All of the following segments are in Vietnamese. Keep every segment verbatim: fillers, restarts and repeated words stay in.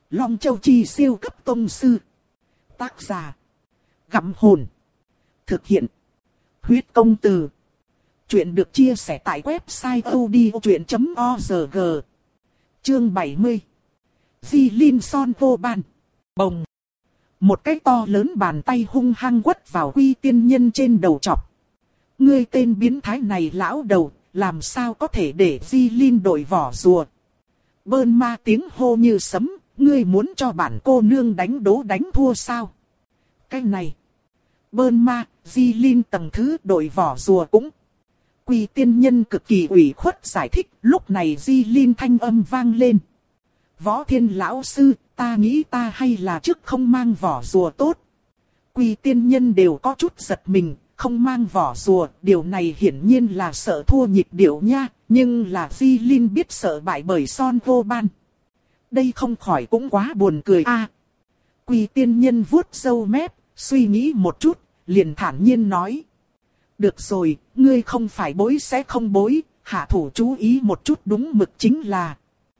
Long Châu Chi siêu cấp tông sư. Tác giả. Gặm hồn. Thực hiện. Huyết công từ. Chuyện được chia sẻ tại website audiochuyện chấm org. Chương bảy mươi. Di Linh Son Vô Ban. Bồng. Một cái to lớn bàn tay hung hăng quất vào Quy Tiên Nhân trên đầu chọc. Ngươi tên biến thái này lão đầu, làm sao có thể để Di Linh đổi vỏ rùa. Bơn ma tiếng hô như sấm, ngươi muốn cho bản cô nương đánh đố đánh thua sao? Cái này. Bơn ma, Di Linh tầng thứ đổi vỏ rùa cũng. Quy Tiên Nhân cực kỳ ủy khuất giải thích, lúc này Di Linh thanh âm vang lên. Võ Thiên lão sư, ta nghĩ ta hay là trước không mang vỏ rùa tốt. Quy Tiên Nhân đều có chút giật mình, không mang vỏ rùa, điều này hiển nhiên là sợ thua nhịp điệu nha, nhưng là Di Linh biết sợ bại bởi Son Vô Ban. Đây không khỏi cũng quá buồn cười a. À, Quy Tiên Nhân vuốt râu mép, suy nghĩ một chút, liền thản nhiên nói. Được rồi, ngươi không phải bối sẽ không bối, hạ thủ chú ý một chút đúng mực chính là.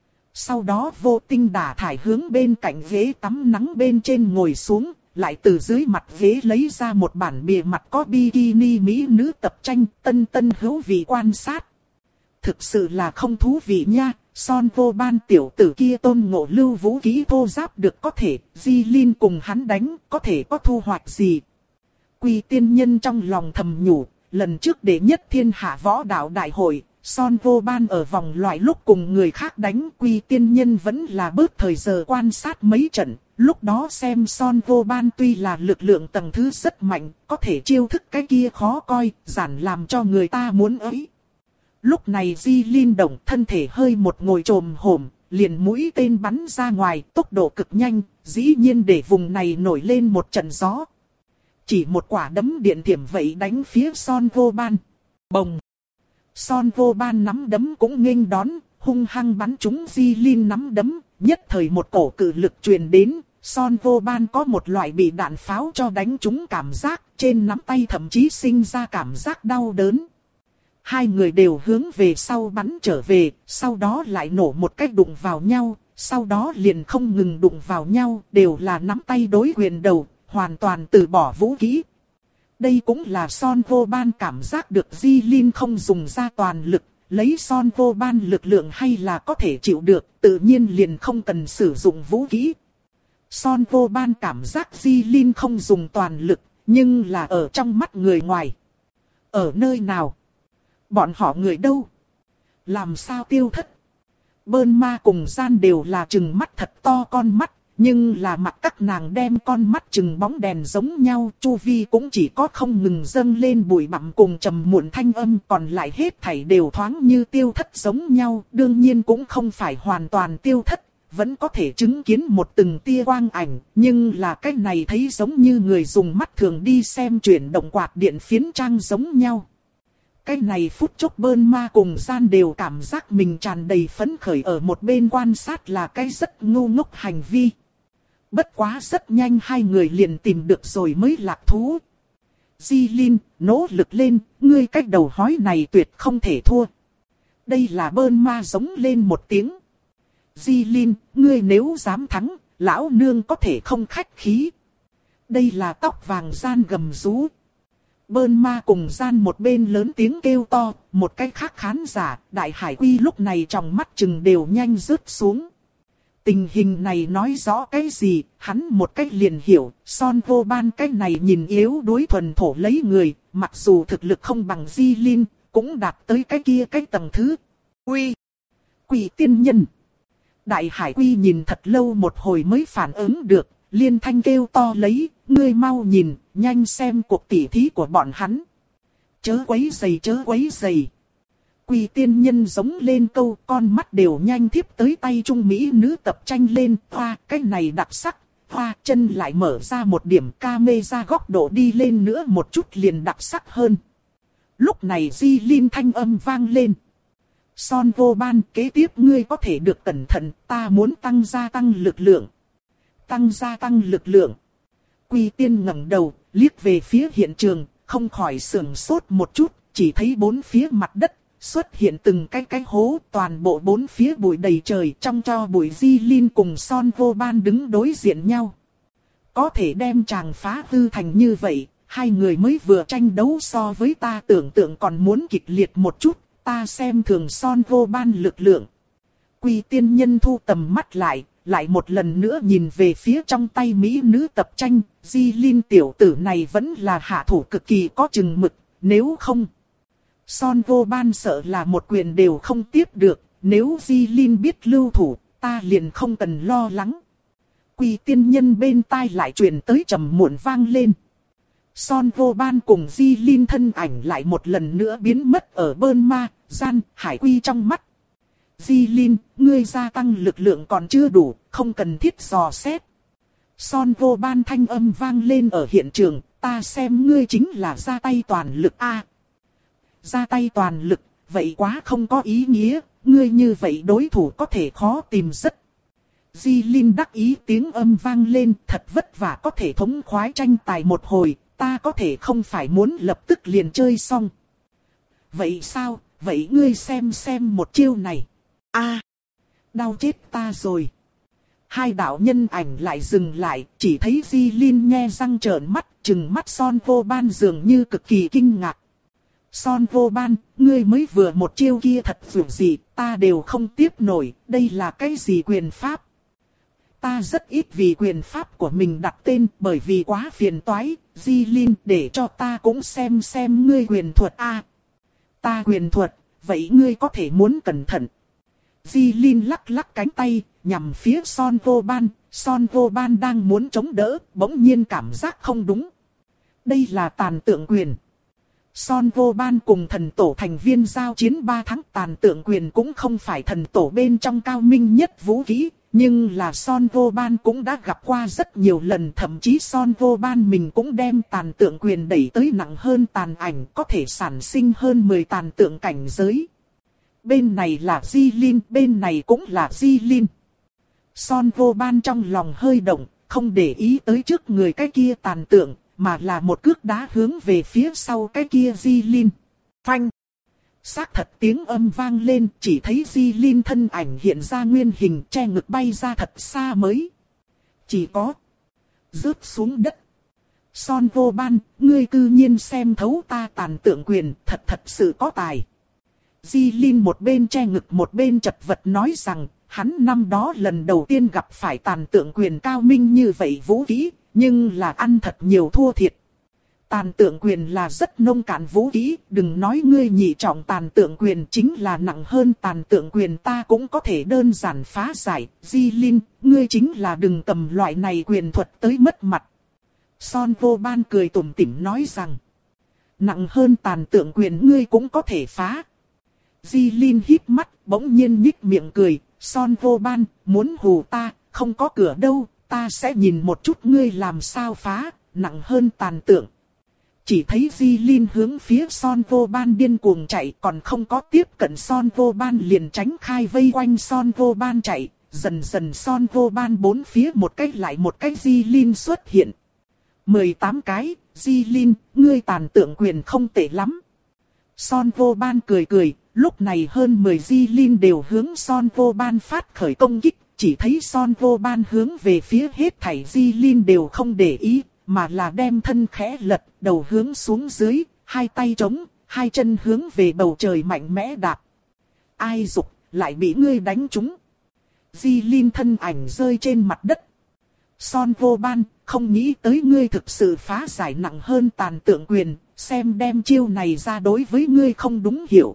Sau đó Vô Tinh đả thải hướng bên cạnh ghế tắm nắng bên trên ngồi xuống, lại từ dưới mặt ghế lấy ra một bản bìa mặt có bikini mỹ nữ tập tranh, tân tân hữu vị quan sát. Thực sự là không thú vị nha, Son Vô Ban tiểu tử kia tôn ngộ lưu vũ khí thô giáp được có thể, Di Linh cùng hắn đánh, có thể có thu hoạch gì. Quy Tiên Nhân trong lòng thầm nhủ, lần trước đệ nhất thiên hạ võ đạo đại hội, Son Vô Ban ở vòng loại lúc cùng người khác đánh, Quy Tiên Nhân vẫn là bớt thời giờ quan sát mấy trận, lúc đó xem Son Vô Ban tuy là lực lượng tầng thứ rất mạnh, có thể chiêu thức cái kia khó coi, giản làm cho người ta muốn ấy. Lúc này Di Linh động thân thể hơi một ngồi trồm hổm, liền mũi tên bắn ra ngoài, tốc độ cực nhanh, dĩ nhiên để vùng này nổi lên một trận gió. Chỉ một quả đấm điện thiểm vậy đánh phía Son Vô Ban. Bồng. Son Vô Ban nắm đấm cũng nghênh đón, hung hăng bắn trúng Di Linh nắm đấm, nhất thời một cổ cự lực truyền đến, Son Vô Ban có một loại bị đạn pháo cho đánh trúng cảm giác, trên nắm tay thậm chí sinh ra cảm giác đau đớn. Hai người đều hướng về sau bắn trở về, sau đó lại nổ một cách đụng vào nhau, sau đó liền không ngừng đụng vào nhau, đều là nắm tay đối quyền đầu, hoàn toàn từ bỏ vũ khí. Đây cũng là Son Vô Ban cảm giác được Di Linh không dùng ra toàn lực, lấy Son Vô Ban lực lượng hay là có thể chịu được, tự nhiên liền không cần sử dụng vũ khí. Son Vô Ban cảm giác Di Linh không dùng toàn lực, nhưng là ở trong mắt người ngoài. Ở nơi nào? Bọn họ người đâu? Làm sao tiêu thất? Bơn ma cùng gian đều là trừng mắt thật to con mắt, nhưng là mặt các nàng đem con mắt trừng bóng đèn giống nhau, chu vi cũng chỉ có không ngừng dâng lên bụi bặm cùng trầm muộn thanh âm, còn lại hết thảy đều thoáng như tiêu thất giống nhau, đương nhiên cũng không phải hoàn toàn tiêu thất, vẫn có thể chứng kiến một từng tia quang ảnh, nhưng là cái này thấy giống như người dùng mắt thường đi xem chuyển động quạt điện phiến trang giống nhau. Cái này phút chốc Bơn ma cùng gian đều cảm giác mình tràn đầy phấn khởi ở một bên quan sát là cái rất ngu ngốc hành vi. Bất quá rất nhanh hai người liền tìm được rồi mới lạc thú. Di Linh, nỗ lực lên, ngươi cách đầu hói này tuyệt không thể thua. Đây là Bơn ma giống lên một tiếng. Di Linh, ngươi nếu dám thắng, lão nương có thể không khách khí. Đây là tóc vàng gian gầm rú. Bơn ma cùng gian một bên lớn tiếng kêu to, một cái khác khán giả, Đại Hải Quy lúc này trong mắt chừng đều nhanh rớt xuống. Tình hình này nói rõ cái gì, hắn một cách liền hiểu, Son Vô Ban cái này nhìn yếu đuối thuần thổ lấy người, mặc dù thực lực không bằng Di Linh, cũng đạt tới cái kia cái tầng thứ. Quy! Quy Tiên Nhân! Đại Hải Quy nhìn thật lâu một hồi mới phản ứng được, liên thanh kêu to lấy, ngươi mau nhìn, nhanh xem cuộc tỉ thí của bọn hắn. Chớ quấy giày chớ quấy giày. Quy Tiên Nhân giống lên câu, con mắt đều nhanh thiếp tới tay trung mỹ nữ tập tranh lên, hoa, cái này đặc sắc, hoa, chân lại mở ra một điểm camera góc độ đi lên nữa một chút liền đặc sắc hơn. Lúc này Di Linh thanh âm vang lên. Son Vô Ban, kế tiếp ngươi có thể được cẩn thận, ta muốn tăng gia tăng lực lượng. Tăng gia tăng lực lượng. Quy Tiên ngẩng đầu, liếc về phía hiện trường, không khỏi sưởng sốt một chút, chỉ thấy bốn phía mặt đất, xuất hiện từng cái cái hố, toàn bộ bốn phía bụi đầy trời, trong cho bụi Di Linh cùng Son Vô Ban đứng đối diện nhau. Có thể đem chàng phá hư thành như vậy, hai người mới vừa tranh đấu so với ta tưởng tượng còn muốn kịch liệt một chút, ta xem thường Son Vô Ban lực lượng. Quy tiên nhân thu tầm mắt lại, lại một lần nữa nhìn về phía trong tay mỹ nữ tập tranh, Di Linh tiểu tử này vẫn là hạ thủ cực kỳ có chừng mực, nếu không. Son Vô Ban sợ là một quyền đều không tiếp được, nếu Di Linh biết lưu thủ, ta liền không cần lo lắng. Quy tiên nhân bên tai lại truyền tới trầm muộn vang lên. Son Vô Ban cùng Di Linh thân ảnh lại một lần nữa biến mất ở bơn ma, gian, hải quy trong mắt. Di Linh, ngươi gia tăng lực lượng còn chưa đủ, không cần thiết dò xét. Son Vô Ban thanh âm vang lên ở hiện trường, ta xem ngươi chính là ra tay toàn lực a. Ra tay toàn lực, vậy quá không có ý nghĩa, ngươi như vậy đối thủ có thể khó tìm rất. Di Linh đắc ý tiếng âm vang lên, thật vất vả có thể thống khoái tranh tài một hồi, ta có thể không phải muốn lập tức liền chơi xong. Vậy sao, vậy ngươi xem xem một chiêu này. A, đau chết ta rồi. Hai đạo nhân ảnh lại dừng lại, chỉ thấy Di Linh nhe răng trợn mắt, trừng mắt Son Vô Ban dường như cực kỳ kinh ngạc. Son Vô Ban, ngươi mới vừa một chiêu kia thật dù gì, ta đều không tiếp nổi, đây là cái gì quyền pháp? Ta rất ít vì quyền pháp của mình đặt tên bởi vì quá phiền toái, Di Linh để cho ta cũng xem xem ngươi quyền thuật a. Ta quyền thuật, vậy ngươi có thể muốn cẩn thận. Di Linh lắc lắc cánh tay, nhằm phía Son Vô Ban, Son Vô Ban đang muốn chống đỡ, bỗng nhiên cảm giác không đúng. Đây là tàn tượng quyền. Son Vô Ban cùng thần tổ thành viên giao chiến ba tháng, tàn tượng quyền cũng không phải thần tổ bên trong cao minh nhất vũ khí, nhưng là Son Vô Ban cũng đã gặp qua rất nhiều lần, thậm chí Son Vô Ban mình cũng đem tàn tượng quyền đẩy tới nặng hơn tàn ảnh, có thể sản sinh hơn mười tàn tượng cảnh giới. Bên này là Di Linh, bên này cũng là Di Linh. Son Vô Ban trong lòng hơi động, không để ý tới trước người cái kia tàn tượng, mà là một cước đá hướng về phía sau cái kia Di Linh. Phanh! Xác thật tiếng âm vang lên, chỉ thấy Di Linh thân ảnh hiện ra nguyên hình, che ngực bay ra thật xa mới. Chỉ có rớt xuống đất. Son Vô Ban, ngươi cư nhiên xem thấu ta tàn tượng quyền, thật thật sự có tài. Di Linh một bên che ngực một bên chật vật nói rằng, hắn năm đó lần đầu tiên gặp phải tàn tượng quyền cao minh như vậy vũ khí, nhưng là ăn thật nhiều thua thiệt. Tàn tượng quyền là rất nông cạn vũ khí, đừng nói ngươi nhị trọng tàn tượng quyền chính là nặng hơn tàn tượng quyền ta cũng có thể đơn giản phá giải. Di Linh, ngươi chính là đừng cầm loại này quyền thuật tới mất mặt. Son Vô Ban cười tủm tỉm nói rằng, nặng hơn tàn tượng quyền ngươi cũng có thể phá. Di Linh híp mắt, bỗng nhiên nhích miệng cười, Son Vô Ban, muốn hù ta, không có cửa đâu, ta sẽ nhìn một chút ngươi làm sao phá, nặng hơn tàn tượng. Chỉ thấy Di Linh hướng phía Son Vô Ban điên cuồng chạy, còn không có tiếp cận Son Vô Ban liền tránh khai vây quanh Son Vô Ban chạy, dần dần Son Vô Ban bốn phía một cách lại một cách Di Linh xuất hiện. mười tám cái, Di Linh, ngươi tàn tượng quyền không tệ lắm. Son Vô Ban cười cười, lúc này hơn mười Di Linh đều hướng Son Vô Ban phát khởi công kích, chỉ thấy Son Vô Ban hướng về phía hết thảy Di Linh đều không để ý, mà là đem thân khẽ lật, đầu hướng xuống dưới, hai tay trống, hai chân hướng về bầu trời mạnh mẽ đạp. Ai dục, lại bị ngươi đánh trúng. Di Linh thân ảnh rơi trên mặt đất. Son Vô Ban, không nghĩ tới ngươi thực sự phá giải nặng hơn tàn tượng quyền, xem đem chiêu này ra đối với ngươi không đúng hiểu.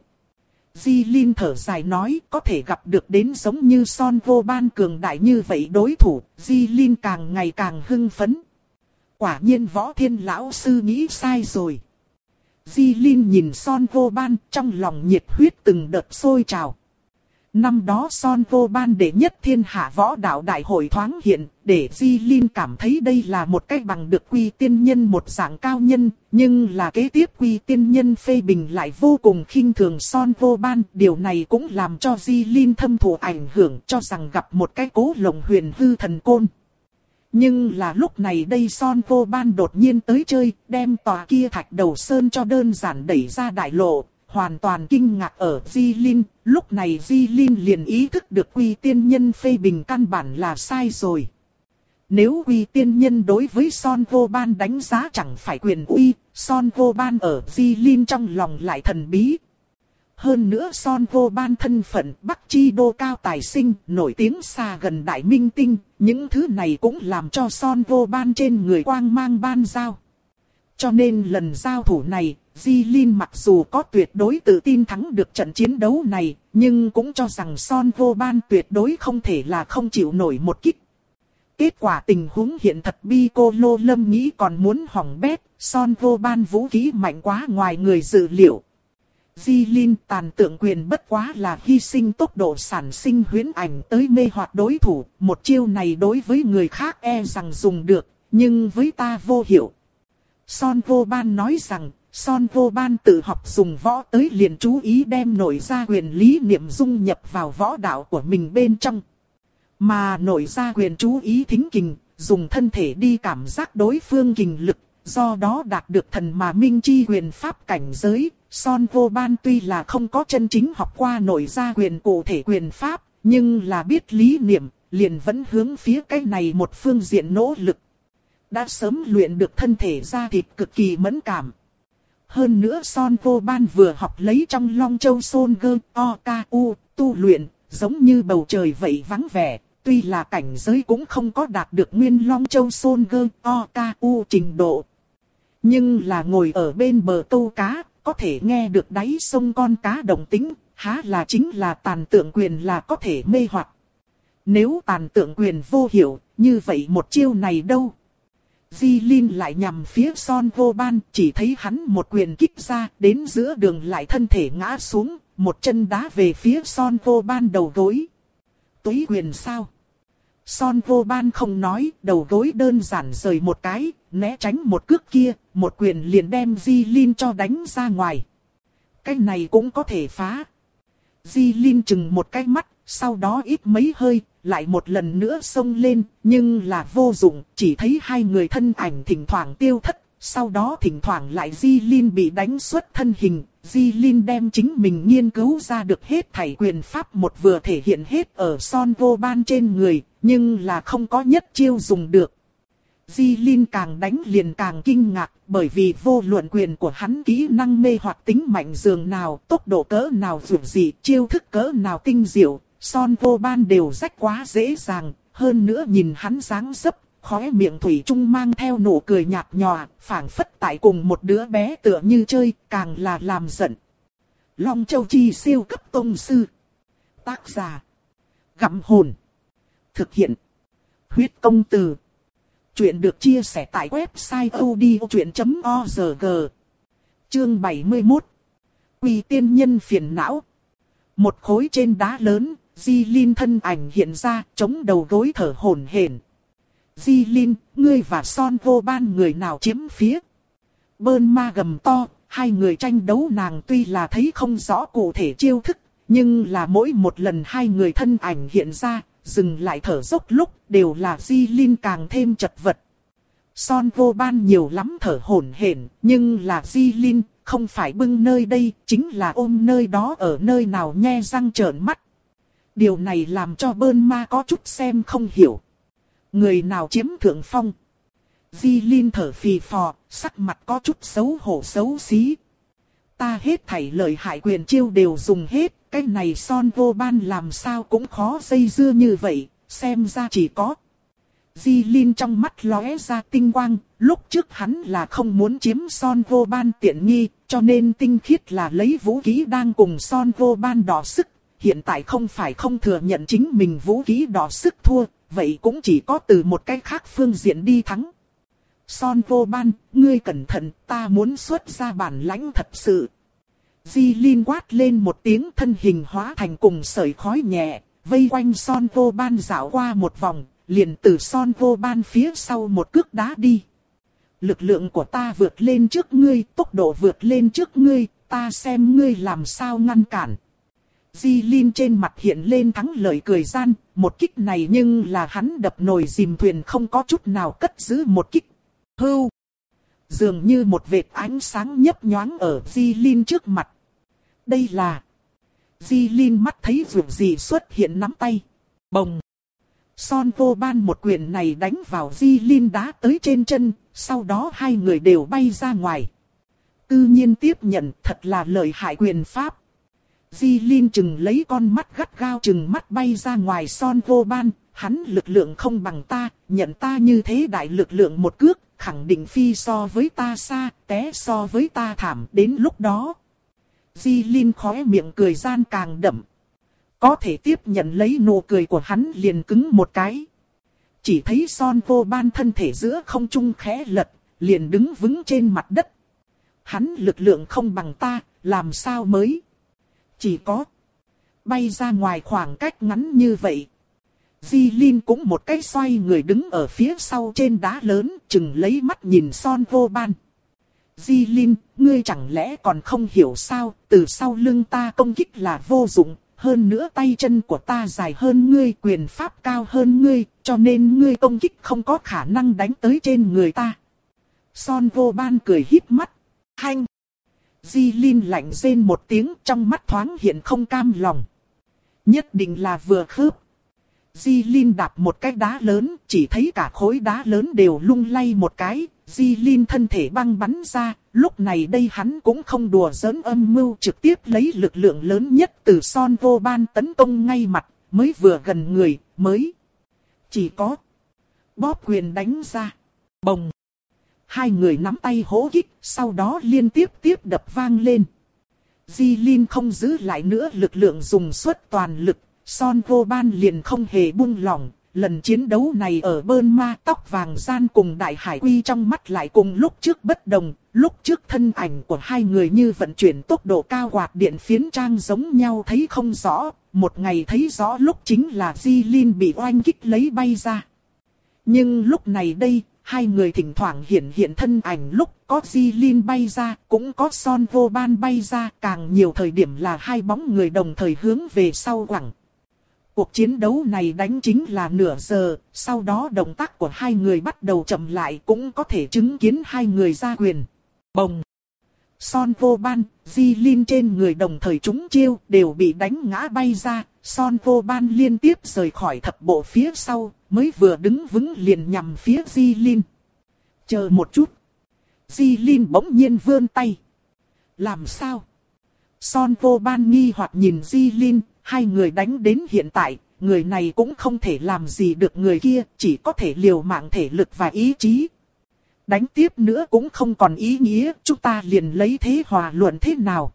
Di Linh thở dài nói, có thể gặp được đến giống như Son Vô Ban cường đại như vậy đối thủ, Di Linh càng ngày càng hưng phấn. Quả nhiên Võ Thiên lão sư nghĩ sai rồi. Di Linh nhìn Son Vô Ban, trong lòng nhiệt huyết từng đợt sôi trào. Năm đó Son Vô Ban đệ nhất thiên hạ võ đạo đại hội thoáng hiện, để Di Linh cảm thấy đây là một cách bằng được Quy Tiên Nhân một dạng cao nhân, nhưng là kế tiếp Quy Tiên Nhân phê bình lại vô cùng khinh thường Son Vô Ban, điều này cũng làm cho Di Linh thâm thụ ảnh hưởng, cho rằng gặp một cái Cố Lồng huyền hư thần côn. Nhưng là lúc này đây Son Vô Ban đột nhiên tới chơi, đem tòa kia thạch đầu sơn cho đơn giản đẩy ra đại lộ, hoàn toàn kinh ngạc ở Di Linh, lúc này Di Linh liền ý thức được Quy Tiên Nhân phê bình căn bản là sai rồi. Nếu Quy Tiên Nhân đối với Son Vô Ban đánh giá chẳng phải quyền uy, Son Vô Ban ở Di Linh trong lòng lại thần bí. Hơn nữa Son Vô Ban thân phận Bắc Chi Đô cao tài sinh, nổi tiếng xa gần đại minh tinh, những thứ này cũng làm cho Son Vô Ban trên người quang mang ban giao. Cho nên lần giao thủ này, Di Linh mặc dù có tuyệt đối tự tin thắng được trận chiến đấu này, nhưng cũng cho rằng Son Vô Ban tuyệt đối không thể là không chịu nổi một kích. Kết quả tình huống hiện thật bi cô Lô Lâm nghĩ còn muốn hỏng bét, Son Vô Ban vũ khí mạnh quá ngoài người dự liệu. Di Linh tàn tượng quyền bất quá là hy sinh tốc độ sản sinh huyễn ảnh tới mê hoặc đối thủ, một chiêu này đối với người khác e rằng dùng được, nhưng với ta vô hiệu. Son Vô Ban nói rằng, Son Vô Ban tự học dùng võ tới liền chú ý đem nội gia quyền lý niệm dung nhập vào võ đạo của mình bên trong. Mà nội gia quyền chú ý thính kình, dùng thân thể đi cảm giác đối phương kình lực, do đó đạt được thần mà minh chi quyền pháp cảnh giới. Son Vô Ban tuy là không có chân chính học qua nội gia quyền cụ thể quyền pháp, nhưng là biết lý niệm, liền vẫn hướng phía cái này một phương diện nỗ lực. Đã sớm luyện được thân thể da thịt cực kỳ mẫn cảm. Hơn nữa Son Vô Ban vừa học lấy trong Long Châu Sôn Gơ O K U tu luyện, giống như bầu trời vậy vắng vẻ, tuy là cảnh giới cũng không có đạt được nguyên Long Châu Sôn Gơ O K U trình độ. Nhưng là ngồi ở bên bờ câu cá, có thể nghe được đáy sông con cá động tĩnh, há là chính là tàn tượng quyền là có thể mê hoặc. Nếu tàn tượng quyền vô hiệu, như vậy một chiêu này đâu? Di Linh lại nhằm phía Son Vô Ban, chỉ thấy hắn một quyền kích ra, đến giữa đường lại thân thể ngã xuống, một chân đá về phía Son Vô Ban đầu gối. Túy quyền sao? Son Vô Ban không nói, đầu gối đơn giản rời một cái, né tránh một cước kia, một quyền liền đem Di Linh cho đánh ra ngoài. Cái này cũng có thể phá. Di Linh chừng một cái mắt, sau đó ít mấy hơi, lại một lần nữa xông lên, nhưng là vô dụng, chỉ thấy hai người thân ảnh thỉnh thoảng tiêu thất, sau đó thỉnh thoảng lại Di Linh bị đánh xuất thân hình. Di Linh đem chính mình nghiên cứu ra được hết thảy quyền pháp một vừa thể hiện hết ở Son Vô Ban trên người, nhưng là không có nhất chiêu dùng được. Di Linh càng đánh liền càng kinh ngạc, bởi vì vô luận quyền của hắn kỹ năng mê hoặc tính mạnh dường nào, tốc độ cỡ nào dữ dị, chiêu thức cỡ nào tinh diệu, Son Vô Ban đều rách quá dễ dàng. Hơn nữa nhìn hắn dáng dấp, khóe miệng thủy chung mang theo nụ cười nhạt nhòa, phảng phất tại cùng một đứa bé tựa như chơi, càng là làm giận. Long Châu Chi siêu cấp tông sư. Tác giả: Gặm Hồn. Thực hiện: Huyết Công Từ. Chuyện được chia sẻ tại website odchuyện chấm org. Chương bảy mươi mốt. Quy Tiên Nhân phiền não. Một khối trên đá lớn, Di Linh thân ảnh hiện ra, chống đầu gối thở hổn hển. Di Linh, ngươi và Son Vô Ban người nào chiếm phía? Bơn ma gầm to, hai người tranh đấu nàng tuy là thấy không rõ cụ thể chiêu thức, nhưng là mỗi một lần hai người thân ảnh hiện ra, dừng lại thở dốc lúc, đều là Di Linh càng thêm chật vật. Son Vô Ban nhiều lắm thở hổn hển, nhưng là Di Linh, không phải bưng nơi đây, chính là ôm nơi đó ở nơi nào nhe răng trợn mắt. Điều này làm cho Bơn ma có chút xem không hiểu. Người nào chiếm thượng phong? Di Linh thở phì phò, sắc mặt có chút xấu hổ xấu xí. Ta hết thảy lợi hại quyền chiêu đều dùng hết, cái này Son Vô Ban làm sao cũng khó dây dưa như vậy, xem ra chỉ có. Di Linh trong mắt lóe ra tinh quang, lúc trước hắn là không muốn chiếm Son Vô Ban tiện nghi, cho nên tinh khiết là lấy vũ khí đang cùng Son Vô Ban đọ sức. Hiện tại không phải không thừa nhận chính mình vũ khí đọ sức thua, vậy cũng chỉ có từ một cách khác phương diện đi thắng. Son Vô Ban, ngươi cẩn thận, ta muốn xuất ra bản lãnh thật sự. Di Linh quát lên một tiếng, thân hình hóa thành cùng sợi khói nhẹ, vây quanh Son Vô Ban dạo qua một vòng, liền từ Son Vô Ban phía sau một cước đá đi. Lực lượng của ta vượt lên trước ngươi, tốc độ vượt lên trước ngươi, ta xem ngươi làm sao ngăn cản. Di Linh trên mặt hiện lên thắng lợi cười gian, một kích này nhưng là hắn đập nồi dìm thuyền không có chút nào cất giữ một kích. Hưu! Dường như một vệt ánh sáng nhấp nhoáng ở Di Linh trước mặt. Đây là... Di Linh mắt thấy vượt gì xuất hiện nắm tay. Bồng. Son vô ban một quyền này đánh vào Di Linh đá tới trên chân, sau đó hai người đều bay ra ngoài. Tự nhiên tiếp nhận, thật là lợi hại quyền pháp. Di Linh chừng lấy con mắt gắt gao chừng mắt bay ra ngoài Son vô ban, hắn lực lượng không bằng ta, nhận ta như thế đại lực lượng một cước, khẳng định phi so với ta xa, té so với ta thảm đến lúc đó. Di Linh khóe miệng cười gian càng đậm. Có thể tiếp nhận lấy nụ cười của hắn liền cứng một cái. Chỉ thấy Son vô ban thân thể giữa không trung khẽ lật, liền đứng vững trên mặt đất. Hắn lực lượng không bằng ta, làm sao mới? Chỉ có bay ra ngoài khoảng cách ngắn như vậy. Di Linh cũng một cái xoay người đứng ở phía sau trên đá lớn, chừng lấy mắt nhìn Son vô ban. Di Linh, ngươi chẳng lẽ còn không hiểu sao, từ sau lưng ta công kích là vô dụng, hơn nữa tay chân của ta dài hơn ngươi, quyền pháp cao hơn ngươi, cho nên ngươi công kích không có khả năng đánh tới trên người ta. Son vô ban cười híp mắt. Hanh! Di Linh lạnh rên một tiếng, trong mắt thoáng hiện không cam lòng. Nhất định là vừa khớp. Di Linh đạp một cái đá lớn, chỉ thấy cả khối đá lớn đều lung lay một cái. Di Linh thân thể băng bắn ra, lúc này đây hắn cũng không đùa giỡn âm mưu, trực tiếp lấy lực lượng lớn nhất từ Son vô ban tấn công ngay mặt, mới vừa gần người, mới chỉ có bóp quyền đánh ra. Bồng! Hai người nắm tay hỗ kích, sau đó liên tiếp tiếp đập vang lên. Di Linh không giữ lại nữa lực lượng dùng suốt toàn lực, Son vô ban liền không hề buông lỏng. Lần chiến đấu này ở Burma, tóc vàng gian cùng Đại Hải Quy trong mắt lại cùng lúc trước bất đồng. Lúc trước thân ảnh của hai người như vận chuyển tốc độ cao quạt điện phiến trang giống nhau thấy không rõ. Một ngày thấy rõ lúc chính là Di Linh bị oanh kích lấy bay ra. Nhưng lúc này đây, hai người thỉnh thoảng hiện hiện thân ảnh, lúc có Di Linh bay ra, cũng có Son vô ban bay ra. Càng nhiều thời điểm là hai bóng người đồng thời hướng về sau quẳng. Cuộc chiến đấu này đánh chính là nửa giờ, sau đó động tác của hai người bắt đầu chậm lại, cũng có thể chứng kiến hai người ra quyền. Bồng! Son vô ban, Di Linh trên người đồng thời trúng chiêu, đều bị đánh ngã bay ra. Son vô ban liên tiếp rời khỏi thập bộ phía sau, mới vừa đứng vững liền nhằm phía Di Linh. Chờ một chút. Di Linh bỗng nhiên vươn tay. Làm sao? Son vô ban nghi hoặc nhìn Di Linh. Hai người đánh đến hiện tại, người này cũng không thể làm gì được người kia, chỉ có thể liều mạng thể lực và ý chí. Đánh tiếp nữa cũng không còn ý nghĩa, chúng ta liền lấy thế hòa luận thế nào?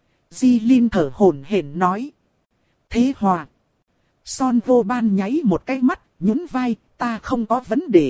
Di Linh thở hổn hển nói. Thế hòa. Son vô ban nháy một cái mắt, nhún vai, ta không có vấn đề.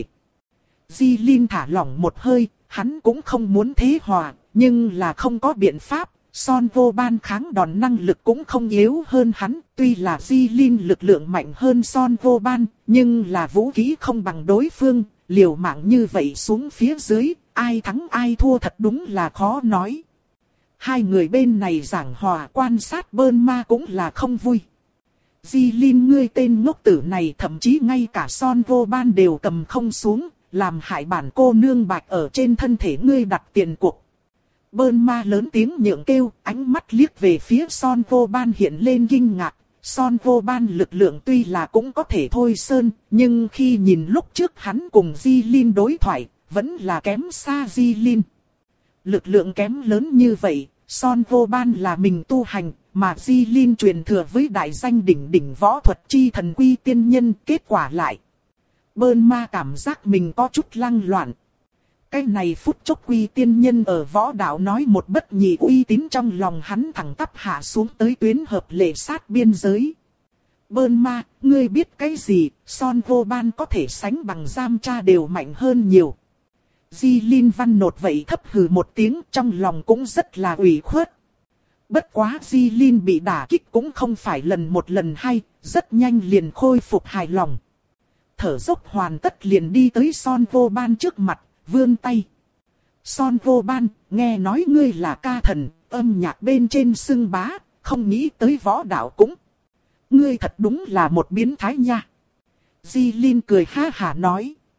Di Linh thả lỏng một hơi, hắn cũng không muốn thế hòa, nhưng là không có biện pháp. Son vô ban kháng đòn năng lực cũng không yếu hơn hắn, tuy là Di Linh lực lượng mạnh hơn Son vô ban, nhưng là vũ khí không bằng đối phương, liều mạng như vậy xuống phía dưới, ai thắng ai thua thật đúng là khó nói. Hai người bên này giảng hòa quan sát Burma cũng là không vui. Di Linh ngươi tên ngốc tử này thậm chí ngay cả Son vô ban đều cầm không xuống, làm hại bản cô nương bạch ở trên thân thể ngươi đặt tiền cuộc. Burma lớn tiếng nhượng kêu, ánh mắt liếc về phía Son vô ban hiện lên kinh ngạc. Son vô ban lực lượng tuy là cũng có thể thôi sơn, nhưng khi nhìn lúc trước hắn cùng Di Linh đối thoại, vẫn là kém xa Di Linh. Lực lượng kém lớn như vậy, Son vô ban là mình tu hành, mà Di Linh truyền thừa với đại danh đỉnh đỉnh võ thuật chi thần quy tiên nhân, kết quả lại. Burma cảm giác mình có chút lăng loạn. Cái này phút chốc quy tiên nhân ở võ đạo nói một bất nhị uy tín trong lòng hắn thẳng tắp hạ xuống tới tuyến hợp lệ sát biên giới. Burma, ngươi biết cái gì, Son vô ban có thể sánh bằng giam cha đều mạnh hơn nhiều. Di Linh văn nột vậy thấp hừ một tiếng, trong lòng cũng rất là ủy khuất. Bất quá Di Linh bị đả kích cũng không phải lần một lần hai, rất nhanh liền khôi phục hài lòng. Thở dốc hoàn tất liền đi tới Son vô ban trước mặt. Vươn tay. Son vô ban, nghe nói ngươi là ca thần, âm nhạc bên trên xưng bá, không nghĩ tới võ đạo cũng. Ngươi thật đúng là một biến thái nha. Di Linh cười ha hả nói.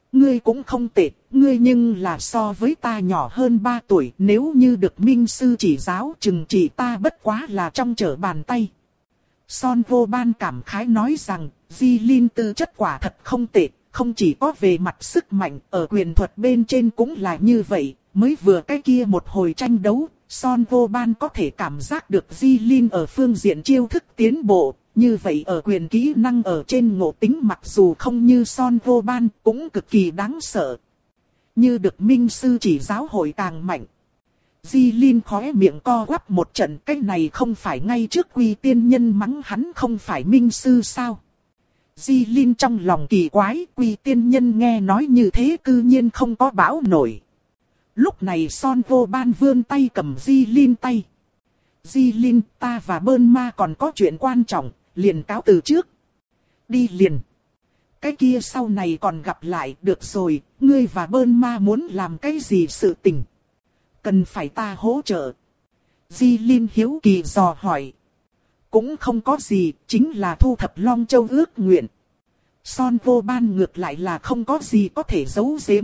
Ngươi cũng không tệ, ngươi nhưng là so với ta nhỏ hơn ba tuổi, nếu như được minh sư chỉ giáo chừng chỉ ta bất quá là trong trở bàn tay. Son Vô Ban cảm khái nói rằng, Di Linh tư chất quả thật không tệ, không chỉ có về mặt sức mạnh, ở quyền thuật bên trên cũng là như vậy, mới vừa cái kia một hồi tranh đấu, Son Vô Ban có thể cảm giác được Di Linh ở phương diện chiêu thức tiến bộ. Như vậy ở quyền kỹ năng ở trên ngộ tính mặc dù không như Son Vô Ban cũng cực kỳ đáng sợ. Như được minh sư chỉ giáo hội càng mạnh. Di Linh khóe miệng co quắp một trận, cái này không phải ngay trước Quy Tiên Nhân mắng hắn không phải minh sư sao? Di Linh trong lòng kỳ quái, Quy Tiên Nhân nghe nói như thế cư nhiên không có bão nổi. Lúc này Son Vô Ban vươn tay cầm Di Linh tay. Di Linh, ta và Bơn Ma còn có chuyện quan trọng, liền cáo từ trước. Đi liền. Cái kia sau này còn gặp lại, được rồi, ngươi và Bơn Ma muốn làm cái gì sự tình? Cần phải ta hỗ trợ? Di Linh hiếu kỳ dò hỏi. Cũng không có gì, chính là thu thập Long Châu ước nguyện. Son Vô Ban ngược lại là không có gì có thể giấu giếm.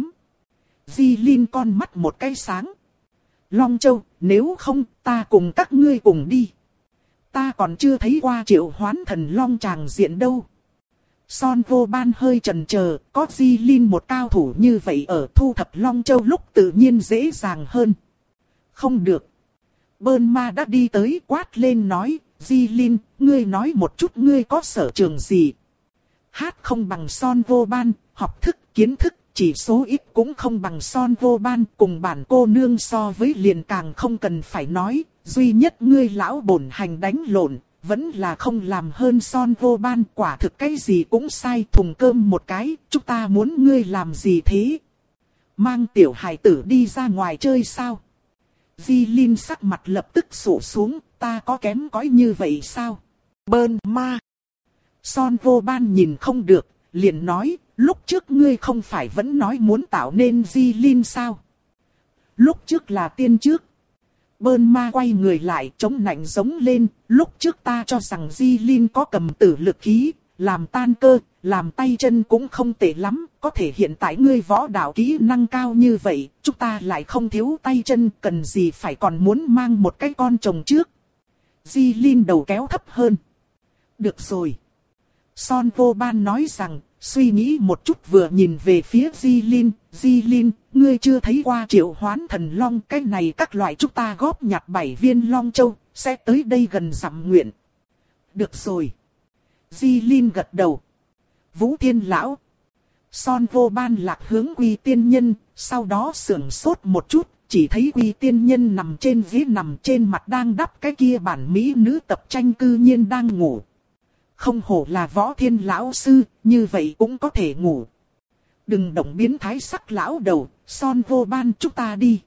Di Linh con mắt một cái sáng. Long Châu, nếu không, ta cùng các ngươi cùng đi. Ta còn chưa thấy qua triệu hoán thần Long tràng diện đâu. Son Vô Ban hơi chần chờ, có Di Linh một cao thủ như vậy ở thu thập Long Châu lúc tự nhiên dễ dàng hơn. Không được. Bơn Ma đã đi tới quát lên nói, Di Linh, ngươi nói một chút ngươi có sở trường gì. Hát không bằng Son Vô Ban, học thức, kiến thức, chỉ số ít cũng không bằng Son Vô Ban, cùng bản cô nương so với liền càng không cần phải nói, duy nhất ngươi lão bổn hành đánh lộn, vẫn là không làm hơn Son Vô Ban, quả thực cái gì cũng sai, thùng cơm một cái, chúng ta muốn ngươi làm gì thế? Mang tiểu hài tử đi ra ngoài chơi sao? Di Linh sắc mặt lập tức sụ xuống, ta có kém cỏi như vậy sao? Bơn Ma. Son Vô Ban nhìn không được, liền nói, lúc trước ngươi không phải vẫn nói muốn tạo nên Di Linh sao? Lúc trước là tiên trước. Bơn Ma quay người lại chống nạnh giống lên, lúc trước ta cho rằng Di Linh có cầm tử lực khí, làm tan cơ, làm tay chân cũng không tệ lắm, có thể hiện tại ngươi võ đạo kỹ năng cao như vậy, chúng ta lại không thiếu tay chân, cần gì phải còn muốn mang một cái con chồng trước. Di Linh đầu kéo thấp hơn. Được rồi. Son Vô Ban nói rằng, suy nghĩ một chút vừa nhìn về phía Di Linh, Di Linh, ngươi chưa thấy qua triệu hoán thần long, cái này các loại chúng ta góp nhặt bảy viên Long Châu, sẽ tới đây gần dặm nguyện. Được rồi. Di Linh gật đầu. Vũ Thiên Lão. Son Vô Ban lạc hướng Quy Tiên Nhân, sau đó sưởng sốt một chút, chỉ thấy Quy Tiên Nhân nằm trên ghế nằm trên mặt đang đắp cái kia bản mỹ nữ tập tranh cư nhiên đang ngủ. Không hổ là Võ Thiên Lão sư, như vậy cũng có thể ngủ. Đừng động biến thái sắc lão đầu, Son Vô Ban chúng ta đi.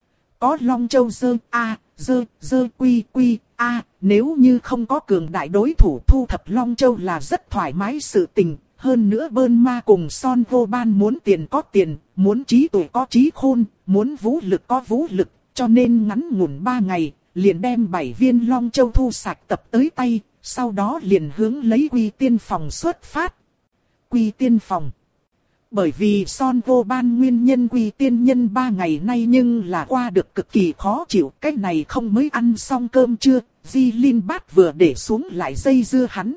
Có Long Châu dơ, a, dơ, dơ quy quy, a, nếu như không có cường đại đối thủ thu thập Long Châu là rất thoải mái sự tình. Hơn nữa Bơn Ma cùng Son Vô Ban muốn tiền có tiền, muốn trí tuệ có trí khôn, muốn vũ lực có vũ lực, cho nên ngắn ngủn ba ngày, liền đem bảy viên Long Châu thu sạch tập tới tay, sau đó liền hướng lấy Quy Tiên Phòng xuất phát. Quy Tiên Phòng. Bởi vì Son Vô Ban nguyên nhân Quy Tiên Nhân ba ngày nay nhưng là qua được cực kỳ khó chịu, cái này không mới ăn xong cơm chưa, Di Linh bát vừa để xuống lại dây dưa hắn.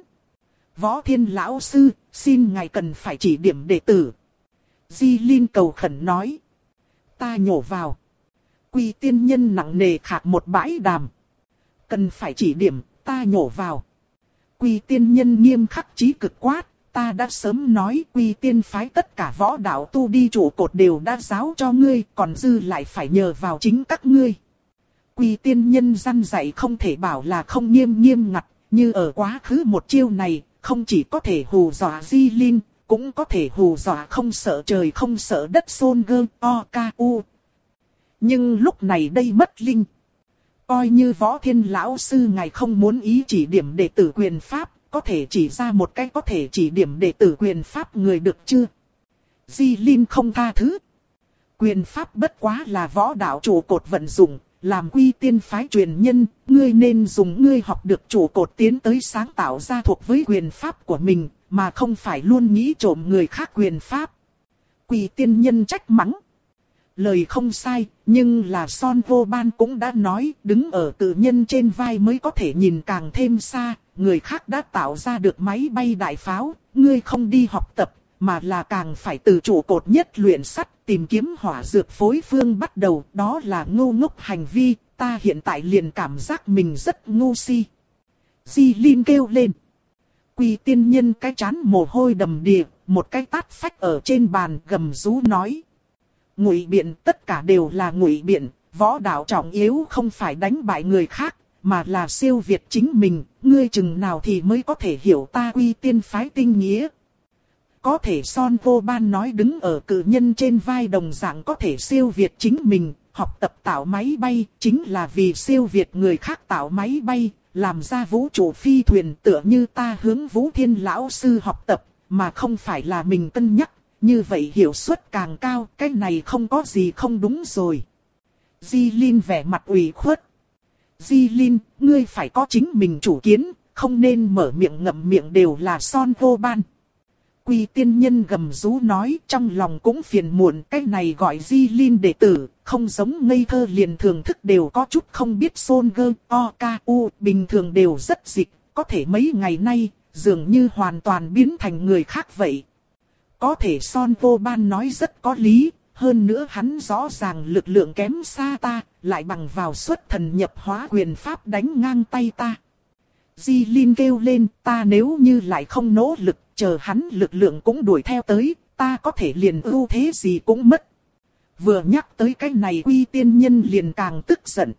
Võ Thiên Lão sư, xin ngài cần phải chỉ điểm đệ tử. Di Linh cầu khẩn nói. Ta nhổ vào. Quy Tiên Nhân nặng nề khạc một bãi đàm. Cần phải chỉ điểm, ta nhổ vào. Quy Tiên Nhân nghiêm khắc chí cực quát. Ta đã sớm nói Quy Tiên phái tất cả võ đạo tu đi trụ cột đều đã giáo cho ngươi, còn dư lại phải nhờ vào chính các ngươi. Quy Tiên Nhân răn dạy không thể bảo là không nghiêm nghiêm ngặt, như ở quá khứ một chiêu này, không chỉ có thể hù dọa Di Linh, cũng có thể hù dọa không sợ trời không sợ đất Son Gơ O Ca U. Nhưng lúc này đây mất linh. Coi như Võ Thiên Lão sư ngài không muốn ý chỉ điểm đệ tử quyền pháp, có thể chỉ ra một cái có thể chỉ điểm đệ tử quyền pháp người được chưa? Di Linh không tha thứ. Quyền pháp bất quá là võ đạo trụ cột vận dụng, làm Quy Tiên phái truyền nhân, ngươi nên dùng ngươi học được trụ cột tiến tới sáng tạo ra thuộc với quyền pháp của mình, mà không phải luôn nghĩ trộm người khác quyền pháp. Quỷ tiên nhân trách mắng. Lời không sai, nhưng là Son Vô Ban cũng đã nói, đứng ở cự nhân trên vai mới có thể nhìn càng thêm xa, người khác đã tạo ra được máy bay đại pháo, ngươi không đi học tập, mà là càng phải từ trụ cột nhất luyện sắt, tìm kiếm hỏa dược phối phương bắt đầu, đó là ngu ngốc hành vi, ta hiện tại liền cảm giác mình rất ngu si. Di Linh kêu lên. Quỷ tiên nhân cái chán mồ hôi đầm đìa, một cái tát phách ở trên bàn gầm rú nói. Ngụy biện, tất cả đều là ngụy biện, võ đạo trọng yếu không phải đánh bại người khác, mà là siêu việt chính mình, ngươi chừng nào thì mới có thể hiểu ta Quy Tiên phái tinh nghĩa. Có thể Son Vô Ban nói đứng ở cự nhân trên vai đồng dạng có thể siêu việt chính mình, học tập tạo máy bay, chính là vì siêu việt người khác tạo máy bay, làm ra vũ trụ phi thuyền tựa như ta hướng Vũ Thiên lão sư học tập, mà không phải là mình cân nhắc. Như vậy hiệu suất càng cao, cái này không có gì không đúng rồi. Di Linh vẻ mặt ủy khuất. Di Linh, ngươi phải có chính mình chủ kiến, không nên mở miệng ngậm miệng đều là Son Vô Ban. Quy tiên nhân gầm rú nói, trong lòng cũng phiền muộn, cái này gọi Di Linh đệ tử, không giống ngây thơ liền thường thức đều có chút không biết xôn gơ, o, ca, u, bình thường đều rất dịch, có thể mấy ngày nay, dường như hoàn toàn biến thành người khác vậy. Có thể Son Vô Ban nói rất có lý, hơn nữa hắn rõ ràng lực lượng kém xa ta, lại bằng vào xuất thần nhập hóa quyền pháp đánh ngang tay ta. Di Linh kêu lên, ta nếu như lại không nỗ lực, chờ hắn lực lượng cũng đuổi theo tới, ta có thể liền ưu thế gì cũng mất. Vừa nhắc tới cái này Quy tiên nhân liền càng tức giận.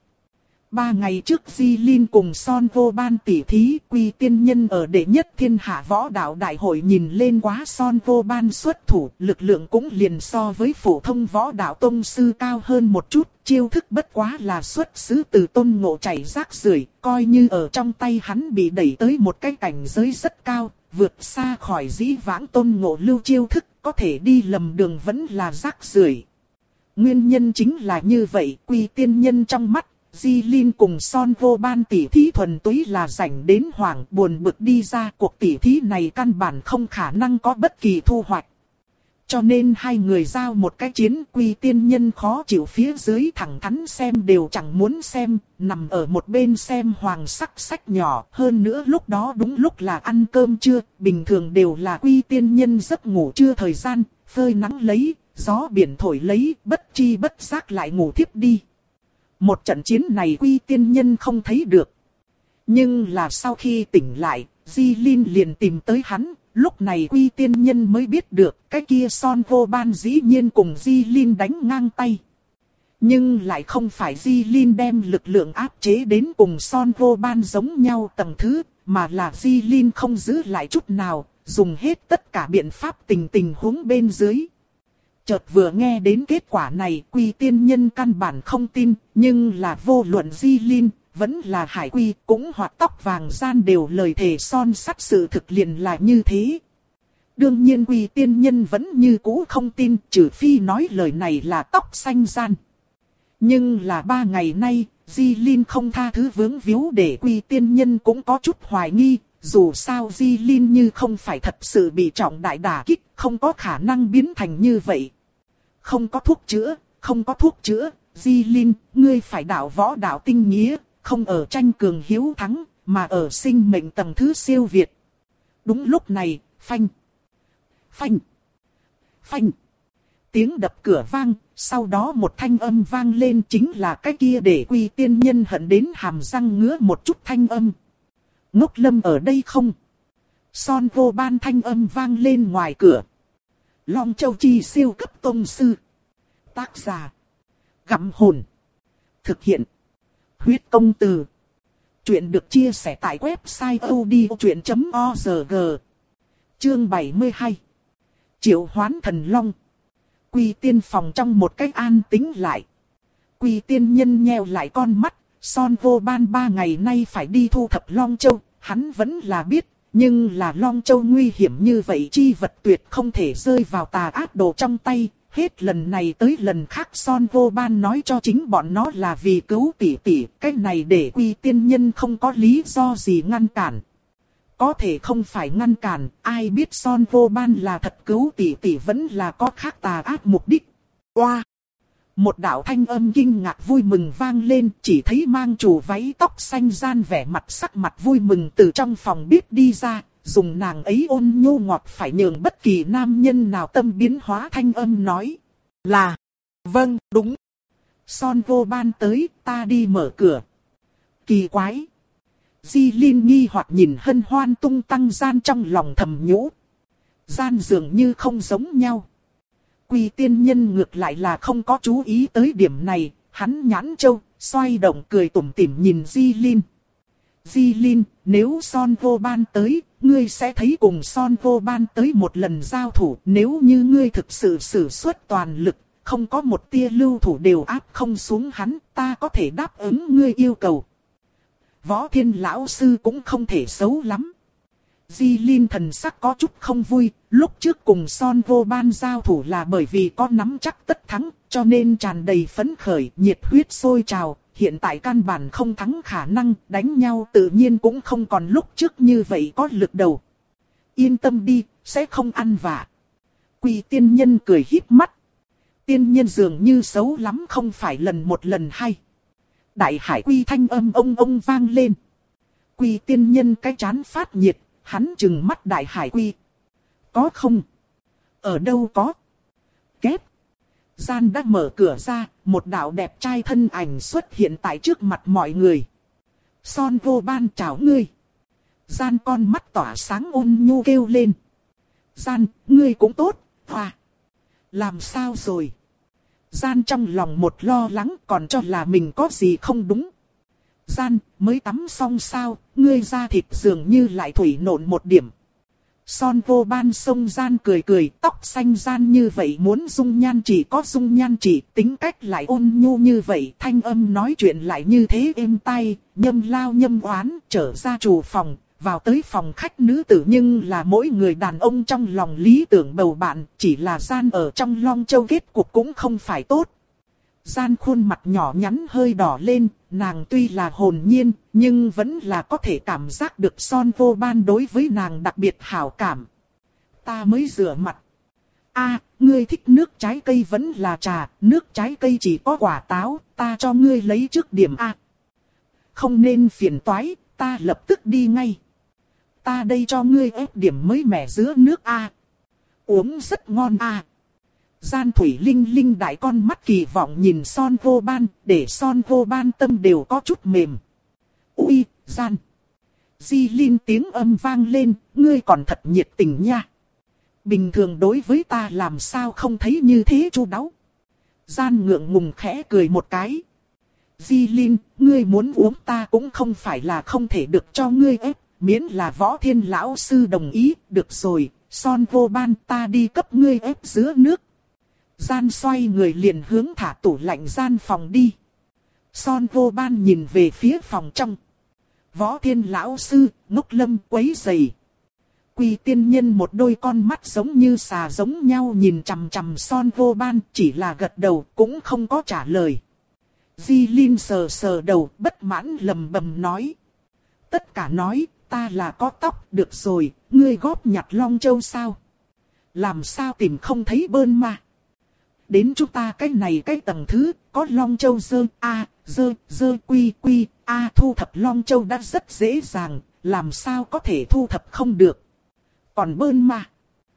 Ba ngày trước Di Linh cùng Son Vô Ban tỉ thí, Quy tiên nhân ở đệ nhất thiên hạ võ đạo đại hội nhìn lên quá Son Vô Ban xuất thủ, lực lượng cũng liền so với phổ thông võ đạo tông sư cao hơn một chút, chiêu thức bất quá là xuất xứ từ Tôn Ngộ chảy rác rưởi, coi như ở trong tay hắn bị đẩy tới một cái cảnh giới rất cao, vượt xa khỏi dĩ vãng Tôn Ngộ lưu chiêu thức, có thể đi lầm đường vẫn là rác rưởi. Nguyên nhân chính là như vậy, Quy tiên nhân trong mắt Di Linh cùng Son Vô Ban tỉ thí thuần túy là rảnh đến hoảng buồn bực đi ra, cuộc tỉ thí này căn bản không khả năng có bất kỳ thu hoạch. Cho nên hai người giao một cái chiến, Quy tiên nhân khó chịu phía dưới thẳng thắn xem đều chẳng muốn xem, nằm ở một bên xem hoàng sắc sách nhỏ, hơn nữa lúc đó đúng lúc là ăn cơm trưa, bình thường đều là Quy tiên nhân giấc ngủ trưa thời gian, phơi nắng lấy, gió biển thổi lấy, bất chi bất giác lại ngủ thiếp đi. Một trận chiến này Quy tiên nhân không thấy được. Nhưng là sau khi tỉnh lại, Di Linh liền tìm tới hắn, lúc này Quy tiên nhân mới biết được cái kia Son Vô Ban dĩ nhiên cùng Di Linh đánh ngang tay. Nhưng lại không phải Di Linh đem lực lượng áp chế đến cùng Son Vô Ban giống nhau tầng thứ, mà là Di Linh không giữ lại chút nào, dùng hết tất cả biện pháp tình tình huống bên dưới. Chợt vừa nghe đến kết quả này, Quy tiên nhân căn bản không tin, nhưng là vô luận Di Linh, vẫn là Hải Quy, cũng hoặc tóc vàng gian đều lời thề son sắt sự thực liền là như thế. Đương nhiên Quy tiên nhân vẫn như cũ không tin, trừ phi nói lời này là tóc xanh gian. Nhưng là ba ngày nay, Di Linh không tha thứ vướng víu để Quy tiên nhân cũng có chút hoài nghi. Dù sao Di Linh như không phải thật sự bị trọng đại đả kích, không có khả năng biến thành như vậy. Không có thuốc chữa, không có thuốc chữa, Di Linh, ngươi phải đạo võ đạo tinh nghĩa, không ở tranh cường hiếu thắng, mà ở sinh mệnh tầng thứ siêu việt. Đúng lúc này, phanh, phanh, phanh. Tiếng đập cửa vang, sau đó một thanh âm vang lên chính là cái kia để Quy tiên nhân hận đến hàm răng ngứa một chút thanh âm. Ngốc Lâm ở đây không? Son Vô Ban thanh âm vang lên ngoài cửa. Long Châu Chi siêu cấp tông sư. Tác giả. Gặm hồn. Thực hiện. Huyết công từ. Chuyện được chia sẻ tại website odchuyện chấm org. Chương bảy mươi hai. Triệu hoán thần long. Quy tiên phòng trong một cách an tĩnh lại. Quy tiên nhân nheo lại con mắt. Son Vô Ban ba ngày nay phải đi thu thập Long Châu, hắn vẫn là biết, nhưng là Long Châu nguy hiểm như vậy chi vật tuyệt không thể rơi vào tà ác đồ trong tay, hết lần này tới lần khác Son Vô Ban nói cho chính bọn nó là vì cứu tỷ tỷ, cái này để Quy tiên nhân không có lý do gì ngăn cản. có thể không phải ngăn cản, ai biết Son Vô Ban là thật cứu tỷ tỷ vẫn là có khác tà ác mục đích. Oa! Một đạo thanh âm kinh ngạc vui mừng vang lên, chỉ thấy mang chủ váy tóc xanh Gian vẻ mặt sắc mặt vui mừng từ trong phòng bếp đi ra, dùng nàng ấy ôn nhu ngọt phải nhường bất kỳ nam nhân nào tâm biến hóa thanh âm nói. Là, vâng, đúng. Son Vô Ban tới, ta đi mở cửa. Kỳ quái. Di Linh nghi hoặc nhìn hân hoan tung tăng Gian trong lòng thầm nhủ. Gian dường như không giống nhau. Quy tiên nhân ngược lại là không có chú ý tới điểm này, hắn nhãn châu, xoay động cười tủm tỉm nhìn Di Linh. Di Linh, nếu Son Vô Ban tới, ngươi sẽ thấy cùng Son Vô Ban tới một lần giao thủ. Nếu như ngươi thực sự sử xuất toàn lực, không có một tia lưu thủ đều áp không xuống hắn, ta có thể đáp ứng ngươi yêu cầu. Võ Thiên lão sư cũng không thể xấu lắm. Di Linh thần sắc có chút không vui, lúc trước cùng Son Vô Ban giao thủ là bởi vì có nắm chắc tất thắng, cho nên tràn đầy phấn khởi, nhiệt huyết sôi trào, hiện tại căn bản không thắng khả năng, đánh nhau tự nhiên cũng không còn lúc trước như vậy có lực đầu. Yên tâm đi, sẽ không ăn vạ. Quỷ tiên nhân cười híp mắt. Tiên nhân dường như xấu lắm không phải lần một lần hay. Đại hải quy thanh âm ông ông vang lên. Quỷ tiên nhân cái chán phát nhiệt. Hắn trừng mắt đại hải quy. Có không? Ở đâu có? Kép. Gian đã mở cửa ra, một đạo đẹp trai thân ảnh xuất hiện tại trước mặt mọi người. Son Vô Ban chào ngươi. Gian con mắt tỏa sáng ôn nhu kêu lên. Gian, ngươi cũng tốt, hoa. Làm sao rồi? Gian trong lòng một lo lắng còn cho là mình có gì không đúng. Gian, mới tắm xong sao, ngươi da thịt dường như lại thủy nộn một điểm. Son Vô Ban xông Gian cười cười, tóc xanh Gian như vậy muốn dung nhan chỉ có dung nhan chỉ, tính cách lại ôn nhu như vậy, thanh âm nói chuyện lại như thế êm tai, nhâm lao nhâm oán, trở ra chủ phòng, vào tới phòng khách nữ tử nhưng là mỗi người đàn ông trong lòng lý tưởng bầu bạn, chỉ là Gian ở trong Long Châu kết cục cũng không phải tốt. Gian khuôn mặt nhỏ nhắn hơi đỏ lên, nàng tuy là hồn nhiên, nhưng vẫn là có thể cảm giác được Son Vô Ban đối với nàng đặc biệt hảo cảm. Ta mới rửa mặt. A, ngươi thích nước trái cây vẫn là trà, nước trái cây chỉ có quả táo, ta cho ngươi lấy trước điểm A. Không nên phiền toái, ta lập tức đi ngay. Ta đây cho ngươi ép điểm mới mẻ giữa nước A. Uống rất ngon A. Gian Thủy Linh Linh đại con mắt kỳ vọng nhìn Son Vô Ban, để Son Vô Ban tâm đều có chút mềm. Ui, Gian. Di Linh tiếng âm vang lên, ngươi còn thật nhiệt tình nha. Bình thường đối với ta làm sao không thấy như thế chu đáo. Gian ngượng ngùng khẽ cười một cái. Di Linh, ngươi muốn uống ta cũng không phải là không thể được cho ngươi ép, miễn là Võ Thiên lão sư đồng ý, được rồi, Son Vô Ban ta đi cấp ngươi ép giữa nước. Gian xoay người liền hướng thả tủ lạnh gian phòng đi. Son Vô Ban nhìn về phía phòng trong. Võ Thiên lão sư, Ngốc Lâm quấy rầy. Quy tiên nhân một đôi con mắt giống như xà giống nhau nhìn chằm chằm Son Vô Ban, chỉ là gật đầu cũng không có trả lời. Di Linh sờ sờ đầu bất mãn lầm bầm nói. Tất cả nói, ta là có tóc, được rồi, ngươi góp nhặt Long Châu sao? Làm sao tìm không thấy bơn mà? Đến chúng ta cái này cái tầng thứ, có Long Châu dơ, a, dơ, dơ quy quy, a thu thập Long Châu đã rất dễ dàng, làm sao có thể thu thập không được. Còn bơn mà.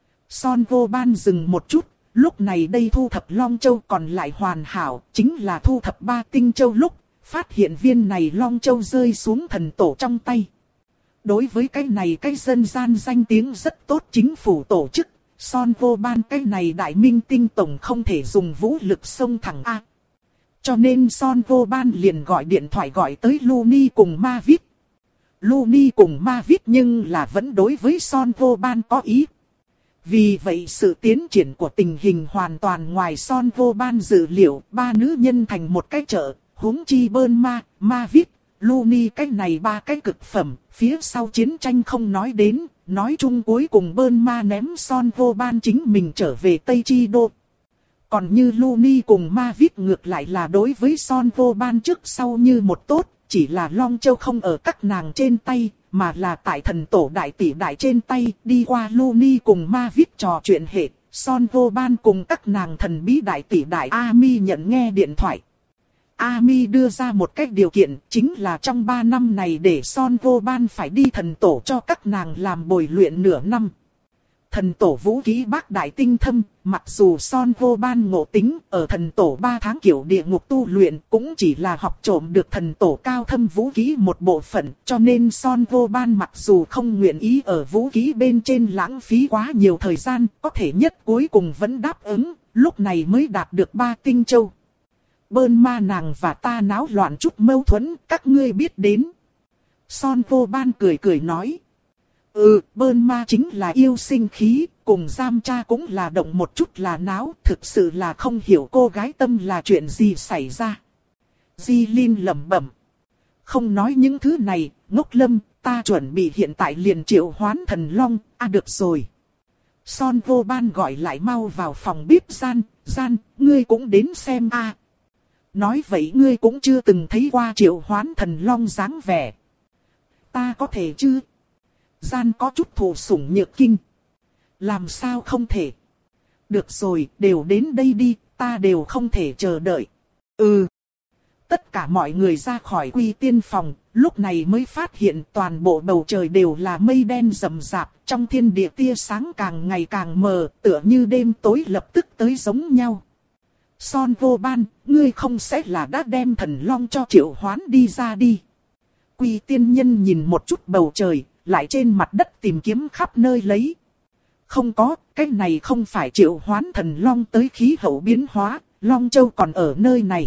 Son Vô Ban dừng một chút, lúc này đây thu thập Long Châu còn lại hoàn hảo, chính là thu thập ba tinh châu lúc, phát hiện viên này Long Châu rơi xuống thần tổ trong tay. Đối với cái này cái dân gian danh tiếng rất tốt chính phủ tổ chức. Son Vô Ban cái này đại minh tinh tổng không thể dùng vũ lực xông thẳng A. Cho nên Son Vô Ban liền gọi điện thoại gọi tới Luni cùng Ma Vít. Luni cùng Ma Vít nhưng là vẫn đối với Son Vô Ban có ý. Vì vậy sự tiến triển của tình hình hoàn toàn ngoài Son Vô Ban dự liệu, ba nữ nhân thành một cái chợ, huống chi bơn ma, Ma Vít, Luni cái này ba cái cực phẩm, phía sau chiến tranh không nói đến. Nói chung cuối cùng bơn ma ném Son Vô Ban chính mình trở về Tây Chi Đô. Còn như Luni cùng Ma Vít ngược lại là đối với Son Vô Ban trước sau như một tốt, chỉ là Long Châu không ở các nàng trên tay, mà là tại thần tổ đại tỷ đại trên tay, đi qua Luni cùng Ma Vít trò chuyện hệ, Son Vô Ban cùng các nàng thần bí đại tỷ đại Ami nhận nghe điện thoại. Ami đưa ra một cách điều kiện, chính là trong ba năm này để Son Vô Ban phải đi thần tổ cho các nàng làm bồi luyện nửa năm. Thần tổ vũ khí bác đại tinh thâm, mặc dù Son Vô Ban ngộ tính ở thần tổ ba tháng kiểu địa ngục tu luyện cũng chỉ là học trộm được thần tổ cao thâm vũ khí một bộ phận, cho nên Son Vô Ban mặc dù không nguyện ý ở vũ khí bên trên lãng phí quá nhiều thời gian, có thể nhất cuối cùng vẫn đáp ứng, lúc này mới đạt được ba tinh châu. Bơn ma nàng và ta náo loạn chút mâu thuẫn, các ngươi biết đến. Son Vô Ban cười cười nói. Ừ, bơn ma chính là yêu sinh khí, cùng giam cha cũng là động một chút là náo, thực sự là không hiểu cô gái tâm là chuyện gì xảy ra. Di Linh lẩm bẩm. Không nói những thứ này, Ngốc Lâm, ta chuẩn bị hiện tại liền triệu hoán thần long, à được rồi. Son Vô Ban gọi lại mau vào phòng bếp gian, gian, ngươi cũng đến xem a. À. Nói vậy ngươi cũng chưa từng thấy qua triệu hoán thần long dáng vẻ. Ta có thể chứ? Gian có chút thụ sủng nhược kinh. Làm sao không thể? Được rồi, đều đến đây đi, ta đều không thể chờ đợi. Ừ. Tất cả mọi người ra khỏi quy tiên phòng, lúc này mới phát hiện toàn bộ bầu trời đều là mây đen rậm rạp, trong thiên địa tia sáng càng ngày càng mờ, tựa như đêm tối lập tức tới giống nhau. Son Vô Ban, ngươi không sẽ là đã đem thần long cho triệu hoán đi ra đi. Quy tiên nhân nhìn một chút bầu trời, lại trên mặt đất tìm kiếm khắp nơi lấy. Không có, cái này không phải triệu hoán thần long tới khí hậu biến hóa, Long Châu còn ở nơi này.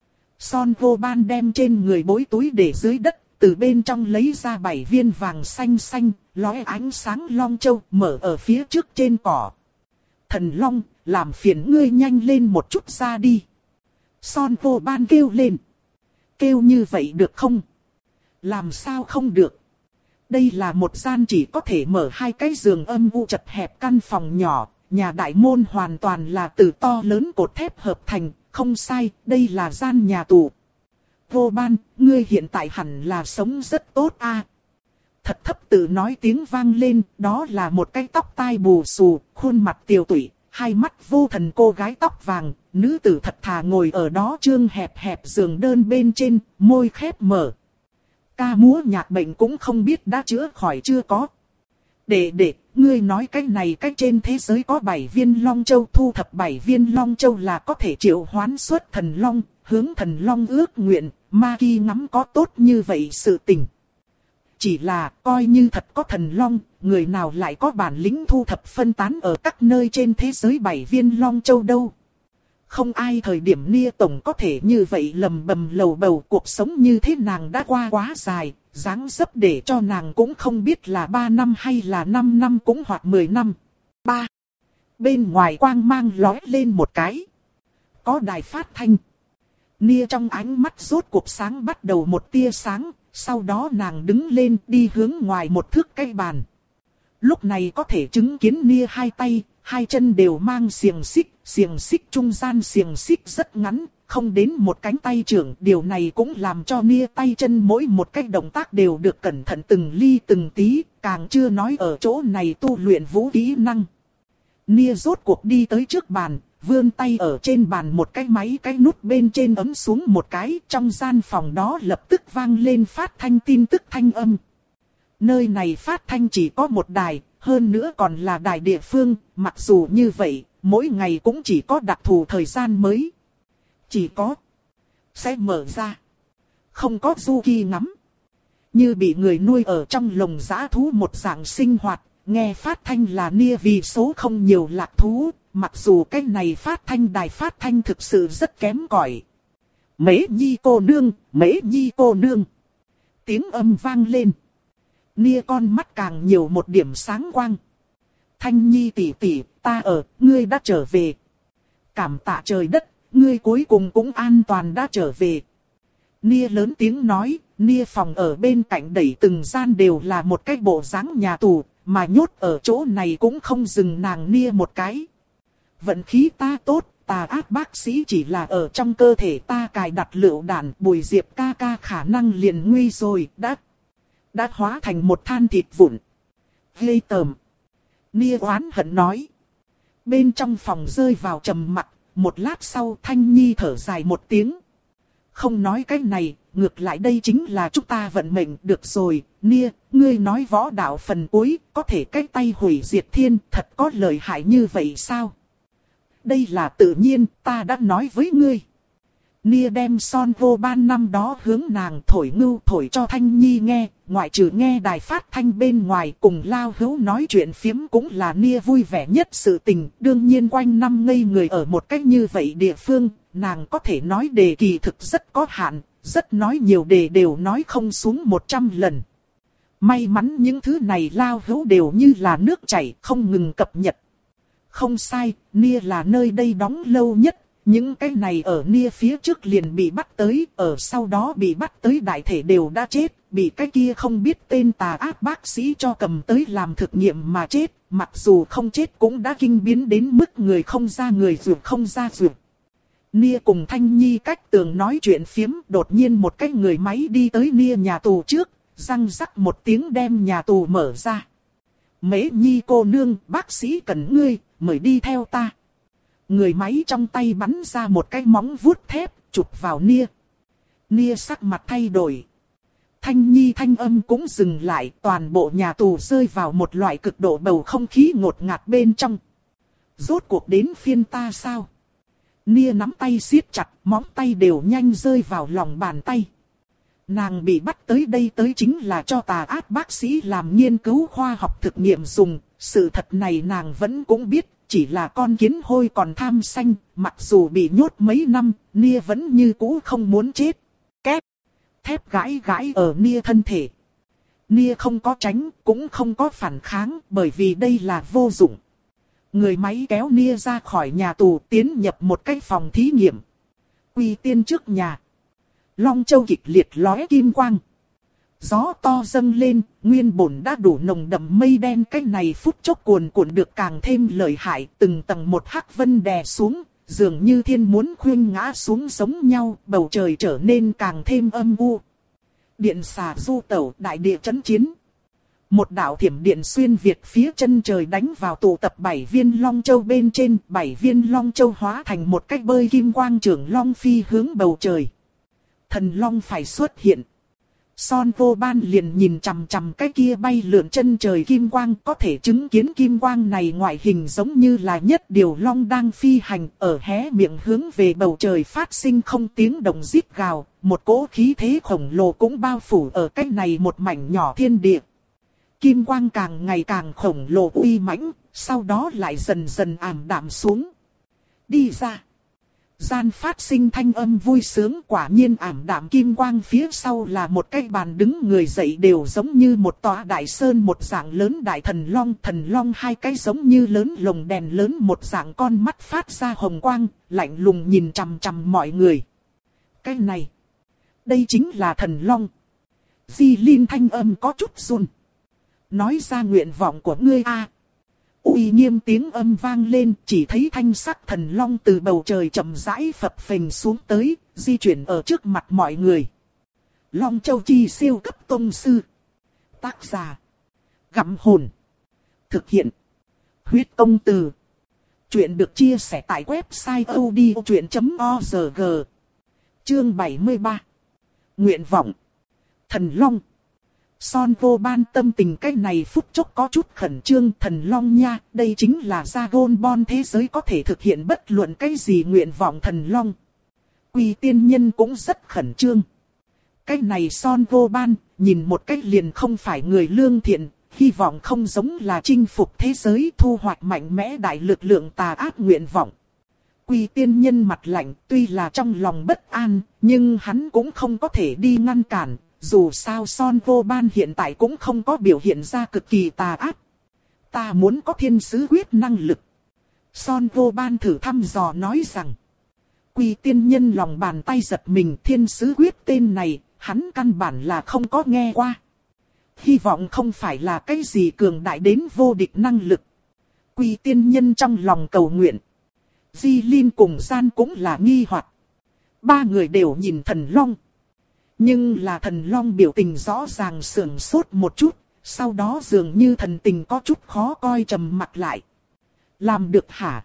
Son Vô Ban đem trên người bối túi để dưới đất, từ bên trong lấy ra bảy viên vàng xanh xanh, lóe ánh sáng Long Châu mở ở phía trước trên cỏ. Thần long, làm phiền ngươi nhanh lên một chút ra đi. Son Vô Ban kêu lên. Kêu như vậy được không? Làm sao không được? Đây là một gian chỉ có thể mở hai cái giường âm u chật hẹp căn phòng nhỏ, nhà đại môn hoàn toàn là từ to lớn cột thép hợp thành, không sai, đây là gian nhà tù. Vô Ban, ngươi hiện tại hẳn là sống rất tốt a. Thật thấp tự nói tiếng vang lên, đó là một cái tóc tai bù xù, khuôn mặt tiều tụy, hai mắt vô thần cô gái tóc vàng, nữ tử thật thà ngồi ở đó trương hẹp hẹp giường đơn bên trên, môi khép mở. Ca múa nhạc bệnh cũng không biết đã chữa khỏi chưa có. Để để, ngươi nói cái này cái trên thế giới có bảy viên Long Châu, thu thập bảy viên Long Châu là có thể triệu hoán xuất thần Long, hướng thần Long ước nguyện, ma ki ngắm có tốt như vậy sự tình. Chỉ là, coi như thật có thần Long, người nào lại có bản lĩnh thu thập phân tán ở các nơi trên thế giới bảy viên Long Châu đâu. Không ai thời điểm Nia Tổng có thể như vậy lầm bầm lầu bầu, cuộc sống như thế nàng đã qua quá dài, dáng dấp để cho nàng cũng không biết là ba năm hay là năm năm cũng hoặc mười năm. Ba. Bên ngoài quang mang lóe lên một cái. Có đài phát thanh. Nia trong ánh mắt rốt cuộc sáng bắt đầu một tia sáng, sau đó nàng đứng lên đi hướng ngoài một thước cây bàn. Lúc này có thể chứng kiến Nia hai tay, hai chân đều mang xiềng xích, xiềng xích trung gian xiềng xích rất ngắn, không đến một cánh tay trưởng. Điều này cũng làm cho Nia tay chân mỗi một cái động tác đều được cẩn thận từng ly từng tí, càng chưa nói ở chỗ này tu luyện vũ kỹ năng. Nia rốt cuộc đi tới trước bàn, vươn tay ở trên bàn một cái máy cái nút bên trên ấm xuống một cái, trong gian phòng đó lập tức vang lên phát thanh tin tức thanh âm. Nơi này phát thanh chỉ có một đài, hơn nữa còn là đài địa phương, mặc dù như vậy, mỗi ngày cũng chỉ có đặc thù thời gian mới. Chỉ có sẽ mở ra, không có du kỳ ngắm. Như bị người nuôi ở trong lồng dã thú một dạng sinh hoạt, nghe phát thanh là Nia vì số không nhiều lạc thú, mặc dù cái này phát thanh đài phát thanh thực sự rất kém cỏi. Mễ Nhi cô nương, Mễ Nhi cô nương. Tiếng âm vang lên. Nia con mắt càng nhiều một điểm sáng quang. Thanh Nhi tỷ tỷ, ta ở, ngươi đã trở về. Cảm tạ trời đất, ngươi cuối cùng cũng an toàn đã trở về. Nia lớn tiếng nói, Nia phòng ở bên cạnh đẩy từng gian đều là một cái bộ dáng nhà tù, mà nhốt ở chỗ này cũng không dừng nàng Nia một cái. Vận khí ta tốt, tà ác bác sĩ chỉ là ở trong cơ thể ta cài đặt lựu đạn, Bùi Diệp ca ca khả năng liền nguy rồi, đã. đã hóa thành một than thịt vụn. Ghê tởm. Nia oán hận nói. Bên trong phòng rơi vào trầm mặc, một lát sau Thanh Nhi thở dài một tiếng. Không nói cái này, ngược lại đây chính là chúng ta vận mệnh. Được rồi, Nia, ngươi nói võ đạo phần cuối, có thể cái tay hủy diệt thiên, thật có lợi hại như vậy sao? Đây là tự nhiên, ta đã nói với ngươi. Nia đem son vô ban năm đó hướng nàng thổi ngưu thổi cho Thanh Nhi nghe, ngoại trừ nghe đài phát thanh bên ngoài cùng Lao Hữu nói chuyện phiếm cũng là Nia vui vẻ nhất sự tình. Đương nhiên quanh năm ngây người ở một cách như vậy địa phương, nàng có thể nói đề kỳ thực rất có hạn, rất nói nhiều đề đều nói không xuống một trăm lần. May mắn những thứ này Lao Hữu đều như là nước chảy không ngừng cập nhật. Không sai, Nia là nơi đây đóng lâu nhất. Những cái này ở Nia phía trước liền bị bắt tới, ở sau đó bị bắt tới đại thể đều đã chết, bị cái kia không biết tên tà ác bác sĩ cho cầm tới làm thực nghiệm mà chết, mặc dù không chết cũng đã kinh biến đến mức người không ra người ruột không ra ruột. Nia cùng Thanh Nhi cách tường nói chuyện phiếm, đột nhiên một cái người máy đi tới Nia nhà tù trước, răng rắc một tiếng đem nhà tù mở ra. Mễ Nhi cô nương, bác sĩ cần ngươi, mời đi theo ta. Người máy trong tay bắn ra một cái móng vuốt thép, chụp vào Nia. Nia sắc mặt thay đổi. Thanh Nhi thanh âm cũng dừng lại, toàn bộ nhà tù rơi vào một loại cực độ bầu không khí ngột ngạt bên trong. Rốt cuộc đến phiên ta sao? Nia nắm tay siết chặt, móng tay đều nhanh rơi vào lòng bàn tay. Nàng bị bắt tới đây tới chính là cho tà ác bác sĩ làm nghiên cứu khoa học thực nghiệm dùng. Sự thật này nàng vẫn cũng biết, chỉ là con kiến hôi còn tham sanh, mặc dù bị nhốt mấy năm, Nia vẫn như cũ không muốn chết. Kép, thép gãi gãi ở Nia thân thể. Nia không có tránh, cũng không có phản kháng, bởi vì đây là vô dụng. Người máy kéo Nia ra khỏi nhà tù, tiến nhập một cái phòng thí nghiệm. Quy tiên trước nhà. Long châu kịch liệt lóe kim quang. Gió to dâng lên, nguyên bổn đã đủ nồng đậm mây đen cái này phút chốc cuồn cuộn được càng thêm lợi hại, từng tầng một hắc vân đè xuống, dường như thiên muốn khuynh ngã xuống giống nhau, bầu trời trở nên càng thêm âm u. Điện xà du tẩu, đại địa chấn chiến. Một đạo thiểm điện xuyên việt phía chân trời đánh vào tụ tập bảy viên long châu bên trên, bảy viên long châu hóa thành một cái bơi kim quang trưởng long phi hướng bầu trời. Thần long phải xuất hiện. Son vô ban liền nhìn chằm chằm cái kia bay lượn chân trời kim quang, có thể chứng kiến kim quang này ngoại hình giống như là nhất điều long đang phi hành, ở hé miệng hướng về bầu trời phát sinh không tiếng động rít gào, một cỗ khí thế khổng lồ cũng bao phủ ở cái này một mảnh nhỏ thiên địa. Kim quang càng ngày càng khổng lồ uy mãnh, sau đó lại dần dần ảm đạm xuống. Đi ra. Gian phát sinh thanh âm vui sướng, quả nhiên ảm đạm kim quang phía sau là một cái bàn đứng người dậy đều giống như một tòa đại sơn một dạng lớn đại thần long. Thần long hai cái giống như lớn lồng đèn lớn một dạng con mắt phát ra hồng quang, lạnh lùng nhìn chằm chằm mọi người. Cái này, đây chính là thần long. Di Linh thanh âm có chút run. Nói ra nguyện vọng của ngươi a. Uy nghiêm tiếng âm vang lên, chỉ thấy thanh sắc thần long từ bầu trời chậm rãi phập phình xuống tới, di chuyển ở trước mặt mọi người. Long Châu Chi siêu cấp tông sư. Tác giả. Gặm hồn. Thực hiện. Huyết công từ. Chuyện được chia sẻ tại website odchuyện chấm org. Chương bảy mươi ba. Nguyện vọng. Thần long. Son vô ban tâm tình cái này phút chốc có chút khẩn trương. Thần long nha, đây chính là Dragon Ball thế giới có thể thực hiện bất luận cái gì nguyện vọng thần long. Quy tiên nhân cũng rất khẩn trương. Cái này son vô ban, nhìn một cách liền không phải người lương thiện, hy vọng không giống là chinh phục thế giới thu hoạch mạnh mẽ đại lực lượng tà ác nguyện vọng. Quy tiên nhân mặt lạnh, tuy là trong lòng bất an, nhưng hắn cũng không có thể đi ngăn cản. Dù sao son vô ban hiện tại cũng không có biểu hiện ra cực kỳ tà ác. Ta muốn có thiên sứ quyết năng lực. Son vô ban thử thăm dò nói rằng. Quy tiên nhân lòng bàn tay giật mình, thiên sứ quyết tên này, hắn căn bản là không có nghe qua. Hy vọng không phải là cái gì cường đại đến vô địch năng lực. Quy tiên nhân trong lòng cầu nguyện. Di Linh cùng Gian cũng là nghi hoặc. Ba người đều nhìn thần long. Nhưng là thần long biểu tình rõ ràng sưởng sốt một chút, sau đó dường như thần tình có chút khó coi trầm mặt lại. Làm được hả?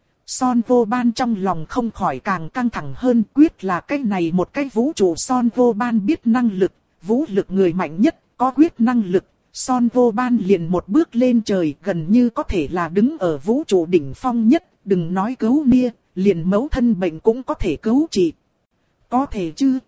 Son Vô Ban trong lòng không khỏi càng căng thẳng hơn, quyết là cái này một cái vũ trụ Son Vô Ban biết năng lực, vũ lực người mạnh nhất, có quyết năng lực. Son Vô Ban liền một bước lên trời, gần như có thể là đứng ở vũ trụ đỉnh phong nhất, đừng nói cứu Nia, liền mẫu thân bệnh cũng có thể cứu trị. Có thể chứ?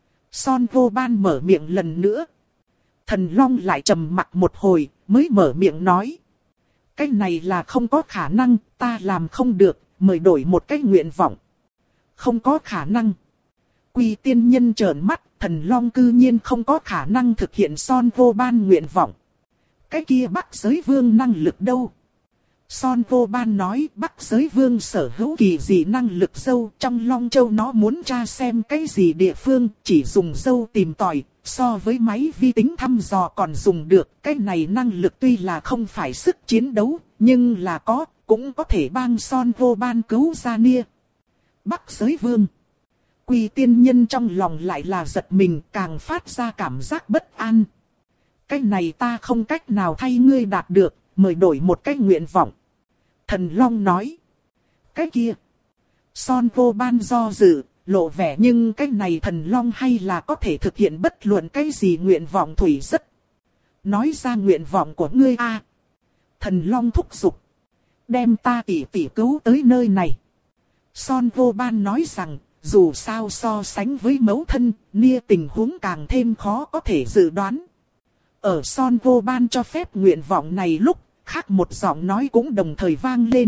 Son Vô Ban mở miệng lần nữa. Thần Long lại trầm mặc một hồi, mới mở miệng nói. Cái này là không có khả năng, ta làm không được, mời đổi một cái nguyện vọng. Không có khả năng. Quy tiên nhân trợn mắt, thần Long cư nhiên không có khả năng thực hiện Son Vô Ban nguyện vọng. Cái kia Bắc Giới Vương năng lực đâu? Son Vô Ban nói Bắc Giới Vương sở hữu kỳ dị năng lực dâu, trong Long Châu nó muốn tra xem cái gì địa phương, chỉ dùng dâu tìm tòi, so với máy vi tính thăm dò còn dùng được. Cái này năng lực tuy là không phải sức chiến đấu, nhưng là có, cũng có thể帮Son Vô Ban cứu ra Nia. Bắc Giới Vương. Quy tiên nhân trong lòng lại là giật mình, càng phát ra cảm giác bất an. Cái này ta không cách nào thay ngươi đạt được, mời đổi một cái nguyện vọng. Thần Long nói. Cái kia. Son Vô Ban do dự, lộ vẻ nhưng cái này thần Long hay là có thể thực hiện bất luận cái gì nguyện vọng thủy rất. Nói ra nguyện vọng của ngươi a. À. Thần Long thúc giục. Đem ta tỷ tỷ cứu tới nơi này. Son Vô Ban nói rằng, dù sao so sánh với mẫu thân, Nia tình huống càng thêm khó có thể dự đoán. Ở Son Vô Ban cho phép nguyện vọng này lúc, khác một giọng nói cũng đồng thời vang lên.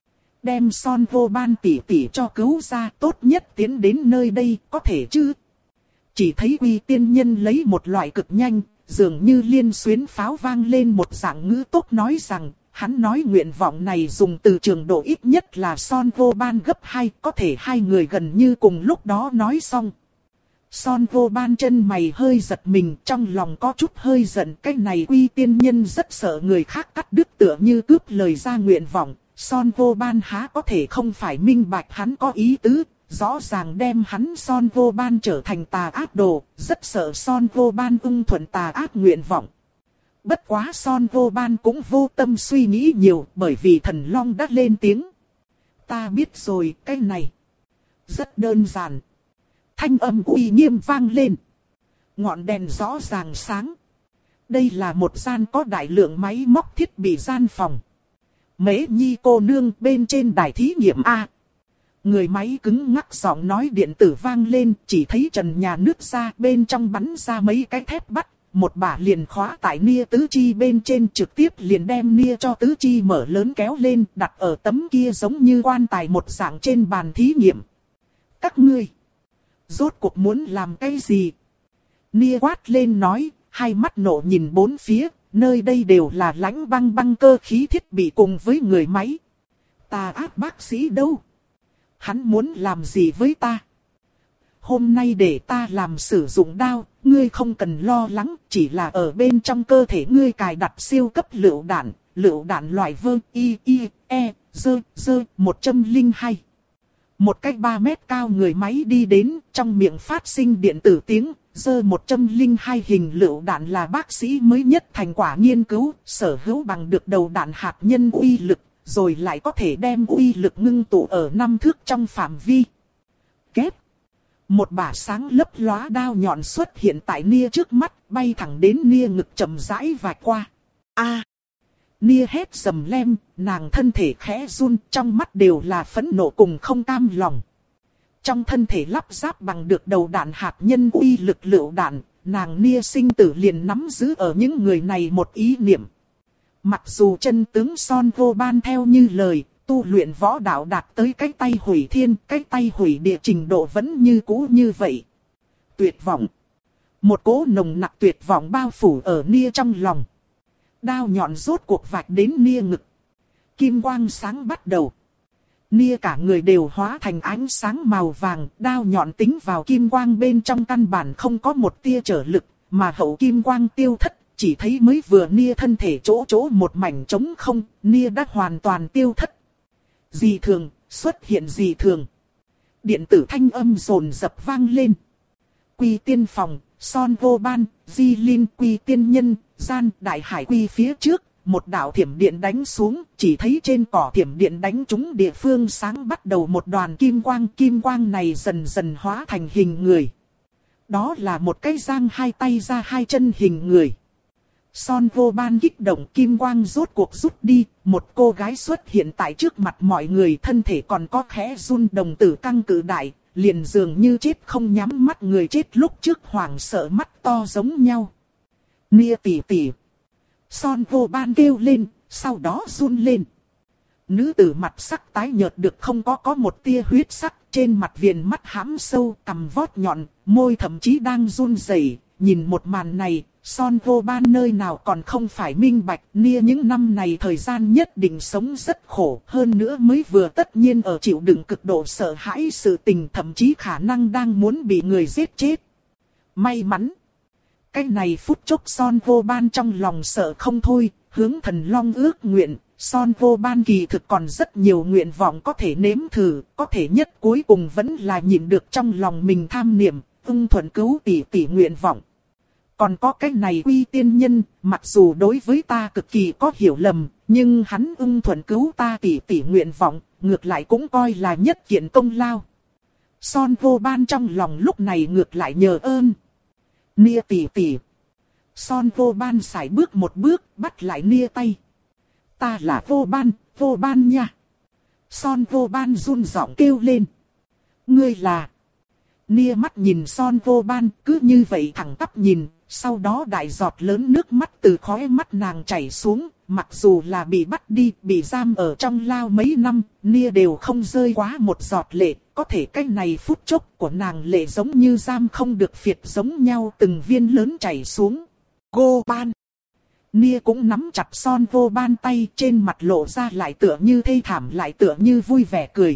Đem Son Vô Ban tỷ tỷ cho cứu ra, tốt nhất tiến đến nơi đây, có thể chứ? Chỉ thấy Quy tiên nhân lấy một loại cực nhanh, dường như liên xuyến pháo vang lên một dạng ngữ tốc nói rằng, hắn nói nguyện vọng này dùng từ trường độ ít nhất là Son Vô Ban gấp hai, có thể hai người gần như cùng lúc đó nói xong. Son Vô Ban chân mày hơi giật mình, trong lòng có chút hơi giận, cái này Quy tiên nhân rất sợ người khác cắt đứt tựa như cướp lời ra nguyện vọng. Son Vô Ban há có thể không phải minh bạch hắn có ý tứ, rõ ràng đem hắn Son Vô Ban trở thành tà ác đồ, rất sợ Son Vô Ban ưng thuận tà ác nguyện vọng. Bất quá Son Vô Ban cũng vô tâm suy nghĩ nhiều, bởi vì thần Long đã lên tiếng. Ta biết rồi, cái này rất đơn giản. Thanh âm uy nghiêm vang lên. Ngọn đèn rõ ràng sáng. Đây là một gian có đại lượng máy móc thiết bị gian phòng. Mễ Nhi cô nương bên trên đài thí nghiệm A. Người máy cứng ngắc giọng nói điện tử vang lên, chỉ thấy trần nhà nứt ra, bên trong bắn ra mấy cái thép bắt, một bả liền khóa tại Nia tứ chi bên trên, trực tiếp liền đem Nia cho tứ chi mở lớn kéo lên, đặt ở tấm kia giống như quan tài một dạng trên bàn thí nghiệm. Các ngươi, rốt cuộc muốn làm cái gì? Nia quát lên nói, hai mắt nộ nhìn bốn phía, nơi đây đều là lãnh băng băng cơ khí thiết bị cùng với người máy. Tà ác bác sĩ đâu? Hắn muốn làm gì với ta? Hôm nay để ta làm sử dụng đao, ngươi không cần lo lắng, chỉ là ở bên trong cơ thể ngươi cài đặt siêu cấp lựu đạn, lựu đạn loại vơ y y e dơ dơ một trăm lẻ hai. Một cách ba mét cao người máy đi đến, trong miệng phát sinh điện tử tiếng, dơ một trăm lẻ hai hình lựu đạn là bác sĩ mới nhất thành quả nghiên cứu, sở hữu bằng được đầu đạn hạt nhân uy lực, rồi lại có thể đem uy lực ngưng tụ ở năm thước trong phạm vi. Kép. Một bả sáng lấp lóa đao nhọn xuất hiện tại Nia trước mắt, bay thẳng đến Nia ngực chậm rãi vạch qua. A. À. Nia hét sầm lem, nàng thân thể khẽ run, trong mắt đều là phẫn nộ cùng không cam lòng. Trong thân thể lắp ráp bằng được đầu đạn hạt nhân uy lực lựu đạn, nàng Nia sinh tử liền nắm giữ ở những người này một ý niệm. Mặc dù chân tướng Son Vô Ban theo như lời, tu luyện võ đạo đạt tới cái tay hủy thiên, cái tay hủy địa trình độ vẫn như cũ như vậy. Tuyệt vọng. Một cỗ nồng nặc tuyệt vọng bao phủ ở Nia trong lòng. Đao nhọn rốt cuộc vạch đến Nia ngực. Kim quang sáng bắt đầu. Nia cả người đều hóa thành ánh sáng màu vàng, đao nhọn tính vào kim quang bên trong căn bản không có một tia trở lực, mà hậu kim quang tiêu thất, chỉ thấy mới vừa Nia thân thể chỗ chỗ một mảnh trống không, Nia đã hoàn toàn tiêu thất. Dị thường, xuất hiện dị thường. Điện tử thanh âm rồn dập vang lên. quy tiên phòng, Son Vô Ban, Di Linh quy tiên nhân, gian đại hải quy phía trước, một đạo thiểm điện đánh xuống, chỉ thấy trên cỏ thiểm điện đánh trúng địa phương sáng bắt đầu một đoàn kim quang, kim quang này dần dần hóa thành hình người. Đó là một cái giang hai tay ra hai chân hình người. Son Vô Ban kích động, kim quang rốt cuộc rút đi, một cô gái xuất hiện tại trước mặt mọi người, thân thể còn có khẽ run, đồng tử căng cự đại, liền dường như chết không nhắm mắt người chết lúc trước hoảng sợ mắt to giống nhau. Nia tỷ tỷ. Son Vô Ban kêu lên, sau đó run lên. Nữ tử mặt sắc tái nhợt được không có có một tia huyết sắc, trên mặt viền mắt hãm sâu, cằm vót nhọn, môi thậm chí đang run rẩy. Nhìn một màn này, Son Vô Ban nơi nào còn không phải minh bạch, Nia những năm này thời gian nhất định sống rất khổ, hơn nữa mới vừa tất nhiên ở chịu đựng cực độ sợ hãi sự tình, thậm chí khả năng đang muốn bị người giết chết. May mắn. Cái này phút chốc Son Vô Ban trong lòng sợ không thôi, hướng Thần Long ước nguyện. Son Vô Ban kỳ thực còn rất nhiều nguyện vọng có thể nếm thử, có thể nhất cuối cùng vẫn là nhịn được trong lòng mình tham niệm, ưng thuận cứu tỷ tỷ nguyện vọng. Còn có cái này quy tiên nhân, mặc dù đối với ta cực kỳ có hiểu lầm, nhưng hắn ưng thuận cứu ta tỷ tỷ nguyện vọng, ngược lại cũng coi là nhất kiện công lao. Son Vô Ban trong lòng lúc này ngược lại nhờ ơn. Nia tỷ tỷ. Son Vô Ban sải bước một bước, bắt lại Nia tay. Ta là Vô Ban, Vô Ban nha. Son Vô Ban run giọng kêu lên. Ngươi là... Nia mắt nhìn Son Vô Ban, cứ như vậy thẳng tắp nhìn, sau đó đại giọt lớn nước mắt từ khóe mắt nàng chảy xuống, mặc dù là bị bắt đi, bị giam ở trong lao mấy năm, Nia đều không rơi quá một giọt lệ, có thể cái này phút chốc của nàng lệ giống như giam không được phiệt giống nhau từng viên lớn chảy xuống. Vô Ban. Nia cũng nắm chặt Son Vô Ban tay, trên mặt lộ ra lại tựa như thê thảm lại tựa như vui vẻ cười.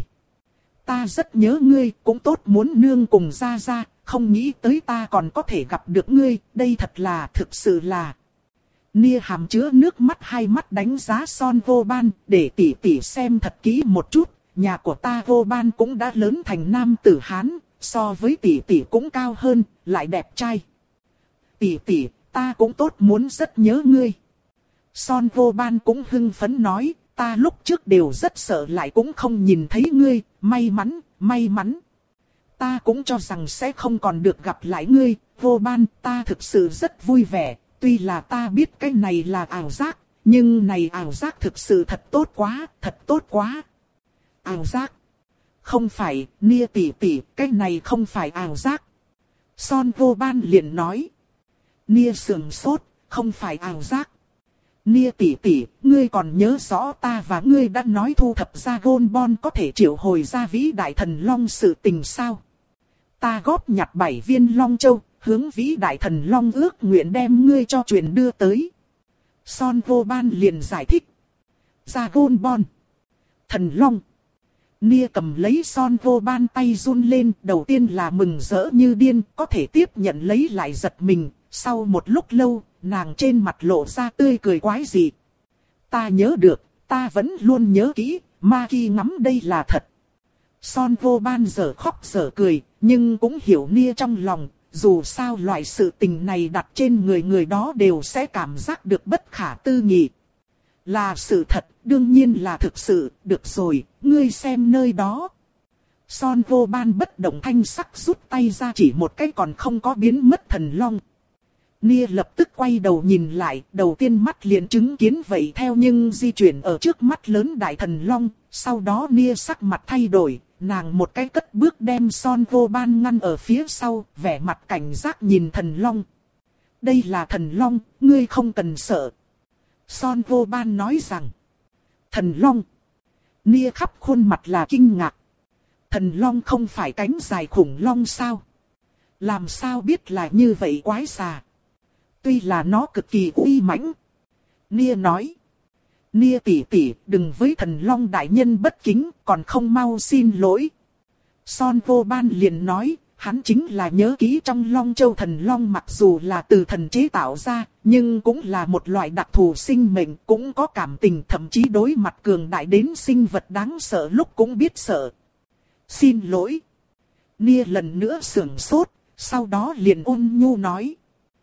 Ta rất nhớ ngươi, cũng tốt muốn nương cùng ra ra, không nghĩ tới ta còn có thể gặp được ngươi, đây thật là, thực sự là. Nia hàm chứa nước mắt hai mắt đánh giá Son Vô Ban, để tỷ tỷ xem thật kỹ một chút, nhà của ta Vô Ban cũng đã lớn thành nam tử Hán, so với tỷ tỷ cũng cao hơn, lại đẹp trai. Tỷ tỷ, ta cũng tốt muốn rất nhớ ngươi. Son Vô Ban cũng hưng phấn nói, ta lúc trước đều rất sợ lại cũng không nhìn thấy ngươi, may mắn, may mắn. Ta cũng cho rằng sẽ không còn được gặp lại ngươi, Vô Ban, ta thực sự rất vui vẻ, tuy là ta biết cái này là ảo giác, nhưng này ảo giác thực sự thật tốt quá, thật tốt quá. Ảo giác? Không phải, Nia tỷ tỷ, cái này không phải ảo giác. Son Vô Ban liền nói. Nia sườn sốt, không phải ảo giác. Nia tỷ tỷ, ngươi còn nhớ rõ ta và ngươi đã nói thu thập ra Gôn Bon có thể triệu hồi ra vĩ đại thần long sự tình sao? Ta góp nhặt bảy viên long châu, hướng vĩ đại thần long ước nguyện đem ngươi cho truyền đưa tới. Son Vô Ban liền giải thích. Ra Gôn Bon. Thần long. Nia cầm lấy Son Vô Ban tay run lên, đầu tiên là mừng rỡ như điên, có thể tiếp nhận lấy lại giật mình. Sau một lúc lâu, nàng trên mặt lộ ra tươi cười quái dị. Ta nhớ được, ta vẫn luôn nhớ kỹ, Ma Ki ngắm đây là thật. Son Vô Ban giờ khóc giờ cười, nhưng cũng hiểu Nia trong lòng, dù sao loại sự tình này đặt trên người người đó đều sẽ cảm giác được bất khả tư nghị. Là sự thật, đương nhiên là thực sự, được rồi, ngươi xem nơi đó. Son Vô Ban bất động thanh sắc rút tay ra chỉ một cái còn không có biến mất thần long. Nia lập tức quay đầu nhìn lại, đầu tiên mắt liền chứng kiến vậy theo nhưng di chuyển ở trước mắt lớn đại thần long, sau đó Nia sắc mặt thay đổi, nàng một cái cất bước đem Son Vô Ban ngăn ở phía sau, vẻ mặt cảnh giác nhìn thần long. Đây là thần long, ngươi không cần sợ. Son Vô Ban nói rằng, thần long. Nia khắp khuôn mặt là kinh ngạc. Thần long không phải cánh dài khủng long sao? Làm sao biết là như vậy quái xà? Tuy là nó cực kỳ uy mãnh. Nia nói. Nia tỷ tỷ, đừng với thần long đại nhân bất kính, còn không mau xin lỗi. Son Vô Ban liền nói, hắn chính là nhớ kỹ trong Long Châu thần long mặc dù là từ thần chế tạo ra, nhưng cũng là một loại đặc thù sinh mệnh, cũng có cảm tình, thậm chí đối mặt cường đại đến sinh vật đáng sợ lúc cũng biết sợ. Xin lỗi. Nia lần nữa sưởng sốt, sau đó liền ôn nhu nói.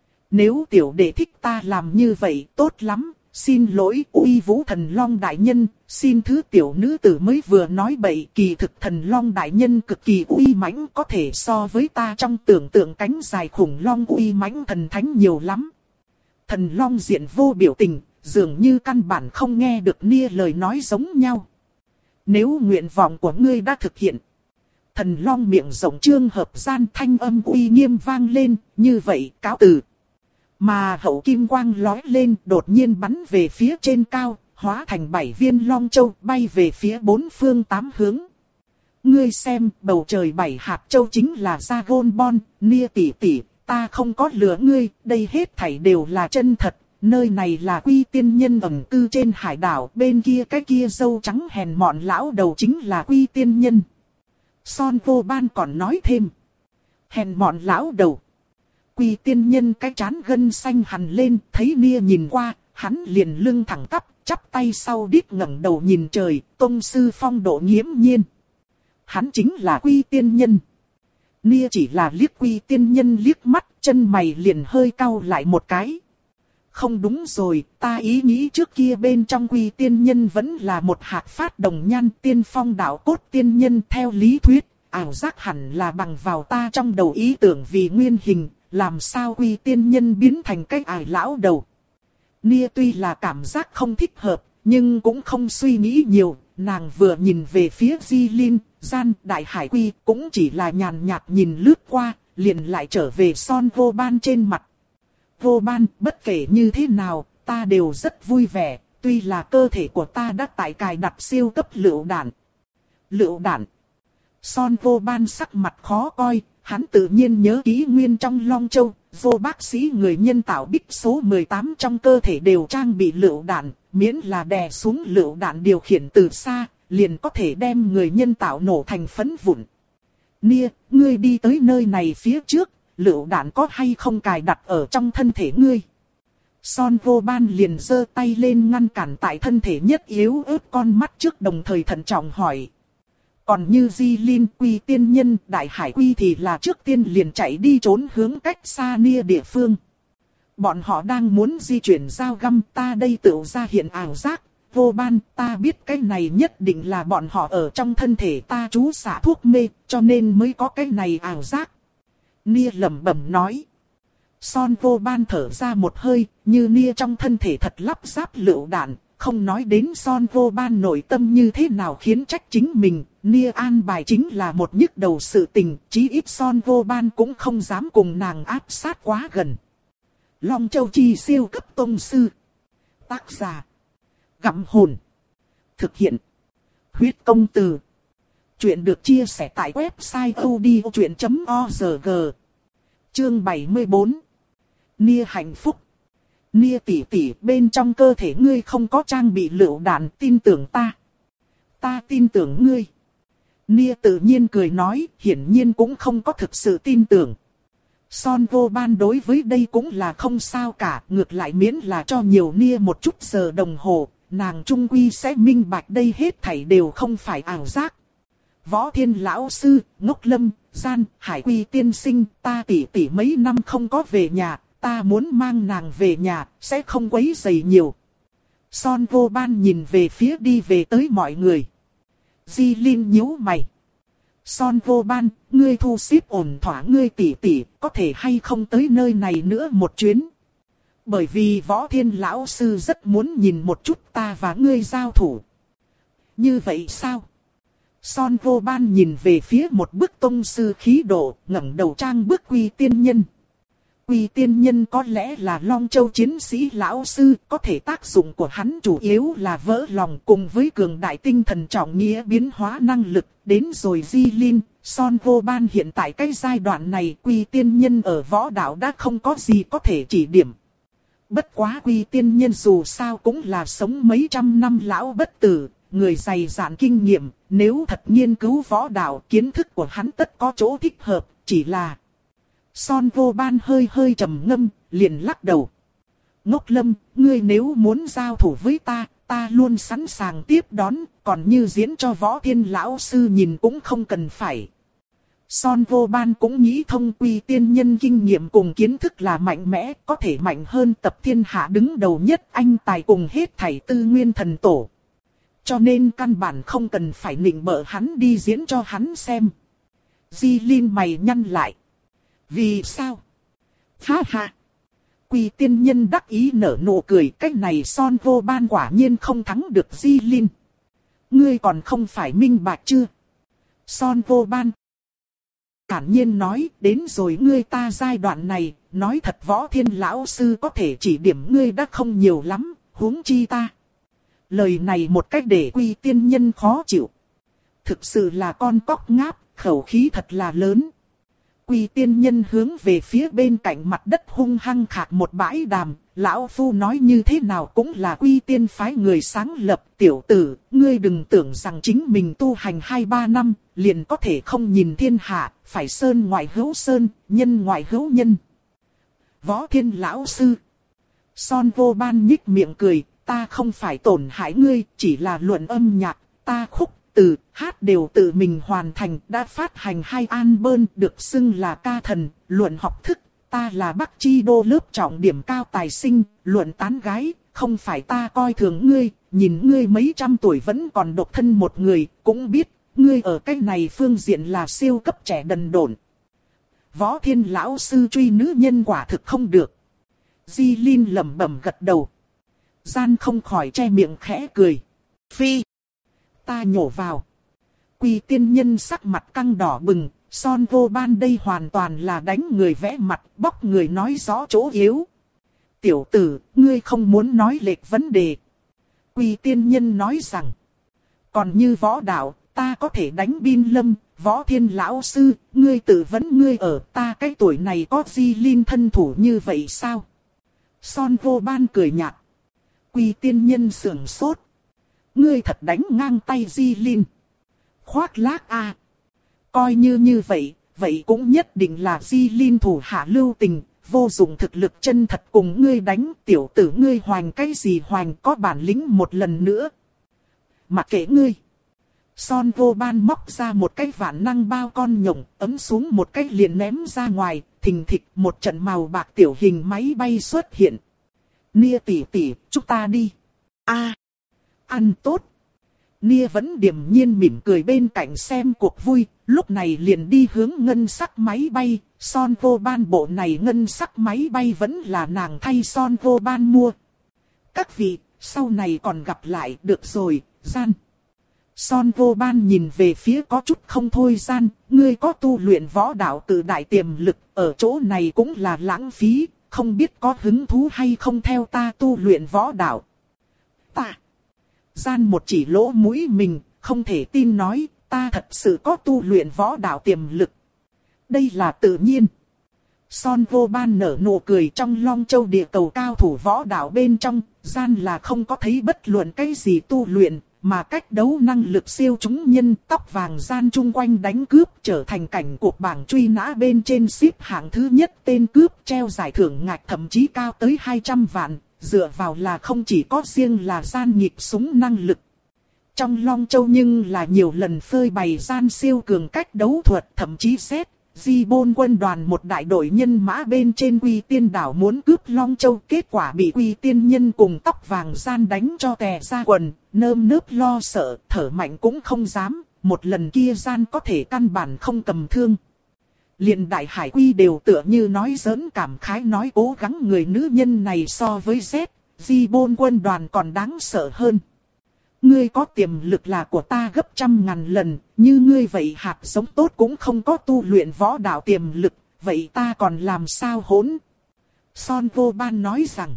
Nếu tiểu đệ thích ta làm như vậy tốt lắm, xin lỗi uy vũ thần long đại nhân, xin thứ tiểu nữ tử mới vừa nói bậy, kỳ thực thần long đại nhân cực kỳ uy mãnh, có thể so với ta trong tưởng tượng cánh dài khủng long uy mãnh thần thánh nhiều lắm. Thần long diện vô biểu tình, dường như căn bản không nghe được Nia lời nói giống nhau. Nếu nguyện vọng của ngươi đã thực hiện. Thần long miệng rộng trương hợp gian thanh âm uy nghiêm vang lên, như vậy cáo từ. Mà hậu kim quang lói lên đột nhiên bắn về phía trên cao, hóa thành bảy viên long châu bay về phía bốn phương tám hướng. Ngươi xem, bầu trời bảy hạt châu chính là Dragon Ball, Nia tỷ tỷ, ta không có lừa ngươi, đây hết thảy đều là chân thật. Nơi này là Quy Tiên Nhân ẩn cư trên hải đảo, bên kia cái kia râu trắng hèn mọn lão đầu chính là Quy Tiên Nhân. Son Vô Ban còn nói thêm. Hèn mọn lão đầu. Quy Tiên Nhân cái trán gân xanh hằn lên, thấy Nia nhìn qua, hắn liền lưng thẳng tắp, chắp tay sau đít ngẩng đầu nhìn trời, tông sư phong độ nghiễm nhiên. Hắn chính là Quy Tiên Nhân. Nia chỉ là liếc Quy Tiên Nhân liếc mắt, chân mày liền hơi cau lại một cái. Không đúng rồi, ta ý nghĩ trước kia bên trong Quy Tiên Nhân vẫn là một hạt phát đồng nhan tiên phong đạo cốt tiên nhân theo lý thuyết, ảo giác hẳn là bằng vào ta trong đầu ý tưởng vì nguyên hình, làm sao Quy Tiên Nhân biến thành cái ải lão đầu. Nia tuy là cảm giác không thích hợp, nhưng cũng không suy nghĩ nhiều, nàng vừa nhìn về phía Di Linh, Gian, Đại Hải Quy, cũng chỉ là nhàn nhạt nhìn lướt qua, liền lại trở về Son Vô Ban trên mặt. Vô Ban, bất kể như thế nào, ta đều rất vui vẻ, tuy là cơ thể của ta đã tại cài đặt siêu cấp lựu đạn. Lựu đạn. Son Vô Ban sắc mặt khó coi, hắn tự nhiên nhớ kỹ nguyên trong Long Châu, vô bác sĩ người nhân tạo bích số mười tám trong cơ thể đều trang bị lựu đạn, miễn là đè xuống lựu đạn điều khiển từ xa, liền có thể đem người nhân tạo nổ thành phấn vụn. Nia, ngươi đi tới nơi này phía trước. Lựu đạn có hay không cài đặt ở trong thân thể ngươi? Son Vô Ban liền giơ tay lên ngăn cản tại thân thể nhất yếu ớt con mắt trước, đồng thời thận trọng hỏi. Còn như Di Linh, Quy Tiên Nhân, Đại Hải Quy thì là trước tiên liền chạy đi trốn hướng cách xa Nia địa phương. Bọn họ đang muốn di chuyển dao găm, ta đây tự ra hiện ảo giác. Vô Ban, ta biết cái này nhất định là bọn họ ở trong thân thể ta trú xả thuốc mê, cho nên mới có cái này ảo giác. Nia lẩm bẩm nói. Son Vô Ban thở ra một hơi, như Nia trong thân thể thật lắp ráp lựu đạn, không nói đến Son Vô Ban nội tâm như thế nào khiến trách chính mình, Nia an bài chính là một nhức đầu sự tình, chí ít Son Vô Ban cũng không dám cùng nàng áp sát quá gần. Long Châu Chi siêu cấp tông sư. Tác giả. Gặm hồn. Thực hiện. Huyết công từ. Chuyện được chia sẻ tại website odchuyện chấm org. Chương bảy mươi bốn. Nia hạnh phúc. Nia tỷ tỷ, bên trong cơ thể ngươi không có trang bị lựu đạn, tin tưởng ta. Ta tin tưởng ngươi. Nia tự nhiên cười nói, hiển nhiên cũng không có thực sự tin tưởng. Son Vô Ban đối với đây cũng là không sao cả, ngược lại miễn là cho nhiều Nia một chút giờ đồng hồ, nàng trung quy sẽ minh bạch đây hết thảy đều không phải ảo giác. Võ Thiên lão sư, Ngốc Lâm, Gian, Hải Quy tiên sinh, ta tỷ tỷ mấy năm không có về nhà, ta muốn mang nàng về nhà, sẽ không quấy rầy nhiều. Son Vô Ban nhìn về phía đi về tới mọi người. Di Linh nhíu mày. Son Vô Ban, ngươi thu xếp ổn thỏa ngươi tỷ tỷ, có thể hay không tới nơi này nữa một chuyến? Bởi vì Võ Thiên lão sư rất muốn nhìn một chút ta và ngươi giao thủ. Như vậy sao? Son Vô Ban nhìn về phía một bức tông sư khí độ, ngẩng đầu trang bức Quy Tiên Nhân. Quy Tiên Nhân có lẽ là Long Châu chiến sĩ lão sư, có thể tác dụng của hắn chủ yếu là vỡ lòng cùng với cường đại tinh thần trọng nghĩa biến hóa năng lực. Đến rồi Di Linh, Son Vô Ban hiện tại cái giai đoạn này Quy Tiên Nhân ở võ đạo đã không có gì có thể chỉ điểm. Bất quá Quy Tiên Nhân dù sao cũng là sống mấy trăm năm lão bất tử, người dày dạn kinh nghiệm, nếu thật nghiên cứu võ đạo kiến thức của hắn tất có chỗ thích hợp, chỉ là... Son Vô Ban hơi hơi trầm ngâm, liền lắc đầu. Ngốc Lâm, ngươi nếu muốn giao thủ với ta, ta luôn sẵn sàng tiếp đón, còn như diễn cho Võ Thiên lão sư nhìn cũng không cần phải. Son Vô Ban cũng nghĩ thông Quy Tiên Nhân kinh nghiệm cùng kiến thức là mạnh mẽ, có thể mạnh hơn tập thiên hạ đứng đầu nhất anh tài cùng hết thảy tư nguyên thần tổ. Cho nên căn bản không cần phải nịnh bợ hắn đi diễn cho hắn xem. Di Linh mày nhăn lại. Vì sao? Ha ha! Quy Tiên Nhân đắc ý nở nụ cười, cách này Son Vô Ban quả nhiên không thắng được Di Linh. Ngươi còn không phải minh bạch chưa? Son Vô Ban thản nhiên nói, đến rồi ngươi ta giai đoạn này, nói thật Võ Thiên lão sư có thể chỉ điểm ngươi đã không nhiều lắm, huống chi ta. Lời này một cách để Quy Tiên Nhân khó chịu. Thực sự là con cóc ngáp, khẩu khí thật là lớn. Quy Tiên Nhân hướng về phía bên cạnh mặt đất hung hăng khạc một bãi đàm, lão phu nói như thế nào cũng là Quy Tiên phái người sáng lập. Tiểu tử, ngươi đừng tưởng rằng chính mình tu hành hai ba năm, liền có thể không nhìn thiên hạ, phải sơn ngoại hữu sơn, nhân ngoại hữu nhân. Võ Thiên lão sư. Son Vô Ban nhích miệng cười, ta không phải tổn hại ngươi, chỉ là luận âm nhạc, ta khúc, từ, hát đều tự mình hoàn thành, đã phát hành hai album được xưng là ca thần, luận học thức, ta là Bắc Chi Đô lớp trọng điểm cao tài sinh, luận tán gái, không phải ta coi thường ngươi, nhìn ngươi mấy trăm tuổi vẫn còn độc thân một người, cũng biết, ngươi ở cái này phương diện là siêu cấp trẻ đần độn. Võ Thiên lão sư truy nữ nhân quả thực không được. Di Linh lẩm bẩm gật đầu. Gian không khỏi che miệng khẽ cười. Phi! Ta nhổ vào. Quy Tiên Nhân sắc mặt căng đỏ bừng, Son Vô Ban đây hoàn toàn là đánh người vẽ mặt, bóc người nói rõ chỗ yếu. Tiểu tử, ngươi không muốn nói lệch vấn đề. Quy Tiên Nhân nói rằng, còn như võ đạo, ta có thể đánh Bin Lâm, Võ Thiên lão sư, ngươi tự vấn ngươi ở ta cái tuổi này có Di Linh thân thủ như vậy sao? Son Vô Ban cười nhạt. Quy Tiên Nhân sưởng sốt. Ngươi thật đánh ngang tay Di Linh. Khoác lác a. À. Coi như như vậy, vậy cũng nhất định là Di Linh thủ hạ lưu tình, vô dụng thực lực chân thật cùng ngươi đánh. Tiểu tử ngươi hoành cái gì hoành, có bản lĩnh một lần nữa. Mặc kệ ngươi. Son Vô Ban móc ra một cái vạn năng bao con nhộng, ấm xuống một cái liền ném ra ngoài, thình thịch một trận màu bạc tiểu hình máy bay xuất hiện. Nia tỷ tỷ, chúng ta đi. A, à, ăn tốt. Nia vẫn điềm nhiên mỉm cười bên cạnh xem cuộc vui, lúc này liền đi hướng ngân sắc máy bay. Son Vô Ban bộ này ngân sắc máy bay vẫn là nàng thay Son Vô Ban mua. Các vị, sau này còn gặp lại, được rồi, Gian. Son Vô Ban nhìn về phía có chút không thôi Gian, ngươi có tu luyện võ đạo tự đại tiềm lực, ở chỗ này cũng là lãng phí, không biết có hứng thú hay không theo ta tu luyện võ đạo. Ta. Gian một chỉ lỗ mũi mình, không thể tin nói, ta thật sự có tu luyện võ đạo tiềm lực. Đây là tự nhiên. Son Vô Ban nở nụ cười, trong Long Châu địa cầu cao thủ võ đạo bên trong, Gian là không có thấy bất luận cái gì tu luyện, mà cách đấu năng lực siêu chúng nhân. Tóc vàng Gian chung quanh đánh cướp trở thành cảnh cuộc bảng truy nã bên trên xếp hạng thứ nhất, tên cướp treo giải thưởng ngạch thậm chí cao tới hai trăm vạn, dựa vào là không chỉ có riêng là Gian nhịp súng năng lực. Trong Long Châu nhưng là nhiều lần phơi bày Gian siêu cường cách đấu thuật, thậm chí xét Di Bôn quân đoàn một đại đội nhân mã bên trên Quy Tiên đảo muốn cướp Long Châu, kết quả bị Quy Tiên nhân cùng tóc vàng Gian đánh cho tè ra quần, nơm nớp lo sợ, thở mạnh cũng không dám, một lần kia Gian có thể căn bản không cầm thương. Liền Đại Hải Quy đều tựa như nói giỡn cảm khái nói cố gắng người nữ nhân này so với Z, Di Bôn quân đoàn còn đáng sợ hơn. Ngươi có tiềm lực là của ta gấp trăm ngàn lần, như ngươi vậy hạt giống tốt cũng không có tu luyện võ đạo tiềm lực, vậy ta còn làm sao hỗn? Son Vô Ban nói rằng,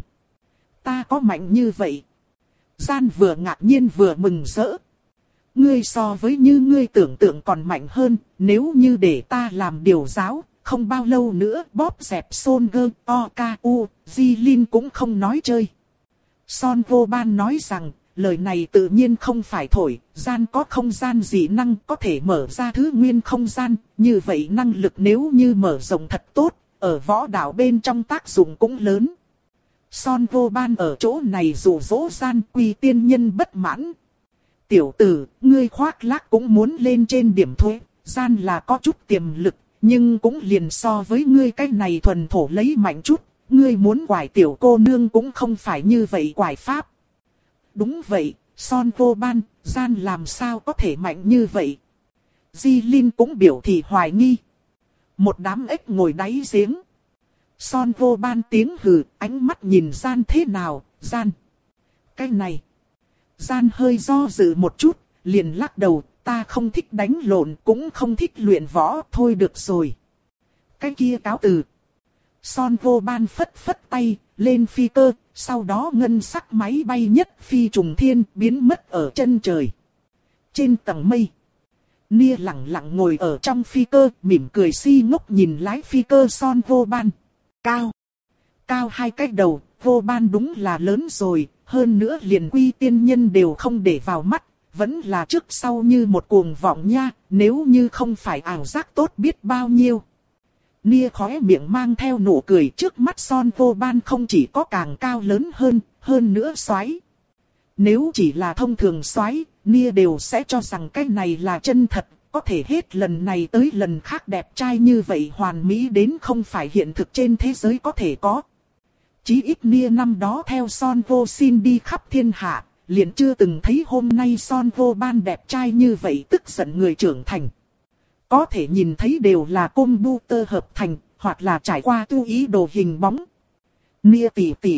ta có mạnh như vậy. Gian vừa ngạc nhiên vừa mừng rỡ. Ngươi so với như ngươi tưởng tượng còn mạnh hơn, nếu như để ta làm điều giáo, không bao lâu nữa bóp dẹp Son Gơ, O K U, Di Linh cũng không nói chơi. Son Vô Ban nói rằng, lời này tự nhiên không phải thổi, Gian có không gian dị năng có thể mở ra thứ nguyên không gian, như vậy năng lực nếu như mở rộng thật tốt, ở võ đạo bên trong tác dụng cũng lớn. Son Vô Ban ở chỗ này dụ dỗ Gian, Quy Tiên nhân bất mãn. Tiểu tử, ngươi khoác lác cũng muốn lên trên điểm thuế, gian là có chút tiềm lực, nhưng cũng liền so với ngươi cái này thuần thổ lấy mạnh chút, ngươi muốn quải tiểu cô nương cũng không phải như vậy quải pháp. Đúng vậy, Son Vô Ban, gian làm sao có thể mạnh như vậy? Di Linh cũng biểu thị hoài nghi. Một đám ếch ngồi đáy giếng. Son Vô Ban tiếng hừ, ánh mắt nhìn gian thế nào, gian. Cái này. Gian hơi do dự một chút, liền lắc đầu, ta không thích đánh lộn, cũng không thích luyện võ, thôi được rồi. Cái kia cáo từ. Son Vô Ban phất phất tay, lên phi cơ, sau đó ngân sắc máy bay nhất phi trùng thiên biến mất ở chân trời. Trên tầng mây, Nia lặng lặng ngồi ở trong phi cơ, mỉm cười si ngốc nhìn lái phi cơ Son Vô Ban. Cao, cao hai cái đầu, Vô Ban đúng là lớn rồi, hơn nữa liền quy tiên nhân đều không để vào mắt, vẫn là trước sau như một cuồng vọng nha, nếu như không phải ảo giác tốt biết bao nhiêu. Nia khóe miệng mang theo nụ cười, trước mắt Son Vô Ban không chỉ có càng cao lớn hơn, hơn nữa xoái. Nếu chỉ là thông thường xoái, Nia đều sẽ cho rằng cái này là chân thật, có thể hết lần này tới lần khác đẹp trai như vậy hoàn mỹ đến không phải hiện thực trên thế giới có thể có. Chí ít Nia năm đó theo Son Vô Sin đi khắp thiên hạ, liền chưa từng thấy hôm nay Son Vô Ban đẹp trai như vậy tức giận người trưởng thành. Có thể nhìn thấy đều là computer hợp thành, hoặc là trải qua tu ý đồ hình bóng. Nia tỉ tỉ.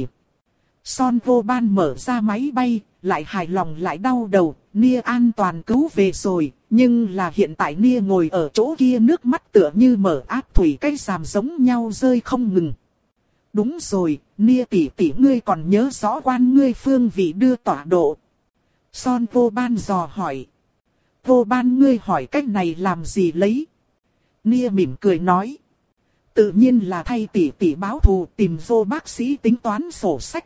Son Vô Ban mở ra máy bay, lại hài lòng lại đau đầu, Nia an toàn cứu về rồi, nhưng là hiện tại Nia ngồi ở chỗ kia nước mắt tựa như mở áp thủy cái ràm giống nhau rơi không ngừng. Đúng rồi, Nia tỷ tỷ ngươi còn nhớ rõ quan ngươi phương vị đưa tọa độ. Son Vô Ban dò hỏi. Vô Ban ngươi hỏi cách này làm gì lấy? Nia mỉm cười nói. Tự nhiên là thay tỷ tỷ báo thù tìm vô bác sĩ tính toán sổ sách.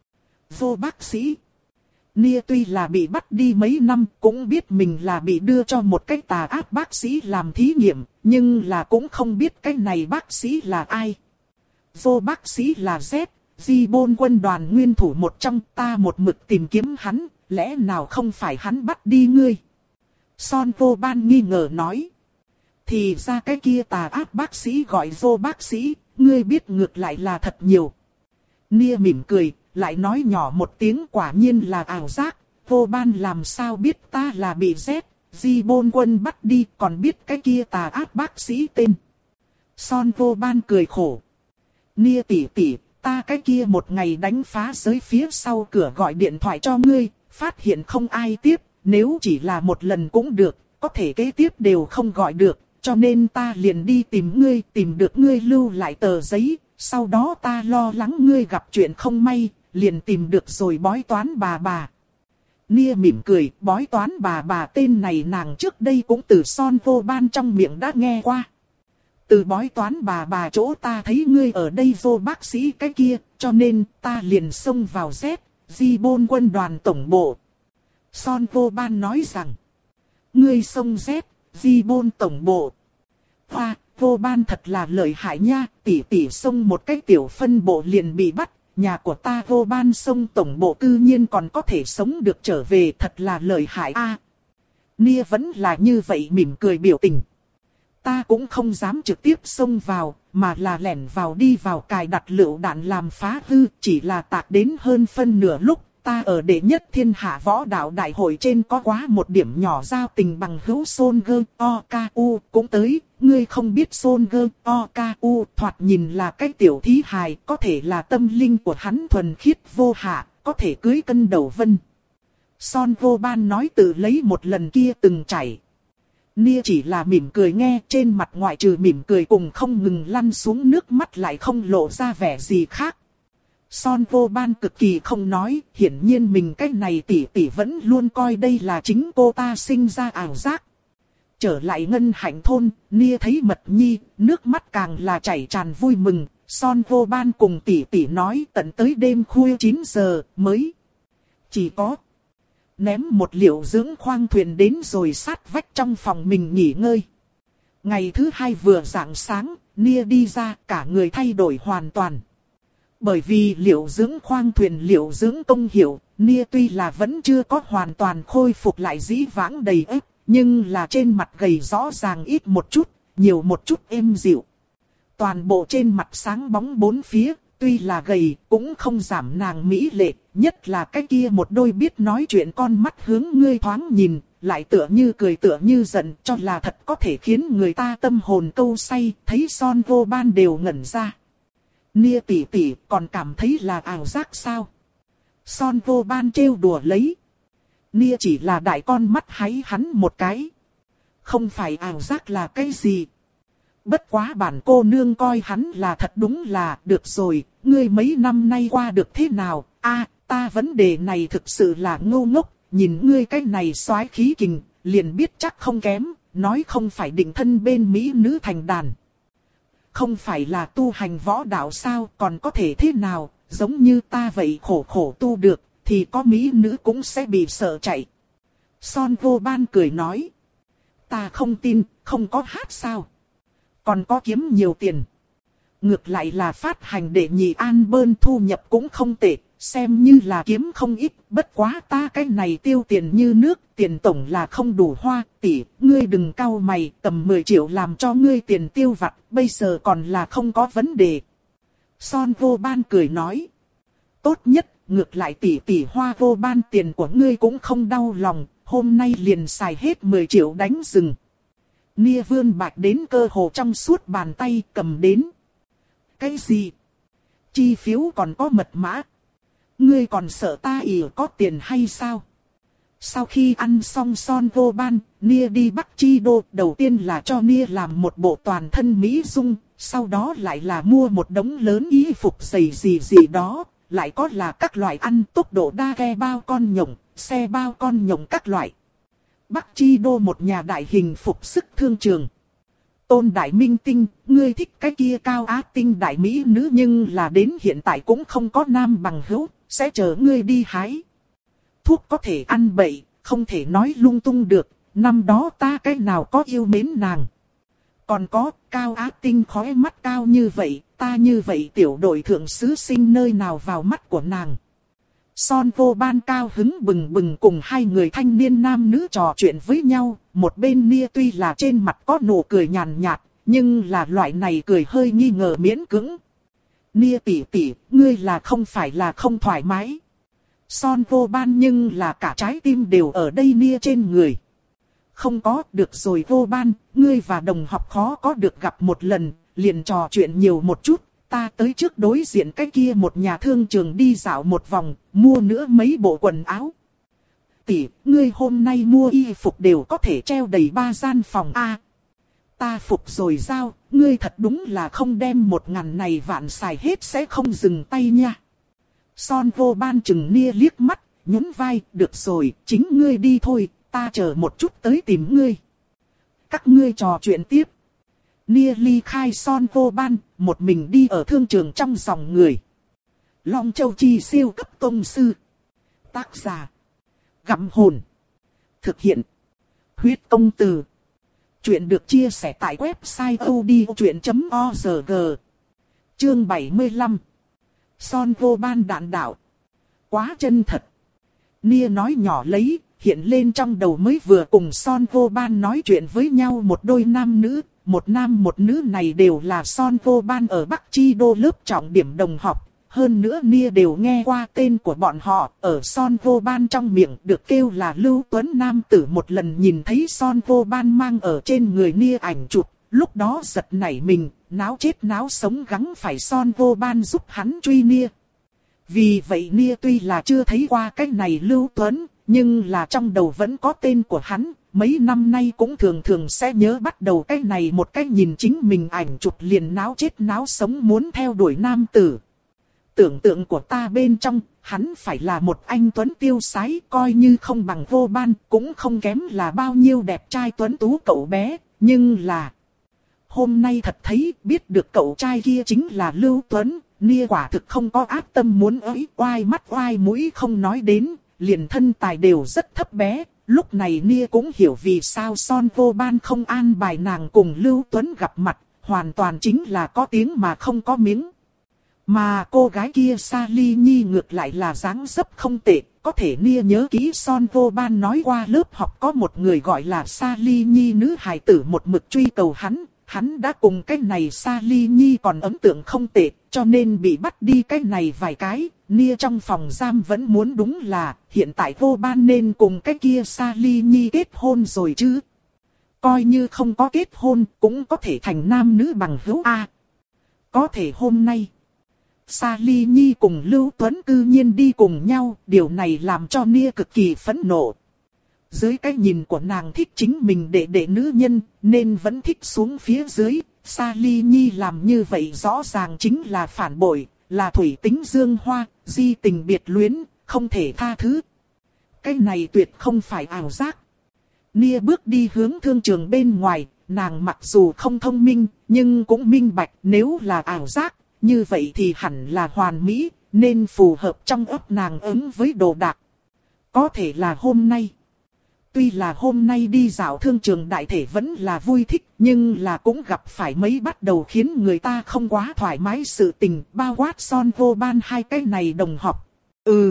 Vô bác sĩ. Nia tuy là bị bắt đi mấy năm cũng biết mình là bị đưa cho một cái tà ác bác sĩ làm thí nghiệm, nhưng là cũng không biết cái này bác sĩ là ai. Vô bác sĩ là Z, Di Bôn quân đoàn nguyên thủ một trong, ta một mực tìm kiếm hắn, lẽ nào không phải hắn bắt đi ngươi? Son Vô Ban nghi ngờ nói. Thì ra cái kia tà ác bác sĩ gọi vô bác sĩ, ngươi biết ngược lại là thật nhiều. Nia mỉm cười, lại nói nhỏ một tiếng quả nhiên là ảo giác, Vô Ban làm sao biết ta là bị Z, Di Bôn quân bắt đi còn biết cái kia tà ác bác sĩ tên. Son Vô Ban cười khổ. Nia tỷ tỷ, ta cái kia một ngày đánh phá giới phía sau cửa gọi điện thoại cho ngươi, phát hiện không ai tiếp, nếu chỉ là một lần cũng được, có thể kế tiếp đều không gọi được, cho nên ta liền đi tìm ngươi, tìm được ngươi lưu lại tờ giấy, sau đó ta lo lắng ngươi gặp chuyện không may, liền tìm được rồi bói toán bà bà. Nia mỉm cười, bói toán bà bà tên này nàng trước đây cũng từ Son Vô Ban trong miệng đã nghe qua. Từ bói toán bà bà chỗ ta thấy ngươi ở đây vô bác sĩ cái kia, cho nên ta liền xông vào Z, Di Bôn quân đoàn tổng bộ. Son Vô Ban nói rằng, ngươi xông Z, Di Bôn tổng bộ. Hoa, Vô Ban thật là lợi hại nha, tỷ tỷ xông một cái tiểu phân bộ liền bị bắt, nhà của ta Vô Ban xông tổng bộ cư nhiên còn có thể sống được trở về, thật là lợi hại a. À, Nia vẫn là như vậy mỉm cười biểu tình. Ta cũng không dám trực tiếp xông vào, mà là lẻn vào đi vào cài đặt lựu đạn làm phá hư, chỉ là tạc đến hơn phân nửa lúc, ta ở đệ nhất thiên hạ võ đạo đại hội trên có quá một điểm nhỏ giao tình bằng hữu Son Gơ O K U cũng tới, ngươi không biết Son Gơ O K U thoạt nhìn là cái tiểu thí hài, có thể là tâm linh của hắn thuần khiết vô hạ, có thể cưới cân đầu vân. Son Vô Ban nói tự lấy một lần kia từng chảy. Nia chỉ là mỉm cười nghe, trên mặt ngoại trừ mỉm cười cùng không ngừng lăn xuống nước mắt lại không lộ ra vẻ gì khác. Son Vô Ban cực kỳ không nói, hiển nhiên mình cái này tỷ tỷ vẫn luôn coi đây là chính cô ta sinh ra ảo giác. Trở lại Ngân Hạnh thôn, Nia thấy Mật Nhi, nước mắt càng là chảy tràn vui mừng. Son Vô Ban cùng tỷ tỷ nói tận tới đêm khuya chín giờ mới chỉ có ném một liệu dưỡng khoang thuyền đến rồi sát vách trong phòng mình nghỉ ngơi. Ngày thứ hai vừa rạng sáng, Nia đi ra cả người thay đổi hoàn toàn. Bởi vì liệu dưỡng khoang thuyền liệu dưỡng công hiệu, Nia tuy là vẫn chưa có hoàn toàn khôi phục lại dĩ vãng đầy ếp, nhưng là trên mặt gầy rõ ràng ít một chút, nhiều một chút êm dịu. Toàn bộ trên mặt sáng bóng bốn phía, tuy là gầy, cũng không giảm nàng mỹ lệ, nhất là cái kia một đôi biết nói chuyện con mắt hướng ngươi thoáng nhìn, lại tựa như cười tựa như giận, cho là thật có thể khiến người ta tâm hồn câu say, thấy Son Vô Ban đều ngẩn ra. Nia tỷ tỷ còn cảm thấy là ảo giác sao? Son Vô Ban trêu đùa lấy. Nia chỉ là đại con mắt háy hắn một cái. Không phải ảo giác là cái gì? Bất quá bản cô nương coi hắn là thật đúng là được rồi, ngươi mấy năm nay qua được thế nào? A, à, ta vấn đề này thực sự là ngu ngốc, nhìn ngươi cái này soái khí kình, liền biết chắc không kém, nói không phải định thân bên mỹ nữ thành đàn. Không phải là tu hành võ đạo sao, còn có thể thế nào, giống như ta vậy khổ khổ tu được, thì có mỹ nữ cũng sẽ bị sợ chạy. Son Vô Ban cười nói, ta không tin, không có hát sao? Còn có kiếm nhiều tiền. Ngược lại là phát hành để nhị album thu nhập cũng không tệ, xem như là kiếm không ít, bất quá ta cái này tiêu tiền như nước, tiền tổng là không đủ hoa, tỷ, ngươi đừng cau mày, tầm mười triệu làm cho ngươi tiền tiêu vặt, bây giờ còn là không có vấn đề. Son Vô Ban cười nói, tốt nhất, ngược lại tỷ tỷ Hoa Vô Ban tiền của ngươi cũng không đau lòng, hôm nay liền xài hết mười triệu đánh rừng. Nia vươn bạch đến cơ hồ trong suốt bàn tay cầm đến. Cái gì? Chi phiếu còn có mật mã. Ngươi còn sợ ta ỉ có tiền hay sao? Sau khi ăn xong Son Vô Ban, Nia đi Bắc Chi Đô, đầu tiên là cho Nia làm một bộ toàn thân mỹ dung, sau đó lại là mua một đống lớn y phục giày gì gì đó, lại có là các loại ăn tốc độ đa ghe bao con nhộng, xe bao con nhộng các loại. Bắc Chi Đô một nhà đại hình phục sức thương trường. Tôn Đại Minh Tinh, ngươi thích cái kia cao á tinh đại mỹ nữ nhưng là đến hiện tại cũng không có nam bằng hữu, sẽ chờ ngươi đi hái. Thuốc có thể ăn bậy, không thể nói lung tung được, năm đó ta cái nào có yêu mến nàng. Còn có, cao á tinh khóe mắt cao như vậy, ta như vậy tiểu đội thượng sứ sinh nơi nào vào mắt của nàng. Son Vô Ban cao hứng bừng bừng cùng hai người thanh niên nam nữ trò chuyện với nhau, một bên Nia tuy là trên mặt có nụ cười nhàn nhạt, nhưng là loại này cười hơi nghi ngờ miễn cưỡng. Nia tỷ tỷ, ngươi là không phải là không thoải mái. Son Vô Ban nhưng là cả trái tim đều ở đây Nia trên người. Không có, được rồi Vô Ban, ngươi và đồng học khó có được gặp một lần, liền trò chuyện nhiều một chút. Ta tới trước đối diện cái kia một nhà thương trường đi dạo một vòng, mua nữa mấy bộ quần áo. Tỷ, ngươi hôm nay mua y phục đều có thể treo đầy ba gian phòng a. Ta phục rồi sao, ngươi thật đúng là không đem một ngàn này vạn xài hết sẽ không dừng tay nha. Son Vô Ban chừng Nia liếc mắt, nhún vai, được rồi, chính ngươi đi thôi, ta chờ một chút tới tìm ngươi. Các ngươi trò chuyện tiếp. Nia ly khai Son Vô Ban, một mình đi ở thương trường trong dòng người. Long Châu Chi siêu cấp tông sư. Tác giả. Gặm hồn. Thực hiện. Huyết công từ. Chuyện được chia sẻ tại website odchuyện chấm org. Chương bảy mươi lăm. Son Vô Ban đạn đạo. Quá chân thật. Nia nói nhỏ lấy, hiện lên trong đầu mới vừa cùng Son Vô Ban nói chuyện với nhau một đôi nam nữ. Một nam một nữ này đều là Son Vô Ban ở Bắc Chi Đô lớp trọng điểm đồng học. Hơn nữa Nia đều nghe qua tên của bọn họ, ở Son Vô Ban trong miệng được kêu là Lưu Tuấn Nam tử. Một lần nhìn thấy Son Vô Ban mang ở trên người Nia ảnh chụp, lúc đó giật nảy mình, náo chết náo sống gắng phải Son Vô Ban giúp hắn truy Nia. Vì vậy Nia tuy là chưa thấy qua cái này Lưu Tuấn, nhưng là trong đầu vẫn có tên của hắn. Mấy năm nay cũng thường thường sẽ nhớ bắt đầu cái này một cái nhìn chính mình ảnh chụp liền náo chết náo sống muốn theo đuổi nam tử. Tưởng tượng của ta bên trong, hắn phải là một anh tuấn tiêu sái, coi như không bằng Vô Ban, cũng không kém là bao nhiêu đẹp trai tuấn tú cậu bé, nhưng là... Hôm nay thật thấy, biết được cậu trai kia chính là Lưu Tuấn, Nia quả thực không có ác tâm muốn ới, oai mắt oai mũi không nói đến, liền thân tài đều rất thấp bé. Lúc này Nia cũng hiểu vì sao Son Vô Ban không an bài nàng cùng Lưu Tuấn gặp mặt, hoàn toàn chính là có tiếng mà không có miếng. Mà cô gái kia Sa Ly Nhi ngược lại là dáng dấp không tệ, có thể Nia nhớ kỹ Son Vô Ban nói qua lớp học có một người gọi là Sa Ly Nhi nữ hài tử một mực truy cầu hắn. Hắn đã cùng cái này Sa Ly Nhi còn ấn tượng không tệ, cho nên bị bắt đi cái này vài cái. Nia trong phòng giam vẫn muốn đúng là hiện tại Vô Ban nên cùng cái kia Sa Ly Nhi kết hôn rồi chứ. Coi như không có kết hôn cũng có thể thành nam nữ bằng hữu A. Có thể hôm nay Sa Ly Nhi cùng Lưu Tuấn cư nhiên đi cùng nhau, điều này làm cho Nia cực kỳ phẫn nộ. Dưới cái nhìn của nàng thích chính mình để để nữ nhân, nên vẫn thích xuống phía dưới. Sa Ly Nhi làm như vậy rõ ràng chính là phản bội, là thủy tính dương hoa, di tình biệt luyến, không thể tha thứ. Cái này tuyệt không phải ảo giác. Nia bước đi hướng thương trường bên ngoài, nàng mặc dù không thông minh, nhưng cũng minh bạch nếu là ảo giác, như vậy thì hẳn là hoàn mỹ, nên phù hợp trong óc nàng ứng với đồ đạc. Có thể là hôm nay. Tuy là hôm nay đi dạo thương trường đại thể vẫn là vui thích, nhưng là cũng gặp phải mấy bắt đầu khiến người ta không quá thoải mái sự tình, bao quát Son Vô Ban hai cái này đồng học. Ừ.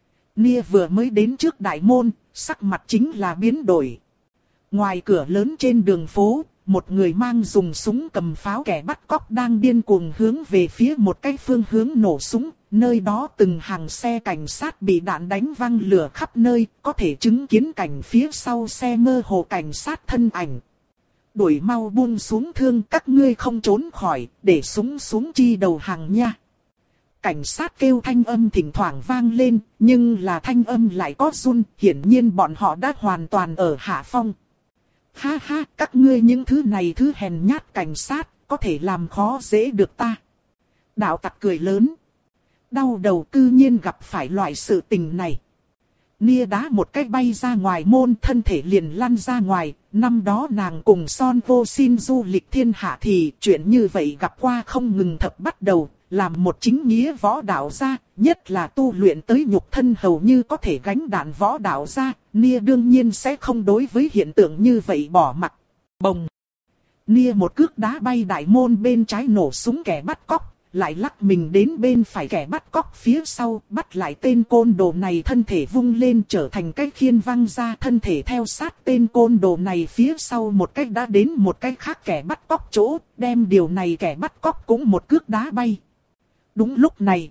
Nia vừa mới đến trước đại môn, sắc mặt chính là biến đổi. Ngoài cửa lớn trên đường phố, một người mang dùng súng cầm pháo kẻ bắt cóc đang điên cuồng hướng về phía một cái phương hướng nổ súng. Nơi đó từng hàng xe cảnh sát bị đạn đánh văng lửa khắp nơi, có thể chứng kiến cảnh phía sau xe mơ hồ cảnh sát thân ảnh. Đuổi mau buông xuống thương, các ngươi không trốn khỏi, để súng xuống chi đầu hàng nha. Cảnh sát kêu thanh âm thỉnh thoảng vang lên, nhưng là thanh âm lại có run, hiển nhiên bọn họ đã hoàn toàn ở hạ phong. Ha ha, các ngươi những thứ này thứ hèn nhát cảnh sát, có thể làm khó dễ được ta. Đạo tặc cười lớn. Đau đầu cư nhiên gặp phải loại sự tình này. Nia đá một cái bay ra ngoài môn, thân thể liền lăn ra ngoài. Năm đó nàng cùng Son Vô xin du lịch thiên hạ thì chuyện như vậy gặp qua không ngừng thập bắt đầu. Làm một chính nghĩa võ đạo gia, nhất là tu luyện tới nhục thân hầu như có thể gánh đạn võ đạo gia, Nia đương nhiên sẽ không đối với hiện tượng như vậy bỏ mặc. Bồng! Nia một cước đá bay đại môn bên trái nổ súng kẻ bắt cóc, lại lắc mình đến bên phải kẻ bắt cóc phía sau, bắt lại tên côn đồ này, thân thể vung lên trở thành cái khiên văng ra, thân thể theo sát tên côn đồ này phía sau một cách đã đến một cái khác kẻ bắt cóc chỗ, đem điều này kẻ bắt cóc cũng một cước đá bay. Đúng lúc này,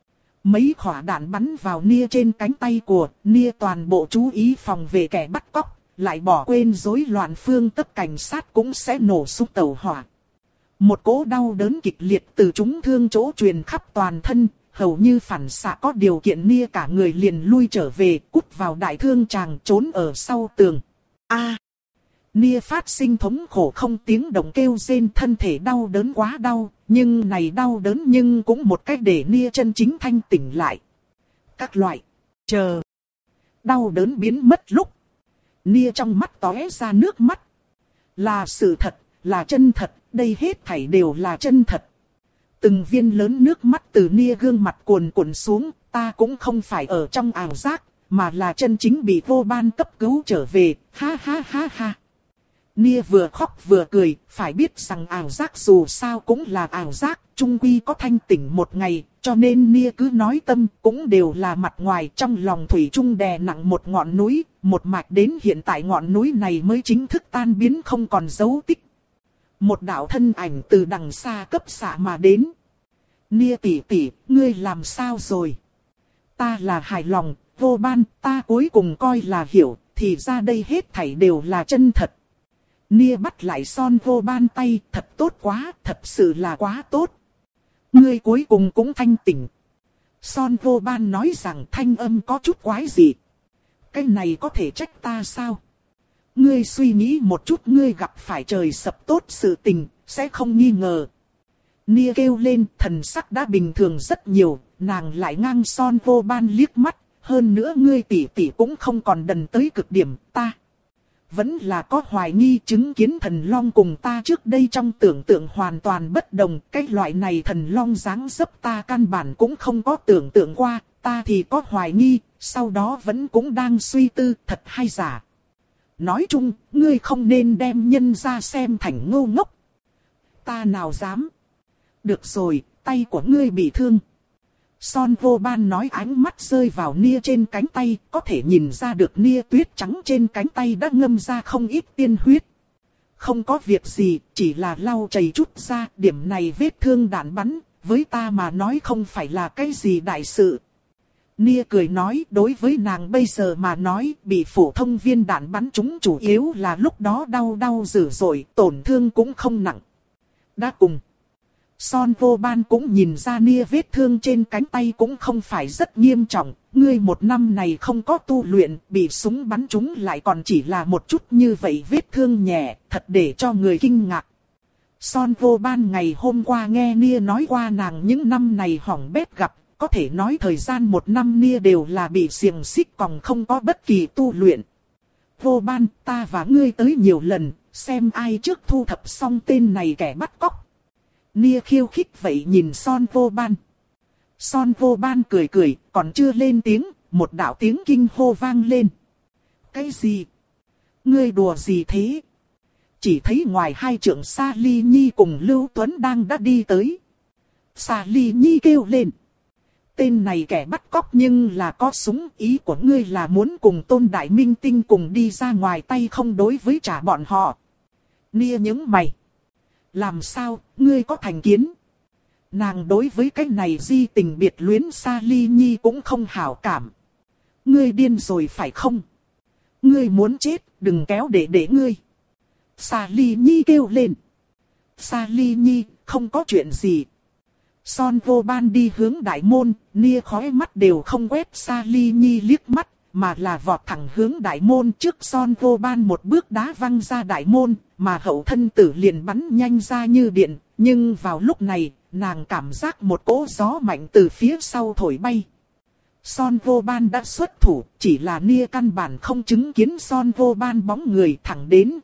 mấy quả đạn bắn vào Nia trên cánh tay của Nia, toàn bộ chú ý phòng về kẻ bắt cóc, lại bỏ quên rối loạn phương tất cảnh sát cũng sẽ nổ súng tàu hỏa. Một cỗ đau đớn kịch liệt từ trúng thương chỗ truyền khắp toàn thân, hầu như phản xạ có điều kiện Nia cả người liền lui trở về, cút vào đại thương tràng trốn ở sau tường. A! À, Nia phát sinh thống khổ không tiếng động kêu rên, thân thể đau đớn quá đau, nhưng này đau đớn nhưng cũng một cách để Nia chân chính thanh tỉnh lại. Các loại, chờ, đau đớn biến mất lúc, Nia trong mắt tóe ra nước mắt. Là sự thật, là chân thật, đây hết thảy đều là chân thật. Từng viên lớn nước mắt từ Nia gương mặt cuồn cuộn xuống, ta cũng không phải ở trong ảo giác, mà là chân chính bị Vô Ban cấp cứu trở về, ha ha ha ha. Nia vừa khóc vừa cười, phải biết rằng ảo giác dù sao cũng là ảo giác, chung quy có thanh tỉnh một ngày, cho nên Nia cứ nói tâm cũng đều là mặt ngoài, trong lòng thủy chung đè nặng một ngọn núi, một mạch đến hiện tại ngọn núi này mới chính thức tan biến không còn dấu tích. Một đạo thân ảnh từ đằng xa cấp xạ mà đến. Nia tỷ tỷ, ngươi làm sao rồi? Ta là hài lòng, Vô Ban, ta cuối cùng coi là hiểu, thì ra đây hết thảy đều là chân thật. Nia bắt lại Son Vô Ban tay, thật tốt quá, thật sự là quá tốt. Ngươi cuối cùng cũng thanh tỉnh. Son Vô Ban nói rằng thanh âm có chút quái dị. Cái này có thể trách ta sao? Ngươi suy nghĩ một chút, ngươi gặp phải trời sập tốt sự tình, sẽ không nghi ngờ. Nia kêu lên, thần sắc đã bình thường rất nhiều, nàng lại ngang Son Vô Ban liếc mắt. Hơn nữa ngươi tỷ tỷ cũng không còn đần tới cực điểm, ta vẫn là có hoài nghi, chứng kiến thần long cùng ta trước đây trong tưởng tượng hoàn toàn bất đồng. Cái loại này thần long dáng dấp ta căn bản cũng không có tưởng tượng qua, ta thì có hoài nghi, sau đó vẫn cũng đang suy tư thật hay giả. Nói chung, ngươi không nên đem nhân ra xem thành ngu ngốc. Ta nào dám. Được rồi, tay của ngươi bị thương. Son Vô Ban nói, ánh mắt rơi vào nia trên cánh tay, có thể nhìn ra được nia tuyết trắng trên cánh tay đã ngâm ra không ít tiên huyết. Không có việc gì, chỉ là lau chảy chút ra, điểm này vết thương đạn bắn, với ta mà nói không phải là cái gì đại sự. Nia cười nói, đối với nàng bây giờ mà nói, bị phổ thông viên đạn bắn trúng chủ yếu là lúc đó đau đau dữ dội, tổn thương cũng không nặng. Đã cùng. Son Vô Ban cũng nhìn ra Nia vết thương trên cánh tay cũng không phải rất nghiêm trọng, ngươi một năm này không có tu luyện, bị súng bắn trúng lại còn chỉ là một chút như vậy vết thương nhẹ, thật để cho người kinh ngạc. Son Vô Ban ngày hôm qua nghe Nia nói qua nàng những năm này hỏng bét gặp, có thể nói thời gian một năm Nia đều là bị xiềng xích còn không có bất kỳ tu luyện. Vô Ban, ta và ngươi tới nhiều lần, xem ai trước thu thập xong tên này kẻ bắt cóc. Nia khiêu khích vậy nhìn Son Vô Ban. Son Vô Ban cười cười, còn chưa lên tiếng, một đạo tiếng kinh hô vang lên. Cái gì? Ngươi đùa gì thế? Chỉ thấy ngoài hai trượng Sa Ly Nhi cùng Lưu Tuấn đang đã đi tới. Sa Ly Nhi kêu lên. Tên này kẻ bắt cóc nhưng là có súng, ý của ngươi là muốn cùng Tôn Đại Minh Tinh cùng đi ra ngoài tay không đối với trả bọn họ. Nia nhướng mày. Làm sao, ngươi có thành kiến? Nàng đối với cái này di tình biệt luyến Sa Ly Nhi cũng không hảo cảm. Ngươi điên rồi phải không? Ngươi muốn chết, đừng kéo để để ngươi. Sa Ly Nhi kêu lên. Sa Ly Nhi, không có chuyện gì. Son Vô Ban đi hướng đại môn, Nia khói mắt đều không quét Sa Ly Nhi liếc mắt, mà là vọt thẳng hướng đại môn. Trước Son Vô Ban một bước đá văng ra đại môn, mà hậu thân tử liền bắn nhanh ra như điện. Nhưng vào lúc này, nàng cảm giác một cỗ gió mạnh từ phía sau thổi bay. Son Vô Ban đã xuất thủ, chỉ là Nia căn bản không chứng kiến Son Vô Ban bóng người thẳng đến.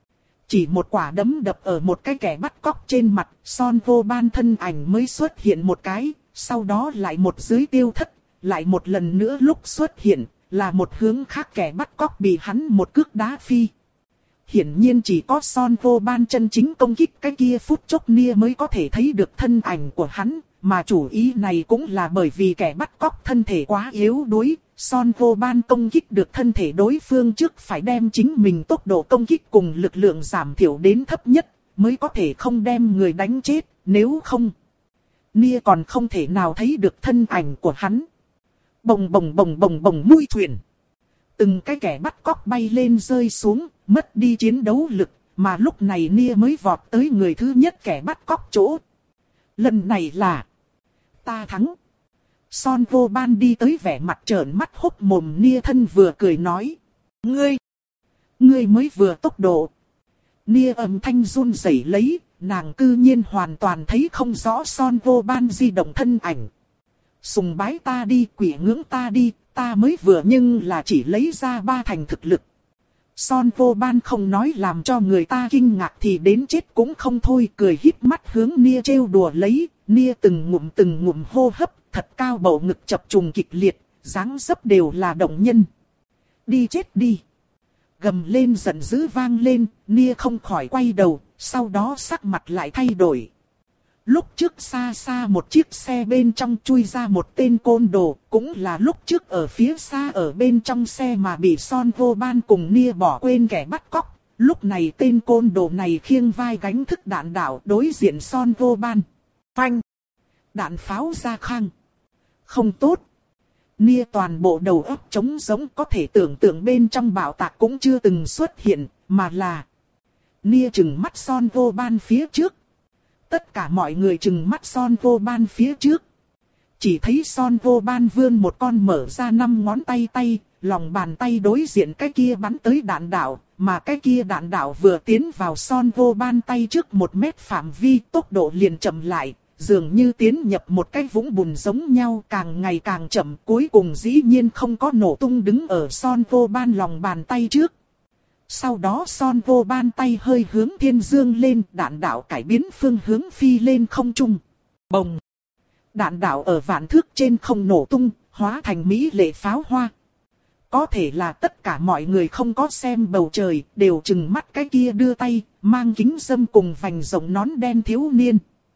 Chỉ một quả đấm đập ở một cái kẻ bắt cóc trên mặt, Son Vô Ban thân ảnh mới xuất hiện một cái, sau đó lại một dưới tiêu thất, lại một lần nữa lúc xuất hiện, là một hướng khác kẻ bắt cóc bị hắn một cước đá phi. Hiển nhiên chỉ có Son Vô Ban chân chính công kích cái kia phút chốc Nia mới có thể thấy được thân ảnh của hắn, mà chủ ý này cũng là bởi vì kẻ bắt cóc thân thể quá yếu đuối. Son Vô Ban công kích được thân thể đối phương trước phải đem chính mình tốc độ công kích cùng lực lượng giảm thiểu đến thấp nhất, mới có thể không đem người đánh chết, nếu không. Nia còn không thể nào thấy được thân ảnh của hắn. Bồng bồng bồng bồng bồng mũi thuyền. Từng cái kẻ bắt cóc bay lên rơi xuống, mất đi chiến đấu lực, mà lúc này Nia mới vọt tới người thứ nhất kẻ bắt cóc chỗ. Lần này là ta thắng. Son Vô Ban đi tới vẻ mặt trợn mắt hốc mồm, Nia thân vừa cười nói. Ngươi, ngươi mới vừa tốc độ. Nia âm thanh run rẩy lấy, nàng cư nhiên hoàn toàn thấy không rõ Son Vô Ban di động thân ảnh. Sùng bái ta đi, quỷ ngưỡng ta đi, ta mới vừa nhưng là chỉ lấy ra ba thành thực lực. Son Vô Ban không nói làm cho người ta kinh ngạc thì đến chết cũng không thôi, cười híp mắt hướng Nia trêu đùa lấy. Nia từng ngụm từng ngụm hô hấp, thật cao bầu ngực chập trùng kịch liệt, dáng dấp đều là động nhân. Đi chết đi. Gầm lên giận dữ vang lên, Nia không khỏi quay đầu, sau đó sắc mặt lại thay đổi. Lúc trước xa xa một chiếc xe bên trong chui ra một tên côn đồ, cũng là lúc trước ở phía xa ở bên trong xe mà bị Son Vô Ban cùng Nia bỏ quên kẻ bắt cóc. Lúc này tên côn đồ này khiêng vai gánh thức đạn đạo đối diện Son Vô Ban. Phanh! Đạn pháo ra khang. Không tốt. Nia toàn bộ đầu óc trống giống, có thể tưởng tượng bên trong bạo tạc cũng chưa từng xuất hiện, mà là Nia trừng mắt Son Vô Ban phía trước. Tất cả mọi người trừng mắt Son Vô Ban phía trước. Chỉ thấy Son Vô Ban vươn một con mở ra năm ngón tay tay, lòng bàn tay đối diện cái kia bắn tới đạn đạo, mà cái kia đạn đạo vừa tiến vào Son Vô Ban tay trước một mét phạm vi, tốc độ liền chậm lại, dường như tiến nhập một cái vũng bùn giống nhau, càng ngày càng chậm, cuối cùng dĩ nhiên không có nổ tung đứng ở Son Vô Ban lòng bàn tay trước. Sau đó Son Vô Ban tay hơi hướng thiên dương lên, đạn đạo cải biến phương hướng phi lên không trung. Bồng! Đạn đạo ở vạn thước trên không nổ tung, hóa thành mỹ lệ pháo hoa. Có thể là tất cả mọi người không có xem bầu trời, đều trừng mắt cái kia đưa tay, mang kính râm cùng vành rộng nón đen thiếu niên.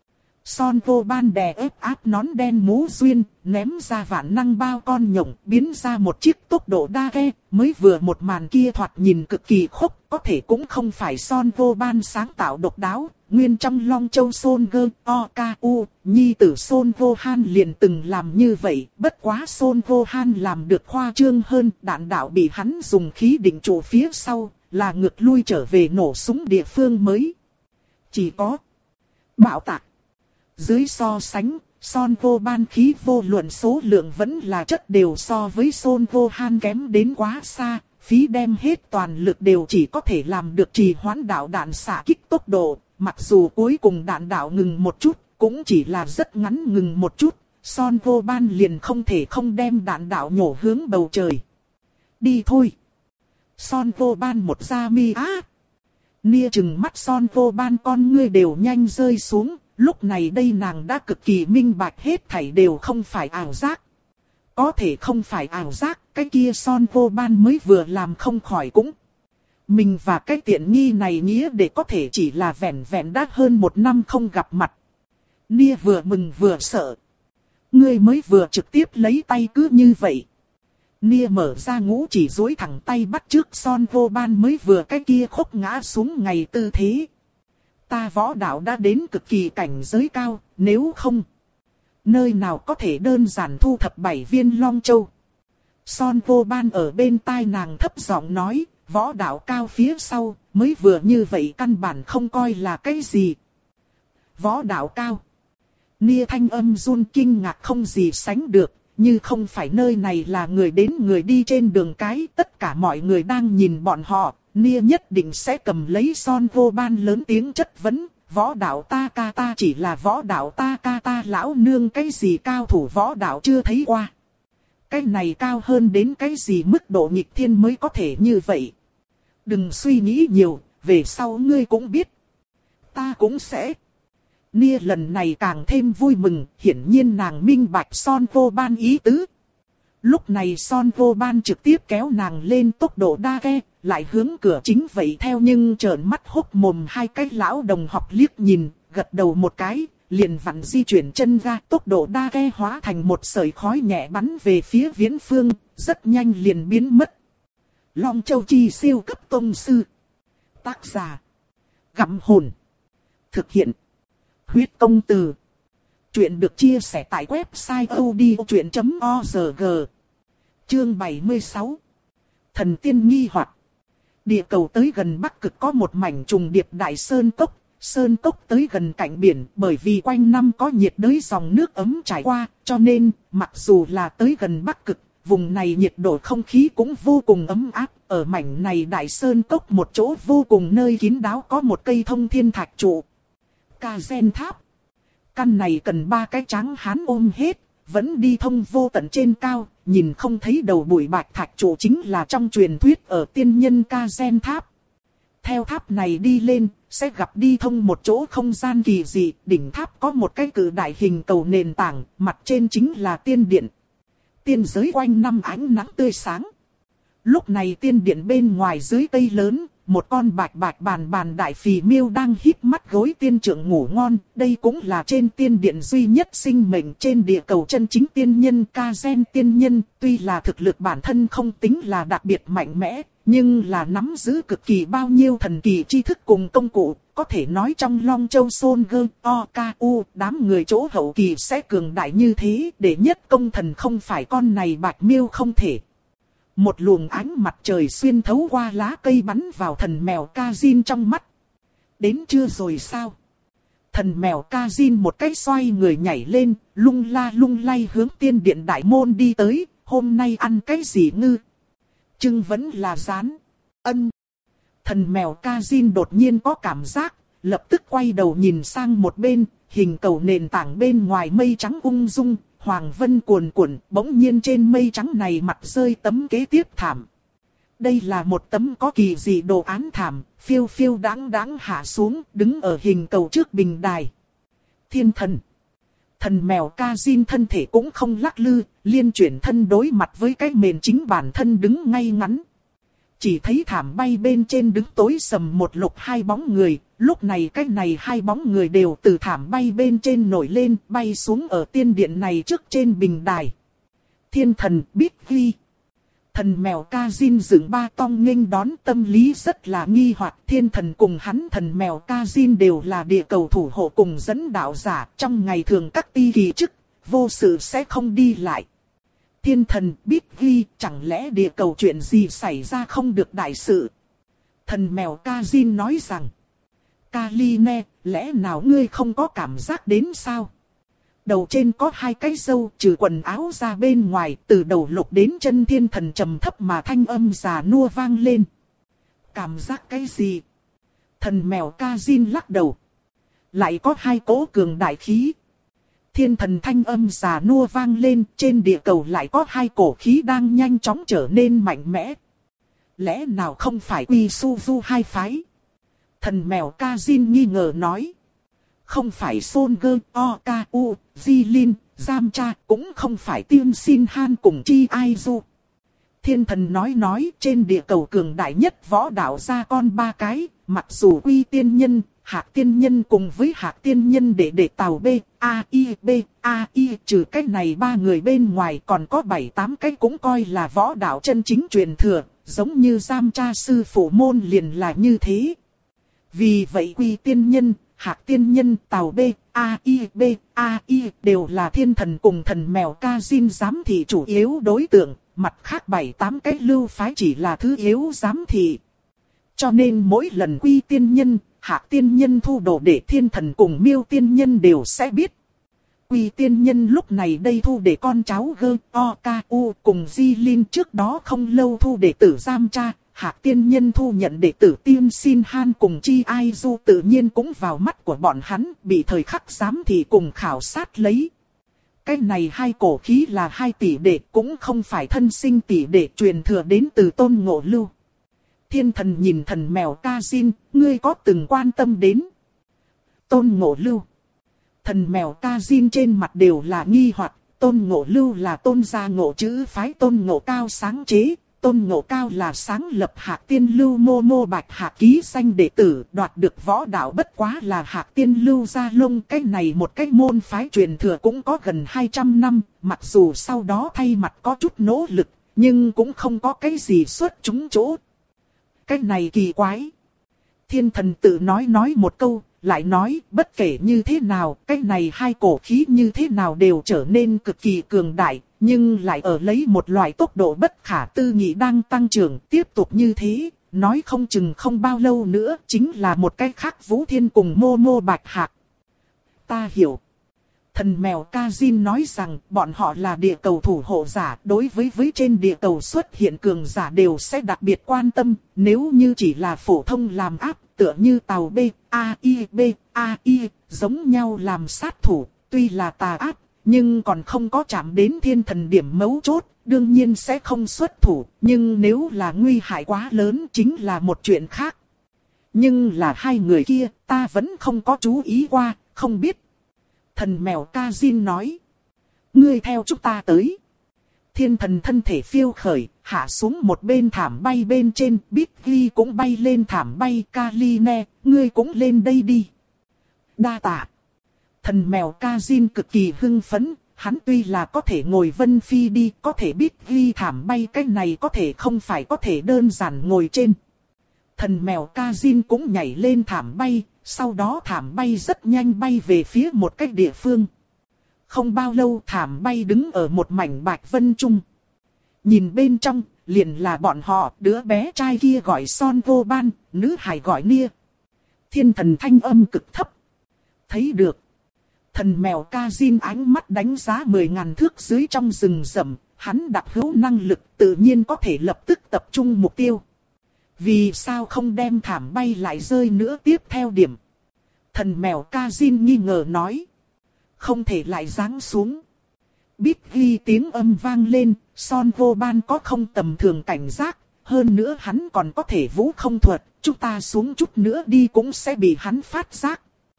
Son vô ban đè ép áp nón đen mũ duyên, ném ra vạn năng bao con nhộng, biến ra một chiếc tốc độ đa ghe, mới vừa một màn kia thoạt nhìn cực kỳ khốc, có thể cũng không phải Son vô ban sáng tạo độc đáo, nguyên trong Long Châu Son Gơ, O K U, nhi tử Son vô han liền từng làm như vậy, bất quá Son vô han làm được khoa trương hơn, đạn đạo bị hắn dùng khí định trụ phía sau, là ngược lui trở về nổ súng địa phương mới. Chỉ có bạo tạc. Dưới so sánh, Son vô ban khí vô luận số lượng vẫn là chất đều so với Son vô han kém đến quá xa, phí đem hết toàn lực đều chỉ có thể làm được trì hoãn đạo đạn xạ kích tốc độ, mặc dù cuối cùng đạn đạo ngừng một chút, cũng chỉ là rất ngắn ngừng một chút, Son vô ban liền không thể không đem đạn đạo nhổ hướng bầu trời. Đi thôi. Son vô ban một ra mi á. Nia chừng mắt Son vô ban con ngươi đều nhanh rơi xuống. Lúc này đây nàng đã cực kỳ minh bạch hết thảy đều không phải ảo giác. Có thể không phải ảo giác, cái kia Son vô ban mới vừa làm không khỏi cũng. Mình và cái tiện nghi này nghĩa để có thể chỉ là vẹn vẹn đã hơn một năm không gặp mặt. Nia vừa mừng vừa sợ. Ngươi mới vừa trực tiếp lấy tay cứ như vậy. Nia mở ra ngũ chỉ duỗi thẳng tay bắt trước Son vô ban mới vừa cái kia khốc ngã xuống ngày tư thế. Ta võ đạo đã đến cực kỳ cảnh giới cao, nếu không, nơi nào có thể đơn giản thu thập bảy viên Long Châu. Son vô ban ở bên tai nàng thấp giọng nói, võ đạo cao phía sau, mới vừa như vậy căn bản không coi là cái gì. Võ đạo cao. Nia thanh âm run kinh ngạc không gì sánh được, như không phải nơi này là người đến người đi trên đường cái, tất cả mọi người đang nhìn bọn họ. Nia nhất định sẽ cầm lấy Son vô ban lớn tiếng chất vấn, võ đạo ta ca ta chỉ là võ đạo ta ca ta lão nương cái gì cao thủ võ đạo chưa thấy qua. Cái này cao hơn đến cái gì mức độ nghịch thiên mới có thể như vậy. Đừng suy nghĩ nhiều, về sau ngươi cũng biết. Ta cũng sẽ. Nia lần này càng thêm vui mừng, hiển nhiên nàng minh bạch Son vô ban ý tứ. Lúc này Son vô ban trực tiếp kéo nàng lên tốc độ đa ghe, lại hướng cửa chính vậy theo nhưng trợn mắt hốc mồm hai cái lão đồng học liếc nhìn, gật đầu một cái, liền vặn di chuyển chân ra tốc độ đa ghe hóa thành một sợi khói nhẹ bắn về phía viễn phương, rất nhanh liền biến mất. Long Châu Chi siêu cấp tông sư. Tác giả. Gặm hồn. Thực hiện. Huyết công từ. Chuyện được chia sẻ tại website odchuyện chấm org. Chương bảy mươi sáu. Thần tiên nghi hoặc. Địa cầu tới gần Bắc Cực có một mảnh trùng điệp đại sơn cốc. Sơn cốc tới gần cạnh biển bởi vì quanh năm có nhiệt đới dòng nước ấm trải qua, cho nên mặc dù là tới gần Bắc Cực, vùng này nhiệt độ không khí cũng vô cùng ấm áp. Ở mảnh này đại sơn cốc một chỗ vô cùng nơi kín đáo có một cây thông thiên thạch trụ. Ca gen tháp. Căn này cần ba cái tráng hán ôm hết, vẫn đi thông vô tận trên cao, nhìn không thấy đầu bụi bạch thạch trụ chính là trong truyền thuyết ở tiên nhân Ca gen tháp. Theo tháp này đi lên, sẽ gặp đi thông một chỗ không gian kỳ dị, đỉnh tháp có một cái cự đại hình cầu nền tảng, mặt trên chính là tiên điện. Tiên giới quanh năm ánh nắng tươi sáng. Lúc này tiên điện bên ngoài dưới cây lớn, một con bạch bạch bàn bàn đại phì miêu đang híp mắt gối tiên trưởng ngủ ngon. Đây cũng là trên tiên điện duy nhất sinh mệnh trên địa cầu chân chính tiên nhân Ca gen tiên nhân. Tuy là thực lực bản thân không tính là đặc biệt mạnh mẽ, nhưng là nắm giữ cực kỳ bao nhiêu thần kỳ tri thức cùng công cụ. Có thể nói trong Long Châu Son Gơ, O K U, đám người chỗ hậu kỳ sẽ cường đại như thế. Để nhất công thần không phải con này bạch miêu không thể. Một luồng ánh mặt trời xuyên thấu qua lá cây bắn vào thần mèo Ca gen trong mắt. Đến chưa rồi sao? Thần mèo Ca gen một cái xoay người nhảy lên, lung la lung lay hướng tiên điện đại môn đi tới. Hôm nay ăn cái gì ngư? Chưng vẫn là rán. Ân. Thần mèo Ca gen đột nhiên có cảm giác, lập tức quay đầu nhìn sang một bên, hình cầu nền tảng bên ngoài mây trắng ung dung. Hoàng vân cuồn cuộn, bỗng nhiên trên mây trắng này mặt rơi tấm kế tiếp thảm. Đây là một tấm có kỳ dị đồ án thảm, phiêu phiêu đáng đáng hạ xuống, đứng ở hình cầu trước bình đài. Thiên thần. Thần mèo Ca gen thân thể cũng không lắc lư, liên chuyển thân đối mặt với cái mền chính bản thân đứng ngay ngắn. chỉ thấy thảm bay bên trên đứng tối sầm một lục hai bóng người, lúc này cái này hai bóng người đều từ thảm bay bên trên nổi lên, bay xuống ở tiên điện này trước trên bình đài. Thiên thần biết ghi. Thần mèo Kazin dựng ba tong nghênh đón, tâm lý rất là nghi hoặc. Thiên thần cùng hắn thần mèo Kazin đều là địa cầu thủ hộ cùng dẫn đạo giả, trong ngày thường các ti kỳ chức, vô sự sẽ không đi lại. Thiên thần biết ghi, chẳng lẽ địa cầu chuyện gì xảy ra không được đại sự. Thần mèo Kazin nói rằng, Kaline, lẽ nào ngươi không có cảm giác đến sao? Đầu trên có hai cái râu, trừ quần áo ra bên ngoài, từ đầu lục đến chân thiên thần trầm thấp mà thanh âm già nua vang lên. Cảm giác cái gì? Thần mèo Kazin lắc đầu. Lại có hai cỗ cường đại khí. Thiên thần thanh âm già nua vang lên, trên địa cầu lại có hai cổ khí đang nhanh chóng trở nên mạnh mẽ. Lẽ nào không phải Quy Su Du hai phái? Thần mèo Kazin nghi ngờ nói. Không phải Solger, Oku, Jilin, Zamcha, cũng không phải Tiên Sin Han cùng Chi Aizu. Thiên thần nói nói, trên địa cầu cường đại nhất võ đạo ra con ba cái, mặc dù Quy Tiên Nhân, Hạc Tiên Nhân cùng với Hạc Tiên Nhân để để tàu B, A, I, B, A, I, trừ cái này ba người bên ngoài còn có bảy tám cái cũng coi là võ đạo chân chính truyền thừa, giống như Zamcha sư phụ môn liền là như thế. Vì vậy Quy Tiên Nhân, Hạc Tiên Nhân, tàu B, A, I, B, A, I đều là thiên thần cùng thần mèo Kazin giám thị chủ yếu đối tượng, mặt khác bảy tám cái lưu phái chỉ là thứ yếu giám thị. Cho nên mỗi lần Quy Tiên Nhân, Hạc Tiên Nhân thu đồ để thiên thần cùng Miêu Tiên Nhân đều sẽ biết. Quy Tiên Nhân lúc này đây thu để con cháu Gơ, O, K, U cùng Di Linh, trước đó không lâu thu đệ tử Zamcha. Hạc Tiên Nhân thu nhận đệ tử Tiên Sin Han cùng Chi Aizu tự nhiên cũng vào mắt của bọn hắn, bị thời khắc giám thị cùng khảo sát lấy. Cái này hai cổ khí là hai tỷ đệ, cũng không phải thân sinh tỷ đệ truyền thừa đến từ Tôn Ngộ Lưu. Thiên thần nhìn thần mèo Kazin, ngươi có từng quan tâm đến Tôn Ngộ Lưu? Thần mèo Kazin trên mặt đều là nghi hoặc. Tôn Ngộ Lưu là tôn gia ngộ chữ phái Tôn Ngộ Cao sáng chế. Tôn Ngộ Cao là sáng lập Hạc Tiên Lưu Mô Mô Bạch Hạc ký danh đệ tử, đoạt được võ đạo bất quá là Hạc Tiên Lưu gia lông. Cái này một cái môn phái truyền thừa cũng có gần hai trăm năm, mặc dù sau đó thay mặt có chút nỗ lực, nhưng cũng không có cái gì xuất chúng chỗ. Cái này kỳ quái. Thiên thần tự nói nói một câu, lại nói bất kể như thế nào, cái này hai cổ khí như thế nào đều trở nên cực kỳ cường đại. Nhưng lại ở lấy một loại tốc độ bất khả tư nghị đang tăng trưởng, tiếp tục như thế, nói không chừng không bao lâu nữa chính là một cái khác Vũ Thiên cùng Mô Mô Bạch Hạc. Ta hiểu. Thần mèo Kazin nói rằng bọn họ là địa cầu thủ hộ giả, đối với với trên địa cầu xuất hiện cường giả đều sẽ đặc biệt quan tâm, nếu như chỉ là phổ thông làm áp, tựa như tàu B, A, I, B, A, I, giống nhau làm sát thủ, tuy là tà ác. Nhưng còn không có chạm đến thiên thần điểm mấu chốt, đương nhiên sẽ không xuất thủ, nhưng nếu là nguy hại quá lớn chính là một chuyện khác. Nhưng là hai người kia, ta vẫn không có chú ý qua, không biết. Thần mèo Kazin nói. Ngươi theo chúng ta tới. Thiên thần thân thể phiêu khởi, hạ xuống một bên thảm bay bên trên, Biggie cũng bay lên thảm bay. Kaline, ngươi cũng lên đây đi. Đa tạ. Thần mèo Kazin cực kỳ hưng phấn, hắn tuy là có thể ngồi vân phi đi, có thể biết ghi thảm bay, cái này có thể không phải có thể đơn giản ngồi trên. Thần mèo Kazin cũng nhảy lên thảm bay, sau đó thảm bay rất nhanh bay về phía một cái địa phương. Không bao lâu thảm bay đứng ở một mảnh bạch vân trung. Nhìn bên trong, liền là bọn họ, đứa bé trai kia gọi Son Vô Ban, nữ hài gọi Nia. Thiên thần thanh âm cực thấp. Thấy được. Thần mèo Kazin ánh mắt đánh giá mười ngàn thước dưới trong rừng rậm, hắn đặc hữu năng lực tự nhiên có thể lập tức tập trung mục tiêu. Vì sao không đem thảm bay lại rơi nữa tiếp theo điểm? Thần mèo Kazin nghi ngờ nói. Không thể lại giáng xuống. Biết ghi tiếng âm vang lên, Son Vô Ban có không tầm thường cảnh giác, hơn nữa hắn còn có thể vũ không thuật, chúng ta xuống chút nữa đi cũng sẽ bị hắn phát giác.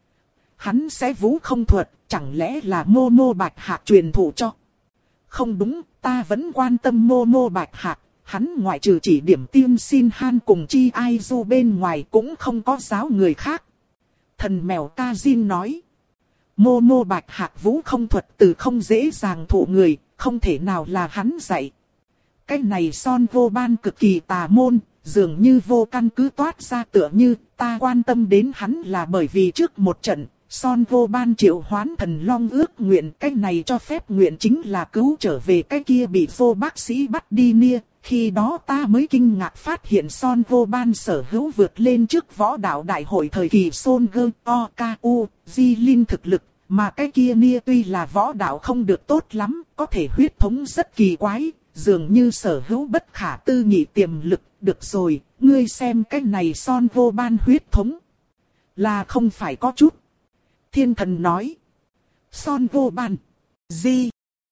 Hắn sẽ vũ không thuật, chẳng lẽ là Mô Mô Bạch Hạc truyền thụ cho? Không đúng, ta vẫn quan tâm Mô Mô Bạch Hạc, hắn ngoại trừ chỉ điểm tiên xin han cùng chi ai du bên ngoài cũng không có giáo người khác. Thần mèo Kazin nói. Mô mô bạch hạc vũ không thuật từ không dễ dàng thụ người, không thể nào là hắn dạy. Cái này Son Vô Ban cực kỳ tà môn, dường như vô căn cứ toát ra tựa như ta quan tâm đến hắn là bởi vì trước một trận, Son Vô Ban triệu hoán thần long ước nguyện. Cái này cho phép nguyện chính là cứu trở về cái kia bị vô bác sĩ bắt đi nia. Khi đó ta mới kinh ngạc phát hiện Son Vô Ban sở hữu vượt lên trước võ đạo đại hội thời kỳ Son Gơ O K U Di Linh thực lực. Mà cái kia nia tuy là võ đạo không được tốt lắm, có thể huyết thống rất kỳ quái, dường như sở hữu bất khả tư nghị tiềm lực. Được rồi, ngươi xem cái này Son Vô Ban huyết thống. Là không phải có chút. Thiên thần nói. Son Vô Ban. Gì?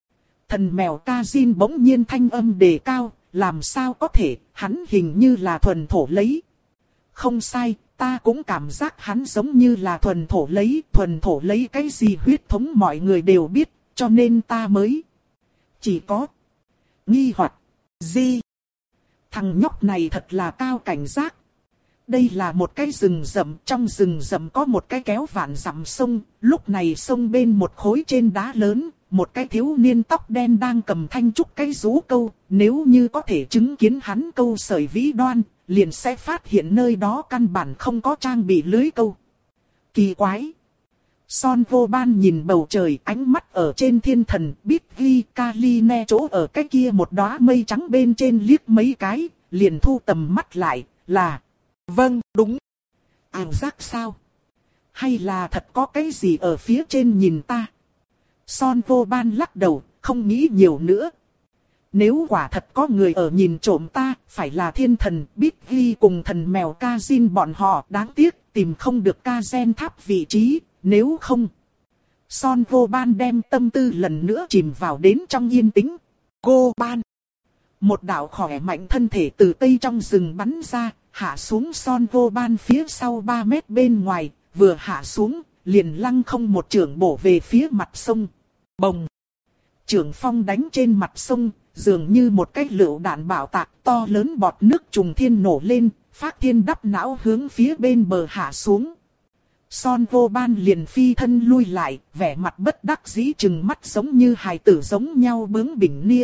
Thần mèo Kazin bỗng nhiên thanh âm đề cao. Làm sao có thể, hắn hình như là thuần thổ lấy. Không sai, ta cũng cảm giác hắn giống như là thuần thổ lấy. Thuần thổ lấy cái gì huyết thống mọi người đều biết, cho nên ta mới. Chỉ có. Nghi hoặc. Gì? Thằng nhóc này thật là cao cảnh giác. Đây là một cái rừng rậm, trong rừng rậm có một cái kéo vạn dặm sông, lúc này sông bên một khối trên đá lớn, một cái thiếu niên tóc đen đang cầm thanh trúc cái rú câu, nếu như có thể chứng kiến hắn câu sợi vĩ đoan, liền sẽ phát hiện nơi đó căn bản không có trang bị lưới câu. Kỳ quái! Son Vô Ban nhìn bầu trời, ánh mắt ở trên thiên thần, biết ghi Kaline chỗ ở cái kia một đóa mây trắng bên trên liếc mấy cái, liền thu tầm mắt lại, là... Vâng, đúng. Ảo giác sao? Hay là thật có cái gì ở phía trên nhìn ta? Son Vô Ban lắc đầu, không nghĩ nhiều nữa. Nếu quả thật có người ở nhìn trộm ta, phải là thiên thần, biết ghi cùng thần mèo Kazin bọn họ. Đáng tiếc, tìm không được Kazen tháp vị trí, nếu không. Son Vô Ban đem tâm tư lần nữa chìm vào đến trong yên tĩnh. Cô Ban. Một đạo khỏe mạnh thân thể từ tây trong rừng bắn ra, hạ xuống Son Vô Ban phía sau ba mét bên ngoài, vừa hạ xuống, liền lăng không một chưởng bổ về phía mặt sông. Bồng! Chưởng phong đánh trên mặt sông, dường như một cái lựu đạn bạo tạc to lớn bọt nước trùng thiên nổ lên, phát thiên đắp não hướng phía bên bờ hạ xuống. Son Vô Ban liền phi thân lui lại, vẻ mặt bất đắc dĩ trừng mắt giống như hài tử giống nhau bướng bỉnh nia.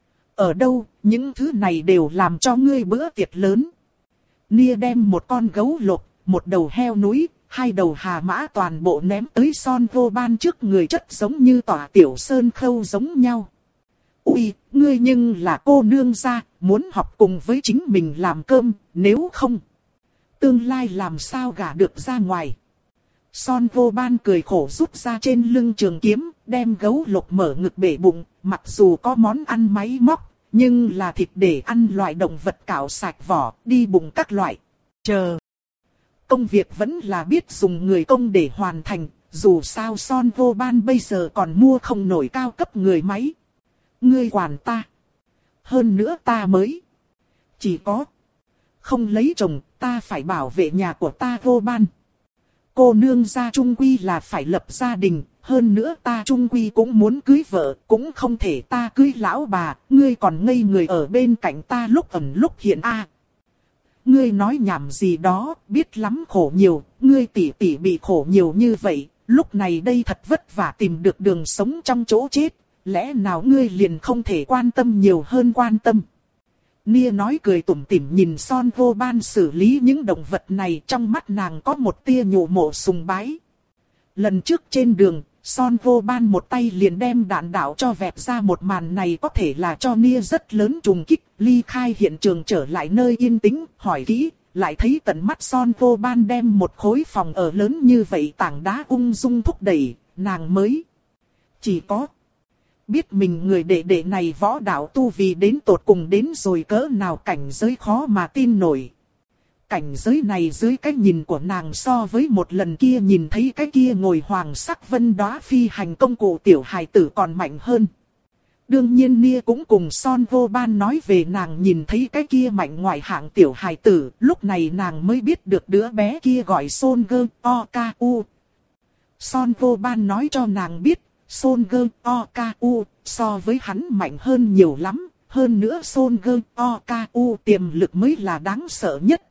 Ở đâu, những thứ này đều làm cho ngươi bữa tiệc lớn. Nia đem một con gấu lột, một đầu heo núi, hai đầu hà mã toàn bộ ném tới Son Vô Ban trước người chất giống như tỏa tiểu sơn khâu giống nhau. Ui, ngươi nhưng là cô nương gia, muốn học cùng với chính mình làm cơm, nếu không. Tương lai làm sao gả được ra ngoài. Son Vô Ban cười khổ rút ra trên lưng trường kiếm, đem gấu lột mở ngực bể bụng, mặc dù có món ăn máy móc, nhưng là thịt để ăn loại động vật cạo sạch vỏ, đi bụng các loại. Chờ. Công việc vẫn là biết dùng người công để hoàn thành, dù sao Son Vô Ban bây giờ còn mua không nổi cao cấp người máy. Ngươi quản ta. Hơn nữa ta mới. Chỉ có. Không lấy chồng, ta phải bảo vệ nhà của ta Vô Ban. Cô nương gia trung quy là phải lập gia đình, hơn nữa ta trung quy cũng muốn cưới vợ, cũng không thể ta cưới lão bà, ngươi còn ngây người ở bên cạnh ta lúc ẩn lúc hiện a. À, ngươi nói nhảm gì đó, biết lắm khổ nhiều, ngươi tỉ tỉ bị khổ nhiều như vậy, lúc này đây thật vất vả tìm được đường sống trong chỗ chết, lẽ nào ngươi liền không thể quan tâm nhiều hơn quan tâm. Nia nói cười tủm tỉm nhìn Son Vô Ban xử lý những động vật này, trong mắt nàng có một tia nhộ mộ sùng bái. Lần trước trên đường, Son Vô Ban một tay liền đem đạn đạo cho vẹt ra một màn này có thể là cho Nia rất lớn trùng kích, ly khai hiện trường trở lại nơi yên tĩnh, hỏi kỹ, lại thấy tận mắt Son Vô Ban đem một khối phòng ở lớn như vậy tảng đá ung dung thúc đẩy, nàng mới chỉ có biết mình người đệ đệ này võ đạo tu vì đến tột cùng đến rồi cỡ nào cảnh giới khó mà tin nổi. Cảnh giới này dưới cái nhìn của nàng so với một lần kia nhìn thấy cái kia ngồi hoàng sắc vân đóa phi hành công cụ tiểu hài tử còn mạnh hơn. Đương nhiên Nia cũng cùng Son Vô Ban nói về nàng nhìn thấy cái kia mạnh ngoại hạng tiểu hài tử, lúc này nàng mới biết được đứa bé kia gọi Son Gơ O K U. Son Vô Ban nói cho nàng biết, Son Gơ O K U so với hắn mạnh hơn nhiều lắm, hơn nữa Son Go Oku tiềm lực mới là đáng sợ nhất.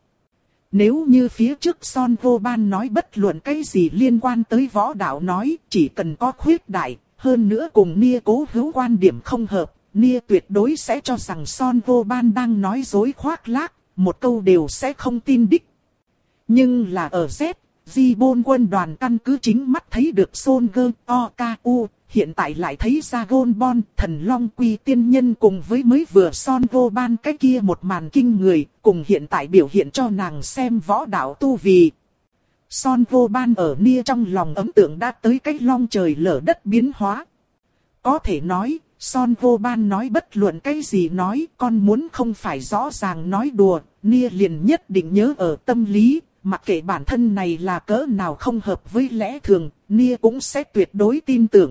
Nếu như phía trước Son Vô Ban nói bất luận cái gì liên quan tới võ đạo nói, chỉ cần có khuyết đại, hơn nữa cùng Nia cố hữu quan điểm không hợp, Nia tuyệt đối sẽ cho rằng Son Vô Ban đang nói dối khoác lác, một câu đều sẽ không tin đích. Nhưng là ở Z, Gibbon quân đoàn căn cứ chính mắt thấy được Son Go Oku, hiện tại lại thấy ra Gonbon, thần long quy tiên nhân cùng với mới vừa Son Vô Ban cái kia một màn kinh người, cùng hiện tại biểu hiện cho nàng xem võ đạo tu vì. Son Vô Ban ở Nia trong lòng ấn tượng đã tới cái long trời lở đất biến hóa. Có thể nói, Son Vô Ban nói bất luận cái gì nói, con muốn không phải rõ ràng nói đùa, Nia liền nhất định nhớ ở tâm lý, mặc kệ bản thân này là cỡ nào không hợp với lẽ thường, Nia cũng sẽ tuyệt đối tin tưởng.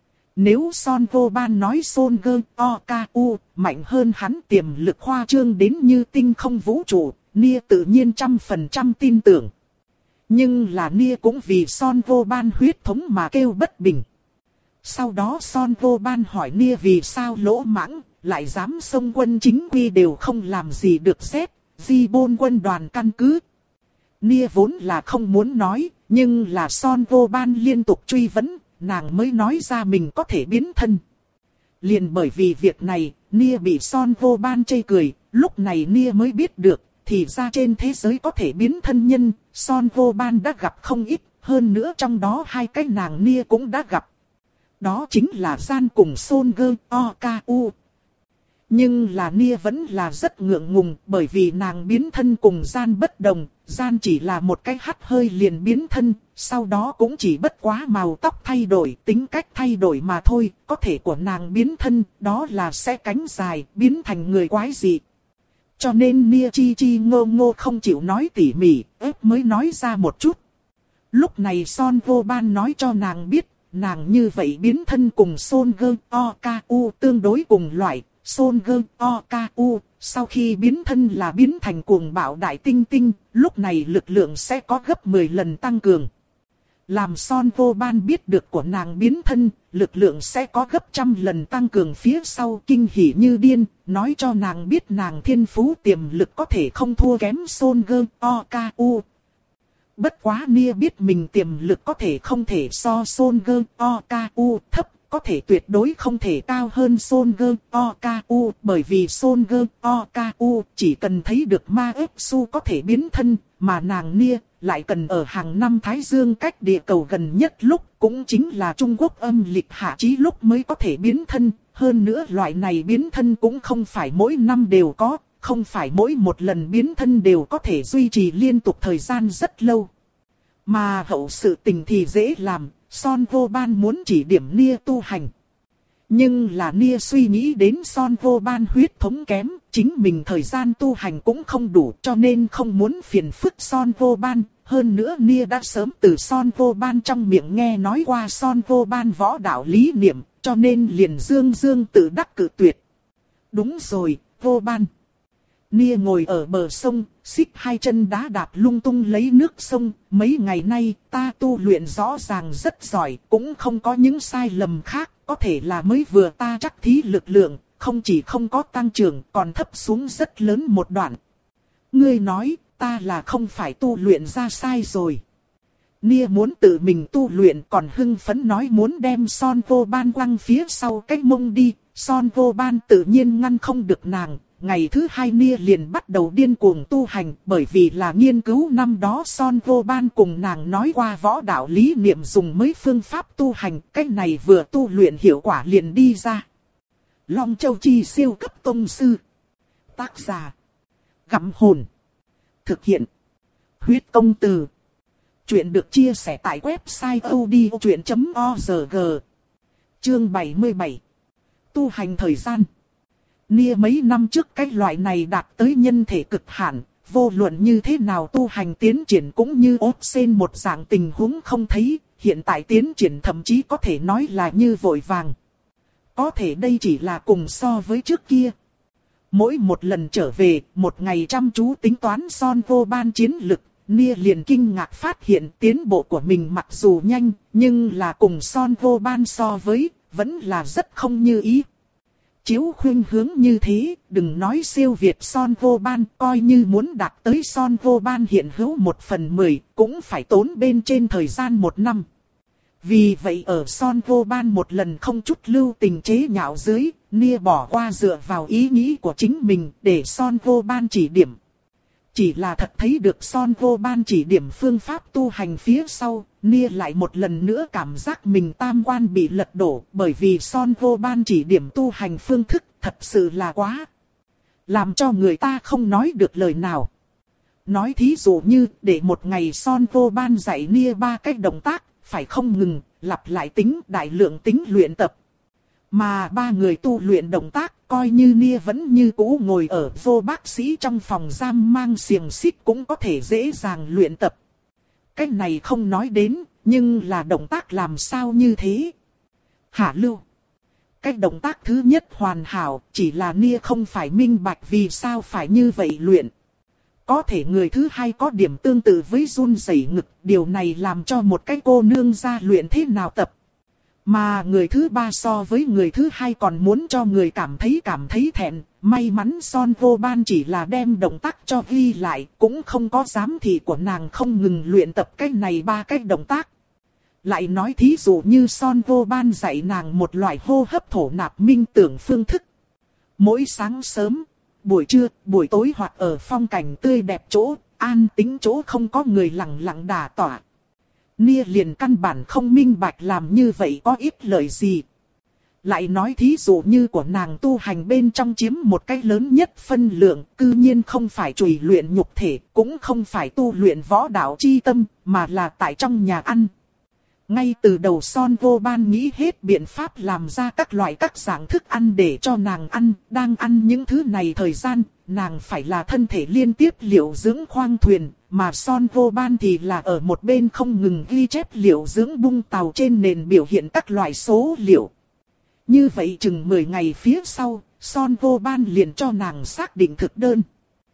Nếu Son Vô Ban nói Son Go Oku mạnh hơn hắn tiềm lực khoa trương đến như tinh không vũ trụ, Nia tự nhiên trăm phần trăm tin tưởng. Nhưng là Nia cũng vì Son Vô Ban huyết thống mà kêu bất bình. Sau đó Son Vô Ban hỏi Nia vì sao lỗ mãng, lại dám xông quân chính quy đều không làm gì được xét, Gibbon quân đoàn căn cứ. Nia vốn là không muốn nói, nhưng là Son Vô Ban liên tục truy vấn, nàng mới nói ra mình có thể biến thân. Liền bởi vì việc này, Nia bị Son Vô Ban chê cười, lúc này Nia mới biết được, thì ra trên thế giới có thể biến thân nhân, Son Vô Ban đã gặp không ít, hơn nữa trong đó hai cái nàng Nia cũng đã gặp. Đó chính là Gian cùng Son Go Oku. Nhưng là Nia vẫn là rất ngượng ngùng, bởi vì nàng biến thân cùng Gian bất đồng, Gian chỉ là một cái hắt hơi liền biến thân, sau đó cũng chỉ bất quá màu tóc thay đổi, tính cách thay đổi mà thôi, có thể của nàng biến thân, đó là sẽ cánh dài, biến thành người quái dị. Cho nên Nia chi chi ngô ngô không chịu nói tỉ mỉ, ép mới nói ra một chút. Lúc này Son Vô Ban nói cho nàng biết, nàng như vậy biến thân cùng Son Go Oku tương đối cùng loại. Son Go Oku, sau khi biến thân là biến thành cuồng bạo đại tinh tinh, lúc này lực lượng sẽ có gấp mười lần tăng cường. Làm Son Vô Ban biết được của nàng biến thân, lực lượng sẽ có gấp trăm lần tăng cường phía sau kinh hỉ như điên, nói cho nàng biết nàng thiên phú tiềm lực có thể không thua kém Son Go Oku. Bất quá Nia biết mình tiềm lực có thể không thể so Son Go Oku thấp, có thể tuyệt đối không thể cao hơn Son Go Oku, bởi vì Son Go Oku chỉ cần thấy được ma ếp su có thể biến thân, mà nàng Nia lại cần ở hàng năm Thái Dương cách địa cầu gần nhất lúc, cũng chính là Trung Quốc âm lịch hạ chí lúc mới có thể biến thân, hơn nữa loại này biến thân cũng không phải mỗi năm đều có, không phải mỗi một lần biến thân đều có thể duy trì liên tục thời gian rất lâu. Mà hậu sự tình thì dễ làm, Son Vô Ban muốn chỉ điểm Nia tu hành. Nhưng là Nia suy nghĩ đến Son Vô Ban huyết thống kém, chính mình thời gian tu hành cũng không đủ cho nên không muốn phiền phức Son Vô Ban. Hơn nữa Nia đã sớm từ Son Vô Ban trong miệng nghe nói qua Son Vô Ban võ đạo lý niệm, cho nên liền dương dương tự đắc cự tuyệt. Đúng rồi, Vô Ban. Nia ngồi ở bờ sông, xích hai chân đá đạp lung tung lấy nước sông. Mấy ngày nay ta tu luyện rõ ràng rất giỏi, cũng không có những sai lầm khác. Có thể là mới vừa ta chắc thí lực lượng, không chỉ không có tăng trưởng còn thấp xuống rất lớn một đoạn. Ngươi nói ta là không phải tu luyện ra sai rồi. Nia muốn tự mình tu luyện còn hưng phấn nói muốn đem Son Vô Ban quăng phía sau cái mông đi. Son Vô Ban tự nhiên ngăn không được nàng. Ngày thứ hai Nia liền bắt đầu điên cuồng tu hành, bởi vì là nghiên cứu năm đó Son Vô Ban cùng nàng nói qua võ đạo lý niệm dùng mấy phương pháp tu hành, cách này vừa tu luyện hiệu quả liền đi ra. Long Châu Chi siêu cấp tông sư. Tác giả: Gặm Hồn. Thực hiện: Huyết Công Từ. Chuyện được chia sẻ tại website odchuyện chấm org. Chương bảy mươi bảy. Tu hành thời gian. Nia mấy năm trước cái loại này đạt tới nhân thể cực hạn, vô luận như thế nào tu hành tiến triển cũng như ốt sen một dạng tình huống không thấy, hiện tại tiến triển thậm chí có thể nói là như vội vàng. Có thể đây chỉ là cùng so với trước kia. Mỗi một lần trở về, một ngày chăm chú tính toán Son Vô Ban chiến lực, Nia liền kinh ngạc phát hiện tiến bộ của mình mặc dù nhanh, nhưng là cùng Son Vô Ban so với, vẫn là rất không như ý. Chiếu khuynh hướng như thế, đừng nói siêu việt Son Vô Ban, coi như muốn đạt tới Son Vô Ban hiện hữu một phần mười, cũng phải tốn bên trên thời gian một năm. Vì vậy ở Son Vô Ban một lần không chút lưu tình chế nhạo dưới, Nia bỏ qua dựa vào ý nghĩ của chính mình để Son Vô Ban chỉ điểm. Chỉ là thật thấy được Son Vô Ban chỉ điểm phương pháp tu hành phía sau, Nia lại một lần nữa cảm giác mình tam quan bị lật đổ, bởi vì Son Vô Ban chỉ điểm tu hành phương thức thật sự là quá làm cho người ta không nói được lời nào. Nói thí dụ như để một ngày Son Vô Ban dạy Nia ba cách động tác, phải không ngừng, lặp lại tính đại lượng tính luyện tập. Mà ba người tu luyện động tác, coi như Nia vẫn như cũ ngồi ở vô bác sĩ trong phòng giam mang xiềng xích cũng có thể dễ dàng luyện tập. Cái này không nói đến, nhưng là động tác làm sao như thế? Hạ lưu. Cái động tác thứ nhất hoàn hảo, chỉ là Nia không phải minh bạch vì sao phải như vậy luyện. Có thể người thứ hai có điểm tương tự với run rẩy ngực, điều này làm cho một cái cô nương ra luyện thế nào tập. Mà người thứ ba so với người thứ hai còn muốn cho người cảm thấy cảm thấy thẹn, may mắn Son Vô Ban chỉ là đem động tác cho ghi lại, cũng không có giám thị của nàng không ngừng luyện tập cái này ba cái động tác. Lại nói thí dụ như Son Vô Ban dạy nàng một loại hô hấp thổ nạp minh tưởng phương thức. Mỗi sáng sớm, buổi trưa, buổi tối hoặc ở phong cảnh tươi đẹp chỗ, an tĩnh chỗ không có người lặng lặng đả tỏa. Nia liền căn bản không minh bạch làm như vậy có ích lợi gì. Lại nói thí dụ như của nàng tu hành bên trong chiếm một cái lớn nhất phân lượng, cư nhiên không phải chùi luyện nhục thể, cũng không phải tu luyện võ đạo chi tâm, mà là tại trong nhà ăn. Ngay từ đầu Son Vô Ban nghĩ hết biện pháp làm ra các loại các dạng thức ăn để cho nàng ăn, đang ăn những thứ này thời gian, nàng phải là thân thể liên tiếp liệu dưỡng khoang thuyền, mà Son Vô Ban thì là ở một bên không ngừng ghi chép liệu dưỡng bung tàu trên nền biểu hiện các loại số liệu. Như vậy chừng mười ngày phía sau, Son Vô Ban liền cho nàng xác định thực đơn.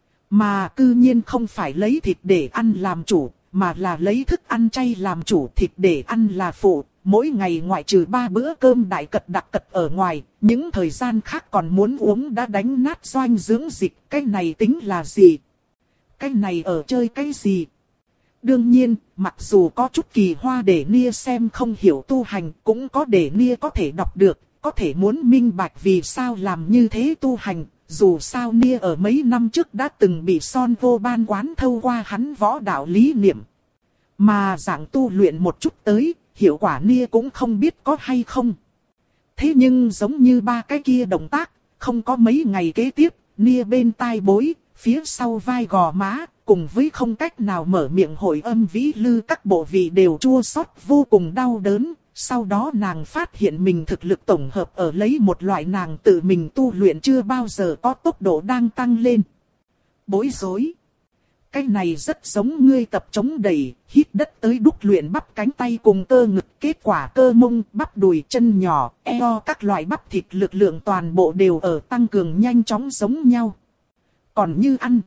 Mà cư nhiên không phải lấy thịt để ăn làm chủ, mà là lấy thức ăn chay làm chủ, thịt để ăn là phụ. Mỗi ngày ngoại trừ ba bữa cơm đại cật đặc cật ở ngoài, những thời gian khác còn muốn uống đã đánh nát doanh dưỡng dịch. Cái này tính là gì? Cái này ở chơi cái gì? Đương nhiên, mặc dù có chút kỳ hoa để Nia xem không hiểu tu hành, cũng có để Nia có thể đọc được, có thể muốn minh bạch vì sao làm như thế tu hành. Dù sao Nia ở mấy năm trước đã từng bị Son Vô Ban quán thâu qua hắn võ đạo lý niệm. Mà dạng tu luyện một chút tới, hiệu quả Nia cũng không biết có hay không. Thế nhưng giống như ba cái kia động tác, không có mấy ngày kế tiếp, Nia bên tai bối, phía sau vai gò má, cùng với không cách nào mở miệng hội âm vĩ lư các bộ vị đều chua xót vô cùng đau đớn. Sau đó nàng phát hiện mình thực lực tổng hợp ở lấy một loại nàng tự mình tu luyện chưa bao giờ có tốc độ đang tăng lên. Bối rối. Cái này rất giống ngươi tập chống đẩy, hít đất tới đúc luyện bắp cánh tay cùng cơ ngực, kết quả cơ mông, bắp đùi, chân nhỏ, eo các loại bắp thịt lực lượng toàn bộ đều ở tăng cường nhanh chóng giống nhau. Còn như ăn,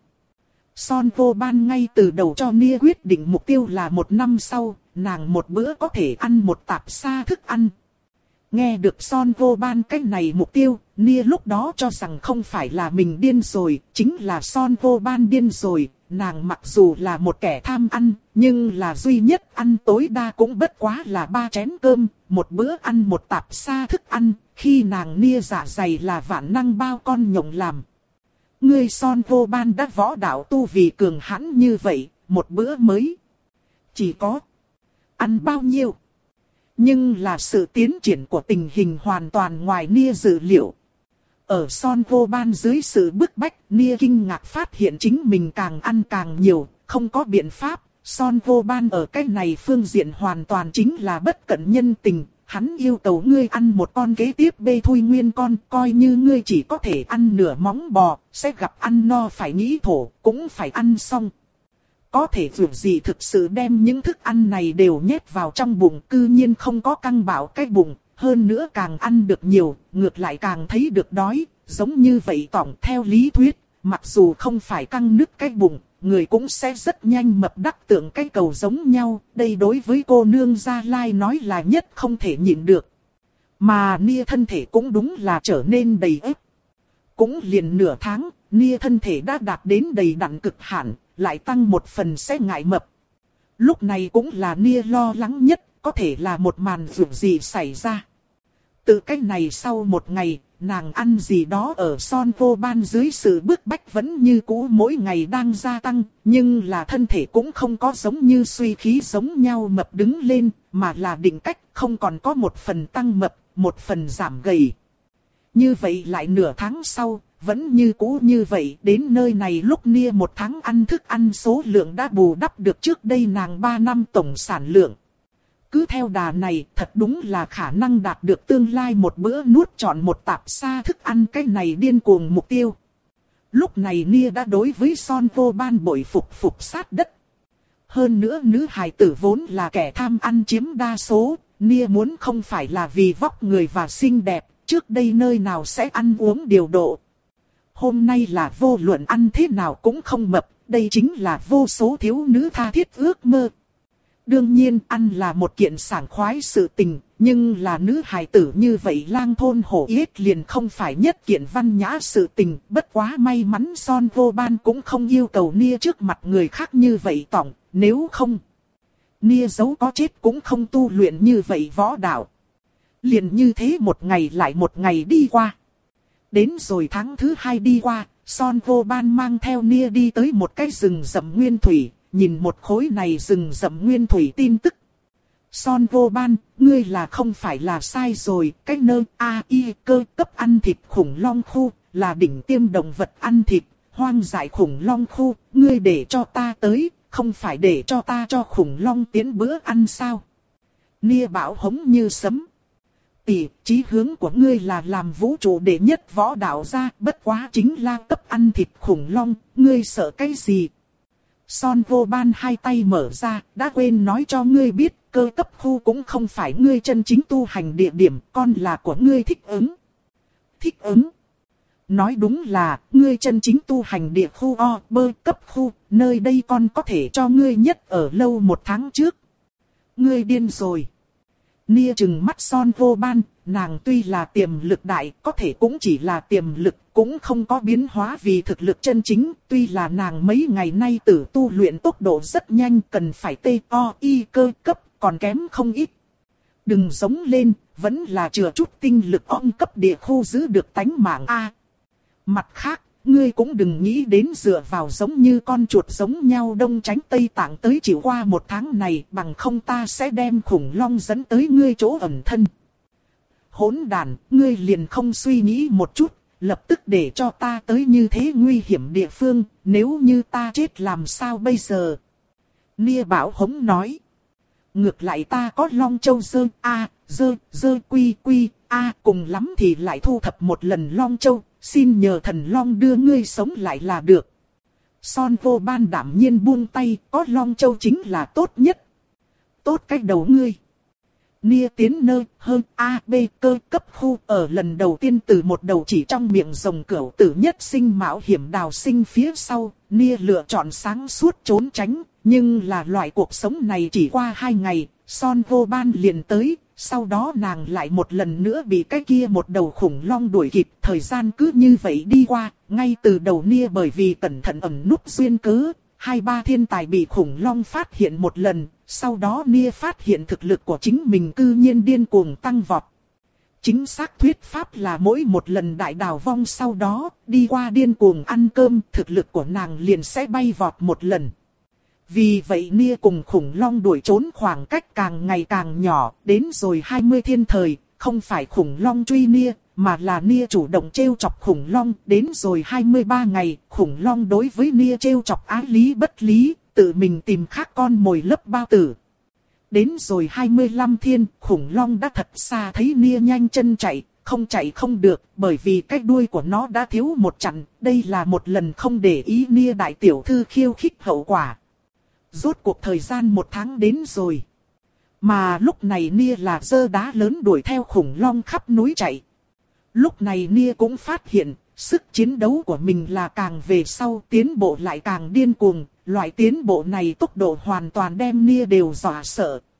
Son Vô Ban ngay từ đầu cho Nia quyết định mục tiêu là một năm sau, nàng một bữa có thể ăn một tạp sa thức ăn. Nghe được Son Vô Ban cái này mục tiêu, Nia lúc đó cho rằng không phải là mình điên rồi, chính là Son Vô Ban điên rồi. Nàng mặc dù là một kẻ tham ăn, nhưng là duy nhất ăn tối đa cũng bất quá là ba chén cơm, một bữa ăn một tạp sa thức ăn, khi nàng Nia dạ dày là vạn năng bao con nhộng làm. Ngươi Son Vô Ban đã võ đạo tu vì cường hãn như vậy, một bữa mới chỉ có ăn bao nhiêu. Nhưng là sự tiến triển của tình hình hoàn toàn ngoài Nia dự liệu. Ở Son Vô Ban dưới sự bức bách, Nia kinh ngạc phát hiện chính mình càng ăn càng nhiều, không có biện pháp. Son Vô Ban ở cái này phương diện hoàn toàn chính là bất cận nhân tình. Hắn yêu cầu ngươi ăn một con kế tiếp bê thui nguyên con, coi như ngươi chỉ có thể ăn nửa móng bò, sẽ gặp ăn no phải nghĩ thổ, cũng phải ăn xong. Có thể dù gì thực sự đem những thức ăn này đều nhét vào trong bụng, cư nhiên không có căng bạo cái bụng, hơn nữa càng ăn được nhiều, ngược lại càng thấy được đói, giống như vậy tổng theo lý thuyết, mặc dù không phải căng nứt cái bụng, người cũng sẽ rất nhanh mập đắc tượng cái cầu giống nhau, đây đối với cô nương Gia Lai nói là nhất không thể nhịn được. Mà Nia thân thể cũng đúng là trở nên đầy ếp. Cũng liền nửa tháng, Nia thân thể đã đạt đến đầy đặn cực hạn, lại tăng một phần sẽ ngại mập. Lúc này cũng là Nia lo lắng nhất, có thể là một màn việc gì xảy ra. Từ cách này sau một ngày, nàng ăn gì đó ở Son Vô Ban dưới sự bức bách vẫn như cũ mỗi ngày đang gia tăng, nhưng là thân thể cũng không có giống như suy khí giống nhau mập đứng lên, mà là định cách không còn có một phần tăng mập, một phần giảm gầy. Như vậy lại nửa tháng sau, vẫn như cũ như vậy, đến nơi này lúc Nia một tháng ăn thức ăn số lượng đã bù đắp được trước đây nàng ba năm tổng sản lượng. Cứ theo đà này, thật đúng là khả năng đạt được tương lai một bữa nuốt trọn một tạp sa thức ăn cái này điên cuồng mục tiêu. Lúc này Nia đã đối với Son Vô Ban bội phục phục sát đất. Hơn nữa nữ hài tử vốn là kẻ tham ăn chiếm đa số, Nia muốn không phải là vì vóc người và xinh đẹp, trước đây nơi nào sẽ ăn uống điều độ. Hôm nay là vô luận ăn thế nào cũng không mập, đây chính là vô số thiếu nữ tha thiết ước mơ. Đương nhiên ăn là một kiện sảng khoái sự tình, nhưng là nữ hài tử như vậy lang thôn hổ yết liền không phải nhất kiện văn nhã sự tình. Bất quá may mắn Son Vô Ban cũng không yêu cầu Nia trước mặt người khác như vậy tỏng, nếu không Nia giấu có chết cũng không tu luyện như vậy võ đạo. Liền như thế một ngày lại một ngày đi qua. Đến rồi tháng thứ hai đi qua, Son Vô Ban mang theo Nia đi tới một cái rừng rậm nguyên thủy. Nhìn một khối này rừng rậm nguyên thủy tin tức. Son Vô Ban, ngươi là không phải là sai rồi, cái nơi A I cơ cấp ăn thịt khủng long khu, là đỉnh tiêm động vật ăn thịt, hoang dại khủng long khu, ngươi để cho ta tới, không phải để cho ta cho khủng long tiến bữa ăn sao? Nia bảo hống như sấm. Tỷ, chí hướng của ngươi là làm vũ trụ đệ nhất võ đạo gia, bất quá chính là cấp ăn thịt khủng long, ngươi sợ cái gì? Son Vô Ban hai tay mở ra, đã quên nói cho ngươi biết, cơ cấp khu cũng không phải ngươi chân chính tu hành địa điểm, con là của ngươi thích ứng. Thích ứng. Nói đúng là, ngươi chân chính tu hành địa khu O, bơ cấp khu, nơi đây con có thể cho ngươi nhất ở lâu một tháng trước. Ngươi điên rồi. Nia trừng mắt Son Vô Ban, nàng tuy là tiềm lực đại, có thể cũng chỉ là tiềm lực, cũng không có biến hóa vì thực lực chân chính. Tuy là nàng mấy ngày nay tử tu luyện tốc độ rất nhanh, cần phải tê o y cơ cấp, còn kém không ít. Đừng giống lên, vẫn là chừa chút tinh lực ong cấp địa khu giữ được tánh mạng A. Mặt khác, ngươi cũng đừng nghĩ đến dựa vào giống như con chuột giống nhau đông tránh tây tạng tới chịu qua một tháng này, bằng không ta sẽ đem khủng long dẫn tới ngươi chỗ ẩn thân. Hỗn đàn, ngươi liền không suy nghĩ một chút, lập tức để cho ta tới như thế nguy hiểm địa phương, nếu như ta chết làm sao bây giờ? Nia bảo hống nói. Ngược lại ta có long châu dơ a, dơ, dơ quy quy, a, cùng lắm thì lại thu thập một lần long châu, xin nhờ thần long đưa ngươi sống lại là được. Son Vô Ban đảm nhiên buông tay, có long châu chính là tốt nhất. Tốt cách đầu ngươi. Nia tiến nơi hơn A, B cơ cấp khu ở lần đầu tiên từ một đầu chỉ trong miệng rồng cửu tử nhất sinh mạo hiểm đào sinh phía sau, Nia lựa chọn sáng suốt trốn tránh, nhưng là loại cuộc sống này chỉ qua hai ngày, Son Vô Ban liền tới, sau đó nàng lại một lần nữa bị cái kia một đầu khủng long đuổi kịp, thời gian cứ như vậy đi qua, ngay từ đầu Nia bởi vì cẩn thận ẩn núp duyên cớ. Hai ba thiên tài bị khủng long phát hiện một lần, sau đó Nia phát hiện thực lực của chính mình cư nhiên điên cuồng tăng vọt. Chính xác thuyết pháp là mỗi một lần đại đào vong sau đó, đi qua điên cuồng ăn cơm, thực lực của nàng liền sẽ bay vọt một lần. Vì vậy Nia cùng khủng long đuổi trốn khoảng cách càng ngày càng nhỏ, đến rồi hai mươi thiên thời, không phải khủng long truy Nia, mà là Nia chủ động trêu chọc khủng long. Đến rồi hai mươi ba ngày, khủng long đối với Nia trêu chọc ái lý bất lý, tự mình tìm khác con mồi lấp bao tử. Đến rồi hai mươi lăm thiên, khủng long đã thật xa thấy Nia nhanh chân chạy, không chạy không được, bởi vì cái đuôi của nó đã thiếu một chặn, đây là một lần không để ý Nia đại tiểu thư khiêu khích hậu quả. Rốt cuộc thời gian một tháng đến rồi. Mà lúc này Nia là giơ đá lớn đuổi theo khủng long khắp núi chạy. Lúc này Nia cũng phát hiện, sức chiến đấu của mình là càng về sau tiến bộ lại càng điên cuồng, loại tiến bộ này tốc độ hoàn toàn đem Nia đều dọa sợ.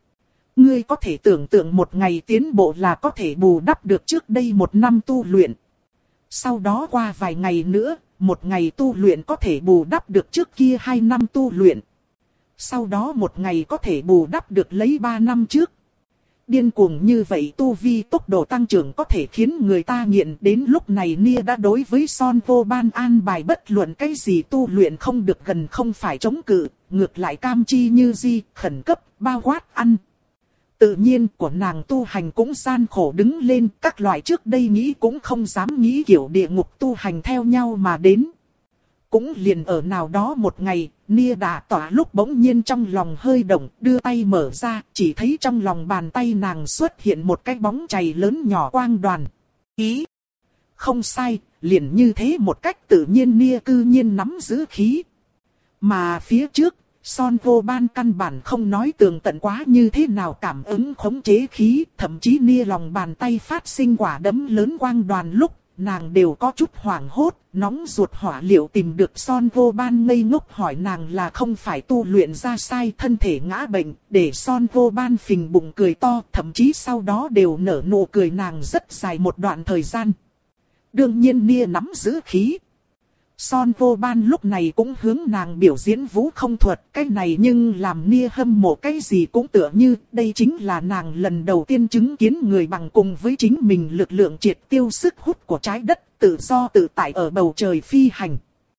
Ngươi có thể tưởng tượng một ngày tiến bộ là có thể bù đắp được trước đây một năm tu luyện. Sau đó qua vài ngày nữa, một ngày tu luyện có thể bù đắp được trước kia hai năm tu luyện. Sau đó một ngày có thể bù đắp được lấy ba năm trước. Điên cuồng như vậy tu vi tốc độ tăng trưởng có thể khiến người ta nghiện. Đến lúc này Nia đã đối với Son Vô Ban an bài bất luận cái gì tu luyện không được gần không phải chống cự, ngược lại cam chi như di, khẩn cấp, bao quát ăn. Tự nhiên của nàng tu hành cũng gian khổ đứng lên, các loại trước đây nghĩ cũng không dám nghĩ kiểu địa ngục tu hành theo nhau mà đến. Cũng liền ở nào đó một ngày, Nia đả tỏa lúc bỗng nhiên trong lòng hơi động, đưa tay mở ra, chỉ thấy trong lòng bàn tay nàng xuất hiện một cái bóng chày lớn nhỏ quang đoàn. Khí. Không sai, liền như thế một cách tự nhiên Nia cư nhiên nắm giữ khí. Mà phía trước, Son Vô Ban căn bản không nói tường tận quá như thế nào cảm ứng khống chế khí, thậm chí Nia lòng bàn tay phát sinh quả đấm lớn quang đoàn lúc, nàng đều có chút hoảng hốt, nóng ruột hỏa liệu tìm được Son Vô Ban ngây ngốc hỏi nàng là không phải tu luyện ra sai thân thể ngã bệnh, để Son Vô Ban phình bụng cười to, thậm chí sau đó đều nở nụ cười nàng rất dài một đoạn thời gian. Đương nhiên Nia nắm giữ khí. Son Vô Ban lúc này cũng hướng nàng biểu diễn vũ không thuật, cái này nhưng làm Nia hâm mộ cái gì cũng tựa như đây chính là nàng lần đầu tiên chứng kiến người bằng cùng với chính mình lực lượng triệt tiêu sức hút của trái đất, tự do tự tại ở bầu trời phi hành.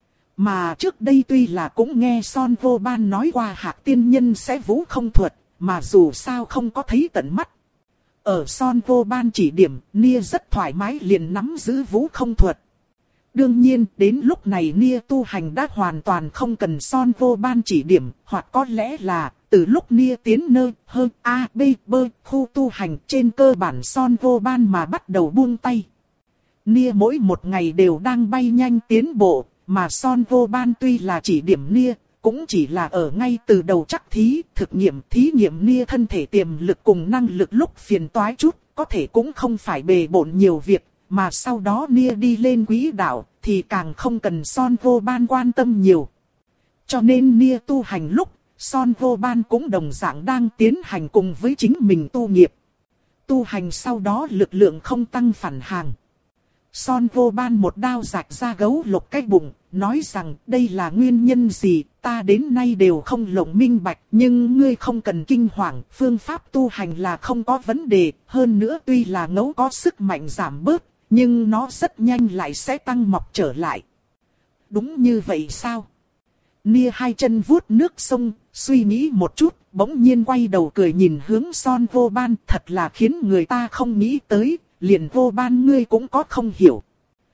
Mà trước đây tuy là cũng nghe Son Vô Ban nói qua Hạc Tiên Nhân sẽ vũ không thuật, mà dù sao không có thấy tận mắt. Ở Son Vô Ban chỉ điểm, Nia rất thoải mái liền nắm giữ vũ không thuật. Đương nhiên, đến lúc này Nia tu hành đã hoàn toàn không cần Son Vô Ban chỉ điểm, hoặc có lẽ là, từ lúc Nia tiến nơi, hơn A, B, B, khu tu hành trên cơ bản Son Vô Ban mà bắt đầu buông tay. Nia mỗi một ngày đều đang bay nhanh tiến bộ, mà Son Vô Ban tuy là chỉ điểm Nia, cũng chỉ là ở ngay từ đầu chắc thí, thực nghiệm thí nghiệm Nia thân thể tiềm lực cùng năng lực lúc phiền toái chút, có thể cũng không phải bề bộn nhiều việc. Mà sau đó Nia đi lên quỹ đạo, thì càng không cần Son Vô Ban quan tâm nhiều. Cho nên Nia tu hành lúc, Son Vô Ban cũng đồng dạng đang tiến hành cùng với chính mình tu nghiệp. Tu hành sau đó lực lượng không tăng phản hàng. Son Vô Ban một đao rạch ra gấu lục cái bụng, nói rằng đây là nguyên nhân gì, ta đến nay đều không lộng minh bạch, nhưng ngươi không cần kinh hoàng, phương pháp tu hành là không có vấn đề, hơn nữa tuy là ngấu có sức mạnh giảm bớt, nhưng nó rất nhanh lại sẽ tăng mọc trở lại. Đúng như vậy sao? Nia hai chân vuốt nước sông, suy nghĩ một chút, bỗng nhiên quay đầu cười nhìn hướng Son Vô Ban, thật là khiến người ta không nghĩ tới, liền Vô Ban ngươi cũng có không hiểu.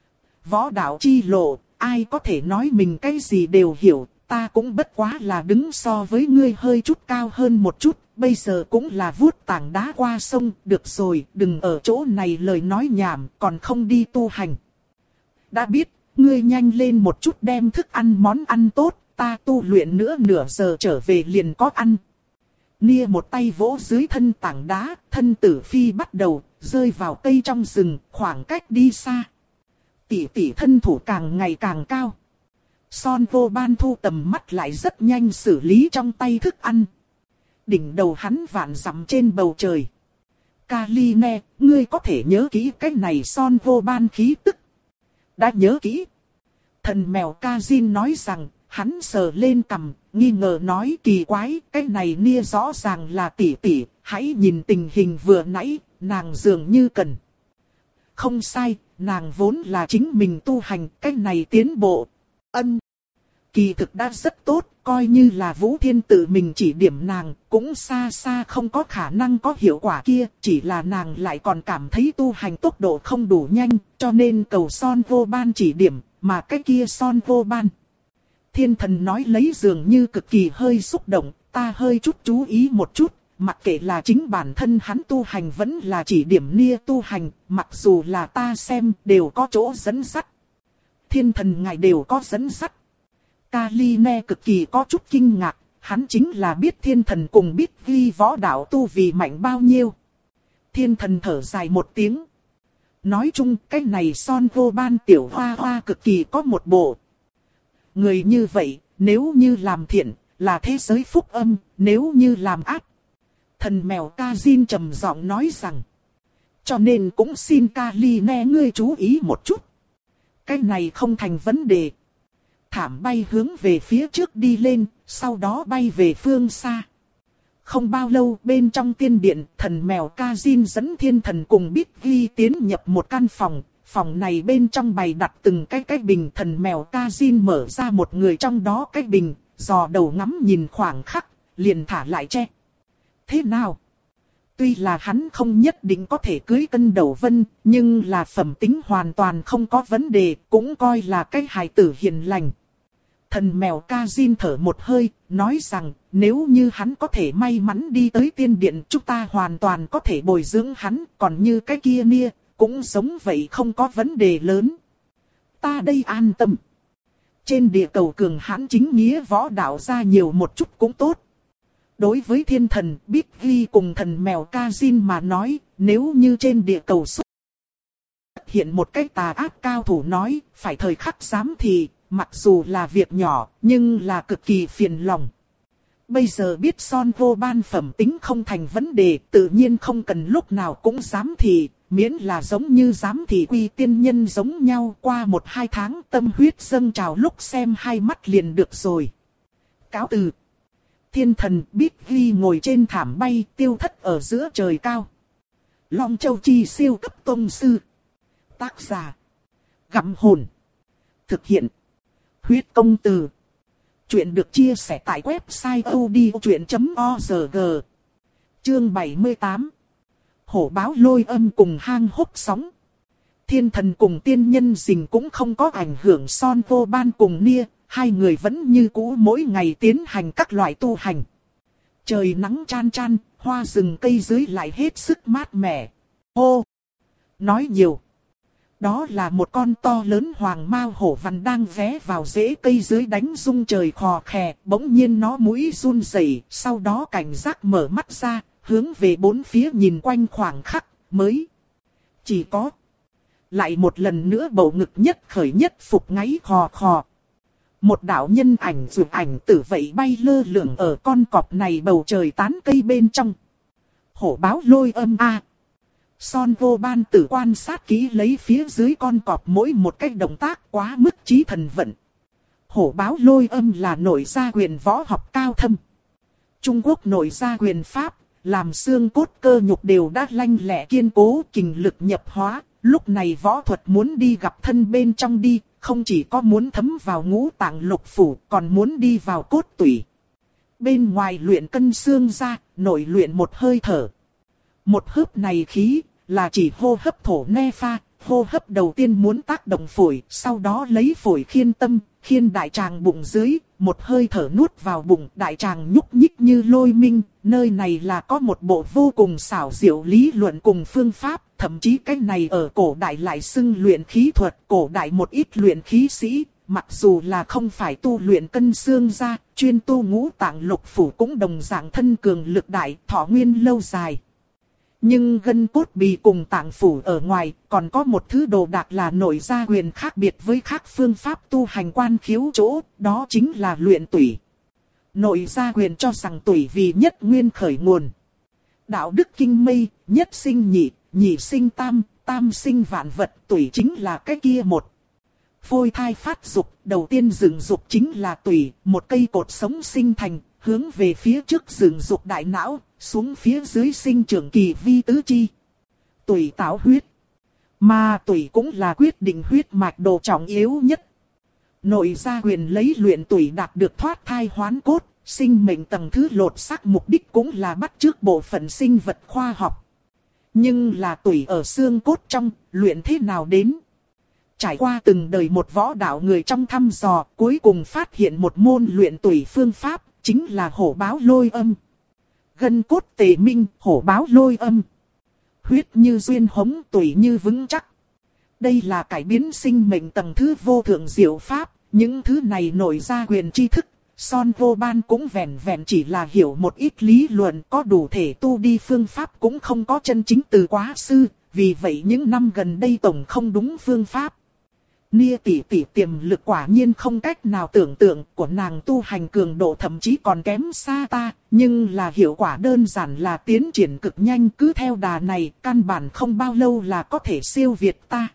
Võ đạo chi lộ, ai có thể nói mình cái gì đều hiểu, ta cũng bất quá là đứng so với ngươi hơi chút cao hơn một chút, bây giờ cũng là vuốt tảng đá qua sông, được rồi, đừng ở chỗ này lời nói nhảm, còn không đi tu hành. Đã biết, ngươi nhanh lên một chút đem thức ăn món ăn tốt, ta tu luyện nữa nửa giờ trở về liền có ăn. Nia một tay vỗ dưới thân tảng đá, thân tử phi bắt đầu, rơi vào cây trong rừng, khoảng cách đi xa. Tỷ tỷ thân thủ càng ngày càng cao. Son Vô Ban thu tầm mắt lại rất nhanh xử lý trong tay thức ăn. Đỉnh đầu hắn vạn dặm trên bầu trời. Kaline, ngươi có thể nhớ kỹ cái này Son Vô Ban khí tức. Đã nhớ kỹ. Thần mèo Kazin nói rằng, hắn sờ lên cằm, nghi ngờ nói kỳ quái, cái này Nia rõ ràng là tỷ tỷ, hãy nhìn tình hình vừa nãy, nàng dường như cần. Không sai, nàng vốn là chính mình tu hành, cái này tiến bộ. Ân. Kỳ thực đã rất tốt, coi như là Vũ Thiên tự mình chỉ điểm nàng, cũng xa xa không có khả năng có hiệu quả kia, chỉ là nàng lại còn cảm thấy tu hành tốc độ không đủ nhanh, cho nên cầu Son Vô Ban chỉ điểm, mà cái kia Son Vô Ban. Thiên thần nói lấy dường như cực kỳ hơi xúc động, ta hơi chút chú ý một chút, mặc kệ là chính bản thân hắn tu hành vẫn là chỉ điểm Nia tu hành, mặc dù là ta xem đều có chỗ dẫn dắt. Thiên thần ngài đều có dẫn dắt. Kaline cực kỳ có chút kinh ngạc, hắn chính là biết thiên thần cùng biết ghi võ đạo tu vì mạnh bao nhiêu. Thiên thần thở dài một tiếng. Nói chung cái này Son Vô Ban tiểu hoa hoa cực kỳ có một bộ. Người như vậy, nếu như làm thiện, là thế giới phúc âm, nếu như làm ác. Thần mèo Kazin trầm giọng nói rằng. Cho nên cũng xin Kali nè ngươi chú ý một chút. Cái này không thành vấn đề. Thảm bay hướng về phía trước đi lên, sau đó bay về phương xa. Không bao lâu bên trong tiên điện, thần mèo Kazin dẫn thiên thần cùng Bích Ghi tiến nhập một căn phòng. Phòng này bên trong bày đặt từng cái cái bình, thần mèo Kazin mở ra một người trong đó cái bình, dò đầu ngắm nhìn khoảng khắc, liền thả lại che. Thế nào? Tuy là hắn không nhất định có thể cưới cân đầu vân, nhưng là phẩm tính hoàn toàn không có vấn đề, cũng coi là cái hài tử hiền lành. Thần mèo Kazin thở một hơi, nói rằng nếu như hắn có thể may mắn đi tới tiên điện, chúng ta hoàn toàn có thể bồi dưỡng hắn, còn như cái kia nia, cũng giống vậy không có vấn đề lớn. Ta đây an tâm. Trên địa cầu cường hãn chính nghĩa võ đạo ra nhiều một chút cũng tốt. Đối với thiên thần, Bích Ghi cùng thần mèo Kazin mà nói, nếu như trên địa cầu xuất hiện một cái tà ác cao thủ nói, phải thời khắc giám thì, mặc dù là việc nhỏ, nhưng là cực kỳ phiền lòng. Bây giờ biết Son vô ban phẩm tính không thành vấn đề, tự nhiên không cần lúc nào cũng giám thì, miễn là giống như giám thì quy tiên nhân giống nhau, qua một hai tháng tâm huyết dâng trào lúc xem hai mắt liền được rồi. Cáo từ. Thiên thần Bích Ghi ngồi trên thảm bay, tiêu thất ở giữa trời cao. Long Châu Chi siêu cấp tông sư. Tác giả. Gặm hồn. Thực hiện. Huyết công từ. Chuyện được chia sẻ tại website odchuyện chấm org. Chương bảy mươi tám. Hổ báo lôi âm cùng hang hốc sóng. Thiên thần cùng tiên nhân rình cũng không có ảnh hưởng Son vô ban cùng nia. Hai người vẫn như cũ mỗi ngày tiến hành các loại tu hành. Trời nắng chan chan, hoa rừng cây dưới lại hết sức mát mẻ. Hô! Nói nhiều. Đó là một con to lớn hoàng mao hổ vằn đang vé vào rễ cây dưới đánh rung trời khò khè. Bỗng nhiên nó mũi run rẩy, sau đó cảnh giác mở mắt ra, hướng về bốn phía nhìn quanh khoảng khắc, mới. Chỉ có. Lại một lần nữa bầu ngực nhất khởi nhất phục ngáy khò khò. Một đạo nhân ảnh dù ảnh tử vậy bay lơ lửng ở con cọp này bầu trời tán cây bên trong. Hổ báo lôi âm a. Son vô ban tử quan sát kỹ lấy phía dưới con cọp mỗi một cách động tác quá mức trí thần vận. Hổ báo lôi âm là nội gia quyền võ học cao thâm. Trung Quốc nội gia quyền pháp, làm xương cốt cơ nhục đều đã lanh lẹ kiên cố, kình lực nhập hóa. Lúc này võ thuật muốn đi gặp thân bên trong đi, không chỉ có muốn thấm vào ngũ tạng lục phủ, còn muốn đi vào cốt tủy. Bên ngoài luyện cân xương ra, nội luyện một hơi thở. Một hớp này khí, là chỉ hô hấp thổ ne pha, hô hấp đầu tiên muốn tác động phổi, sau đó lấy phổi khiên tâm, khiên đại tràng bụng dưới, một hơi thở nuốt vào bụng, đại tràng nhúc nhích như lôi minh, nơi này là có một bộ vô cùng xảo diệu lý luận cùng phương pháp, thậm chí cái này ở cổ đại lại xưng luyện khí thuật, cổ đại một ít luyện khí sĩ, mặc dù là không phải tu luyện cân xương ra, chuyên tu ngũ tạng lục phủ cũng đồng dạng thân cường lực đại, thọ nguyên lâu dài. Nhưng gân cốt bì cùng tạng phủ ở ngoài, còn có một thứ đồ đạc là nội gia quyền khác biệt với khác phương pháp tu hành quan khiếu chỗ, đó chính là luyện tủy. Nội gia quyền cho rằng tủy vì nhất nguyên khởi nguồn. Đạo đức kinh mây, nhất sinh nhị, nhị sinh tam, tam sinh vạn vật, tủy chính là cái kia một. Phôi thai phát dục, đầu tiên dựng dục chính là tủy, một cây cột sống sinh thành, hướng về phía trước dựng dục đại não, xuống phía dưới sinh trưởng kỳ vi tứ chi. Tủy tạo huyết. Mà tủy cũng là quyết định huyết mạch độ trọng yếu nhất. Nội gia quyền lấy luyện tủy đạt được thoát thai hoán cốt, sinh mệnh tầng thứ lột xác mục đích cũng là bắt chước bộ phận sinh vật khoa học. Nhưng là tủy ở xương cốt trong, luyện thế nào đến? Trải qua từng đời một võ đạo người trong thăm dò, cuối cùng phát hiện một môn luyện tủy phương pháp, chính là hổ báo lôi âm. Gân cốt tề minh, hổ báo lôi âm. Huyết như duyên hống, tủy như vững chắc. Đây là cải biến sinh mệnh tầng thứ vô thượng diệu pháp, những thứ này nổi ra quyền tri thức. Son vô ban cũng vẹn vẹn chỉ là hiểu một ít lý luận, có đủ thể tu đi phương pháp cũng không có chân chính từ quá sư, vì vậy những năm gần đây tổng không đúng phương pháp. Nia tỷ tỷ tiềm lực quả nhiên không cách nào tưởng tượng, của nàng tu hành cường độ thậm chí còn kém xa ta, nhưng là hiệu quả đơn giản là tiến triển cực nhanh, cứ theo đà này, căn bản không bao lâu là có thể siêu việt ta.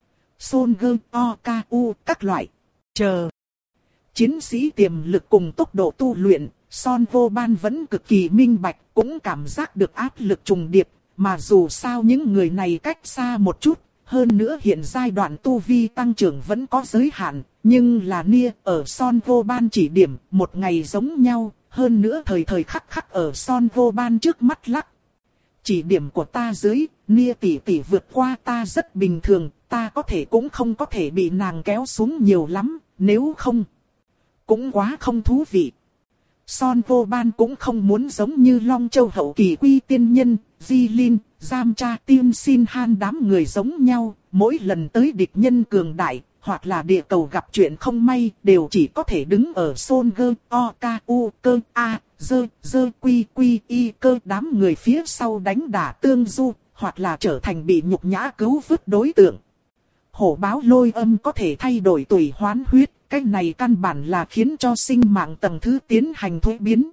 Son Gơ, O, K, U, các loại. Chờ. Chiến sĩ tiềm lực cùng tốc độ tu luyện, Son Vô Ban vẫn cực kỳ minh bạch, cũng cảm giác được áp lực trùng điệp, mà dù sao những người này cách xa một chút. Hơn nữa hiện giai đoạn tu vi tăng trưởng vẫn có giới hạn, nhưng là Nia ở Son Vô Ban chỉ điểm, một ngày giống nhau, hơn nữa thời thời khắc khắc ở Son Vô Ban trước mắt lắc. Chỉ điểm của ta dưới, Nia tỷ tỷ vượt qua ta rất bình thường, ta có thể cũng không có thể bị nàng kéo xuống nhiều lắm, nếu không, cũng quá không thú vị. Son Vô Ban cũng không muốn giống như Long Châu hậu kỳ quy tiên nhân, Di Linh, Giam Cha Tiên Xin Han đám người giống nhau, mỗi lần tới địch nhân cường đại, hoặc là địa cầu gặp chuyện không may, đều chỉ có thể đứng ở Son Gơ, O, K, U, Cơ, A, Dơ, Dơ, Quy, Quy, Y, Cơ đám người phía sau đánh đả tương du, hoặc là trở thành bị nhục nhã cứu vớt đối tượng. Hổ báo lôi âm có thể thay đổi tùy hoán huyết, cái này căn bản là khiến cho sinh mạng tầng thứ tiến hành thuế biến.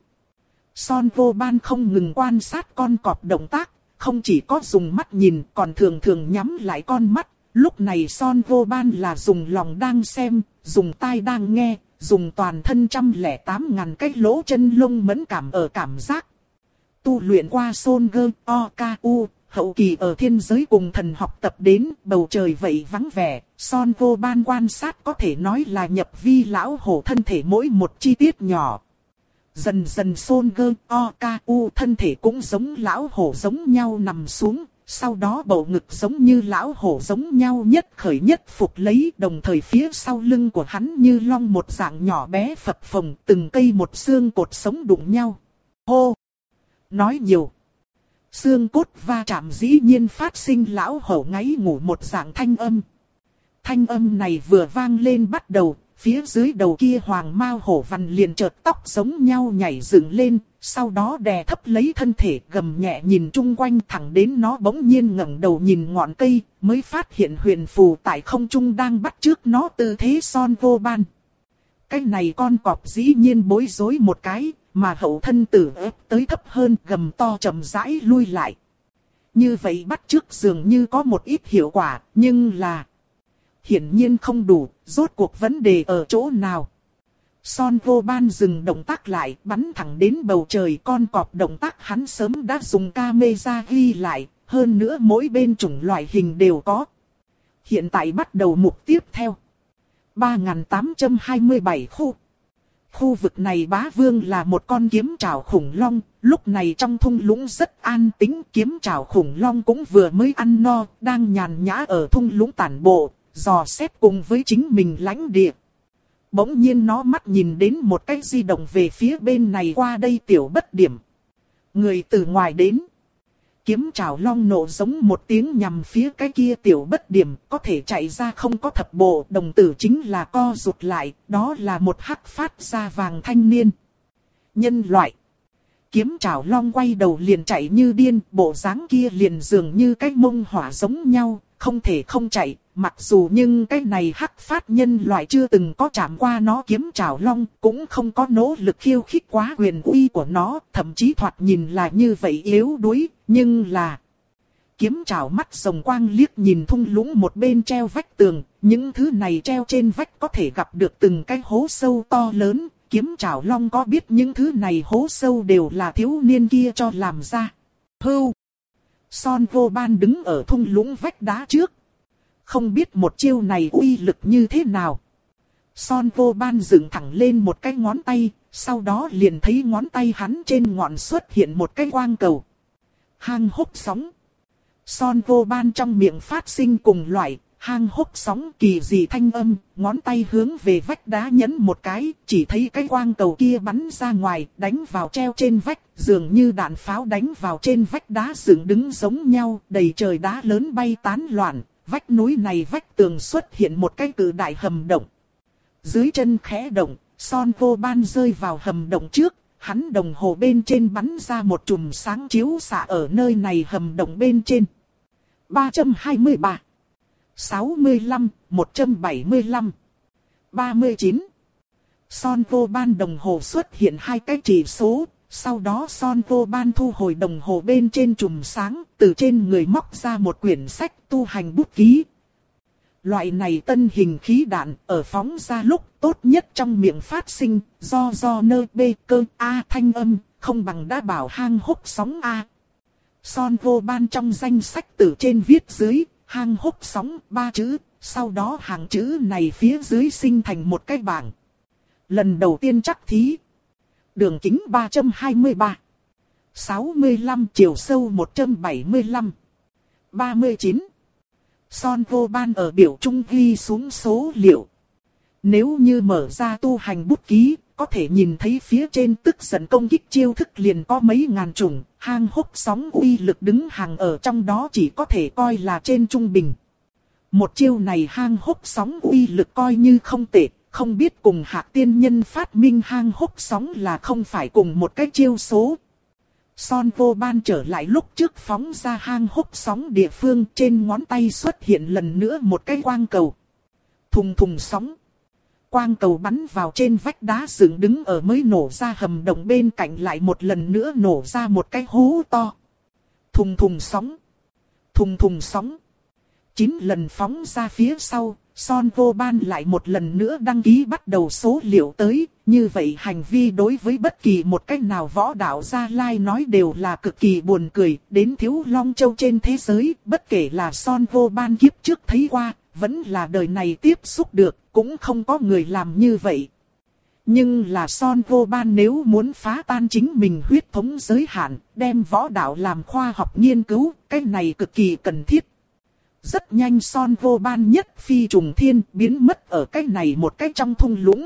Son Vô Ban không ngừng quan sát con cọp động tác, không chỉ có dùng mắt nhìn còn thường thường nhắm lại con mắt. Lúc này Son Vô Ban là dùng lòng đang xem, dùng tai đang nghe, dùng toàn thân trăm lẻ tám ngàn cái lỗ chân lông mẫn cảm ở cảm giác. Tu luyện qua Son Gơ, O, K, U, hậu kỳ ở thiên giới cùng thần học tập đến, bầu trời vậy vắng vẻ, Son Vô Ban quan sát có thể nói là nhập vi lão hổ thân thể mỗi một chi tiết nhỏ. Dần dần Son Gơ, O, K, U thân thể cũng giống lão hổ giống nhau nằm xuống, sau đó bầu ngực giống như lão hổ giống nhau nhất khởi nhất phục lấy, đồng thời phía sau lưng của hắn như long một dạng nhỏ bé phập phồng, từng cây một xương cột sống đụng nhau. Hô! Nói nhiều. Xương cốt va chạm dĩ nhiên phát sinh lão hổ ngáy ngủ một dạng thanh âm. Thanh âm này vừa vang lên bắt đầu, phía dưới đầu kia hoàng mao hổ vằn liền chợt tóc giống nhau nhảy dựng lên, sau đó đè thấp lấy thân thể gầm nhẹ nhìn chung quanh thẳng đến nó bỗng nhiên ngẩng đầu nhìn ngọn cây, mới phát hiện huyền phù tại không trung đang bắt chước nó tư thế Son Vô Ban. Cái này con cọp dĩ nhiên bối rối một cái, mà hậu thân tử ép tới thấp hơn gầm to chậm rãi lui lại. Như vậy bắt chước dường như có một ít hiệu quả, nhưng là hiển nhiên không đủ, rốt cuộc vấn đề ở chỗ nào. Son Vô Ban dừng động tác lại, bắn thẳng đến bầu trời, con cọp động tác hắn sớm đã dùng camera ghi lại, hơn nữa mỗi bên chủng loại hình đều có. Hiện tại bắt đầu mục tiếp theo. ba nghìn tám trăm hai mươi bảy khu. Khu vực này bá vương là một con kiếm trảo khủng long, lúc này trong thung lũng rất an tĩnh, kiếm trảo khủng long cũng vừa mới ăn no, đang nhàn nhã ở thung lũng tản bộ, dò xét cùng với chính mình lãnh địa. Bỗng nhiên nó mắt nhìn đến một cái di động về phía bên này qua đây tiểu bất điểm. Người từ ngoài đến. Kiếm trảo long nổ giống một tiếng nhằm phía cái kia tiểu bất điểm, có thể chạy ra không có thập bộ, đồng tử chính là co rụt lại, đó là một hắc phát ra vàng thanh niên. Nhân loại. Kiếm trảo long quay đầu liền chạy như điên, bộ dáng kia liền dường như cái mông hỏa giống nhau, không thể không chạy, mặc dù nhưng cái này hắc phát nhân loại chưa từng có chạm qua nó kiếm trảo long, cũng không có nỗ lực khiêu khích quá quyền uy của nó, thậm chí thoạt nhìn là như vậy yếu đuối, nhưng là kiếm trảo mắt rồng quang liếc nhìn thung lũng một bên treo vách tường, những thứ này treo trên vách có thể gặp được từng cái hố sâu to lớn, kiếm trảo long có biết những thứ này hố sâu đều là thiếu niên kia cho làm ra. Hưu! Son Vô Ban đứng ở thung lũng vách đá trước. Không biết một chiêu này uy lực như thế nào. Son Vô Ban dựng thẳng lên một cái ngón tay, sau đó liền thấy ngón tay hắn trên ngọn xuất hiện một cái quang cầu. Hang hốc sóng. Son Vô Ban trong miệng phát sinh cùng loại, hang hốc sóng kỳ dị thanh âm, ngón tay hướng về vách đá nhấn một cái, chỉ thấy cái quang cầu kia bắn ra ngoài, đánh vào treo trên vách, dường như đạn pháo đánh vào trên vách đá dựng đứng giống nhau, đầy trời đá lớn bay tán loạn, vách núi này vách tường xuất hiện một cái cự đại hầm động. Dưới chân khẽ động, Son Vô Ban rơi vào hầm động trước, hắn đồng hồ bên trên bắn ra một chùm sáng chiếu xạ ở nơi này hầm động bên trên. ba trăm hai mươi ba sáu mươi lăm, một trăm bảy mươi lăm, ba mươi chín. Son vô ban đồng hồ xuất hiện hai cái chỉ số, sau đó Son vô ban thu hồi đồng hồ bên trên chùm sáng, từ trên người móc ra một quyển sách tu hành bút ký. Loại này tân hình khí đạn ở phóng ra lúc tốt nhất trong miệng phát sinh, do do nơ bê cơ A thanh âm, không bằng đã bảo hang hốc sóng A. Son vô ban trong danh sách từ trên viết dưới, hang hốc sóng ba chữ, sau đó hàng chữ này phía dưới sinh thành một cái bảng. Lần đầu tiên chắc thí. Đường kính ba trăm hai mươi ba. sáu mươi lăm chiều sâu một trăm bảy mươi lăm. ba mươi chín. Son vô ban ở biểu trung ghi xuống số liệu. Nếu như mở ra tu hành bút ký, có thể nhìn thấy phía trên tức giận công kích chiêu thức liền có mấy ngàn chủng, hang hốc sóng uy lực đứng hàng ở trong đó chỉ có thể coi là trên trung bình. Một chiêu này hang hốc sóng uy lực coi như không tệ, không biết cùng Hạc tiên nhân phát minh hang hốc sóng là không phải cùng một cái chiêu số. Son vô ban trở lại lúc trước phóng ra hang hốc sóng địa phương, trên ngón tay xuất hiện lần nữa một cái quang cầu. Thùng thùng sóng. Quang cầu bắn vào trên vách đá dựng đứng ở mới nổ ra hầm động bên cạnh, lại một lần nữa nổ ra một cái hố to. Thùng thùng sóng. Thùng thùng sóng. Chín lần phóng ra phía sau, Son vô ban lại một lần nữa đăng ký bắt đầu số liệu tới. Như vậy hành vi đối với bất kỳ một cách nào võ đạo Gia Lai nói đều là cực kỳ buồn cười. Đến Thiếu Long Châu trên thế giới, bất kể là Son vô ban kiếp trước thấy qua, vẫn là đời này tiếp xúc được, cũng không có người làm như vậy. Nhưng là Son vô ban nếu muốn phá tan chính mình huyết thống giới hạn, đem võ đạo làm khoa học nghiên cứu, cái này cực kỳ cần thiết. Rất nhanh Son vô ban nhất phi trùng thiên biến mất ở cái này một cái trong thung lũng.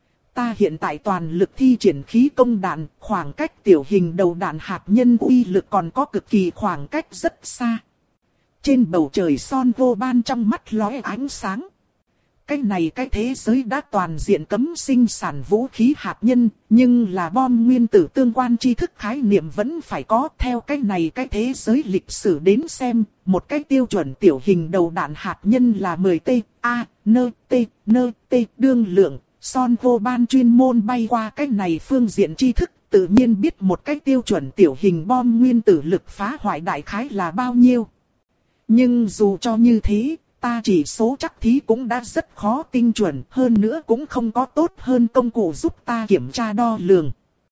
Ta hiện tại toàn lực thi triển khí công đạn, khoảng cách tiểu hình đầu đạn hạt nhân uy lực còn có cực kỳ khoảng cách rất xa. Trên bầu trời Son vô ban trong mắt lóe ánh sáng. Cái này cái thế giới đã toàn diện cấm sinh sản vũ khí hạt nhân, nhưng là bom nguyên tử tương quan tri thức khái niệm vẫn phải có. Theo cái này cái thế giới lịch sử đến xem, một cái tiêu chuẩn tiểu hình đầu đạn hạt nhân là mười T, A, N, T, N, T đương lượng. Son vô ban chuyên môn bay qua cái này phương diện tri thức, tự nhiên biết một cái tiêu chuẩn tiểu hình bom nguyên tử lực phá hoại đại khái là bao nhiêu. Nhưng dù cho như thế, ta chỉ số chắc thí cũng đã rất khó tinh chuẩn, hơn nữa cũng không có tốt hơn công cụ giúp ta kiểm tra đo lường.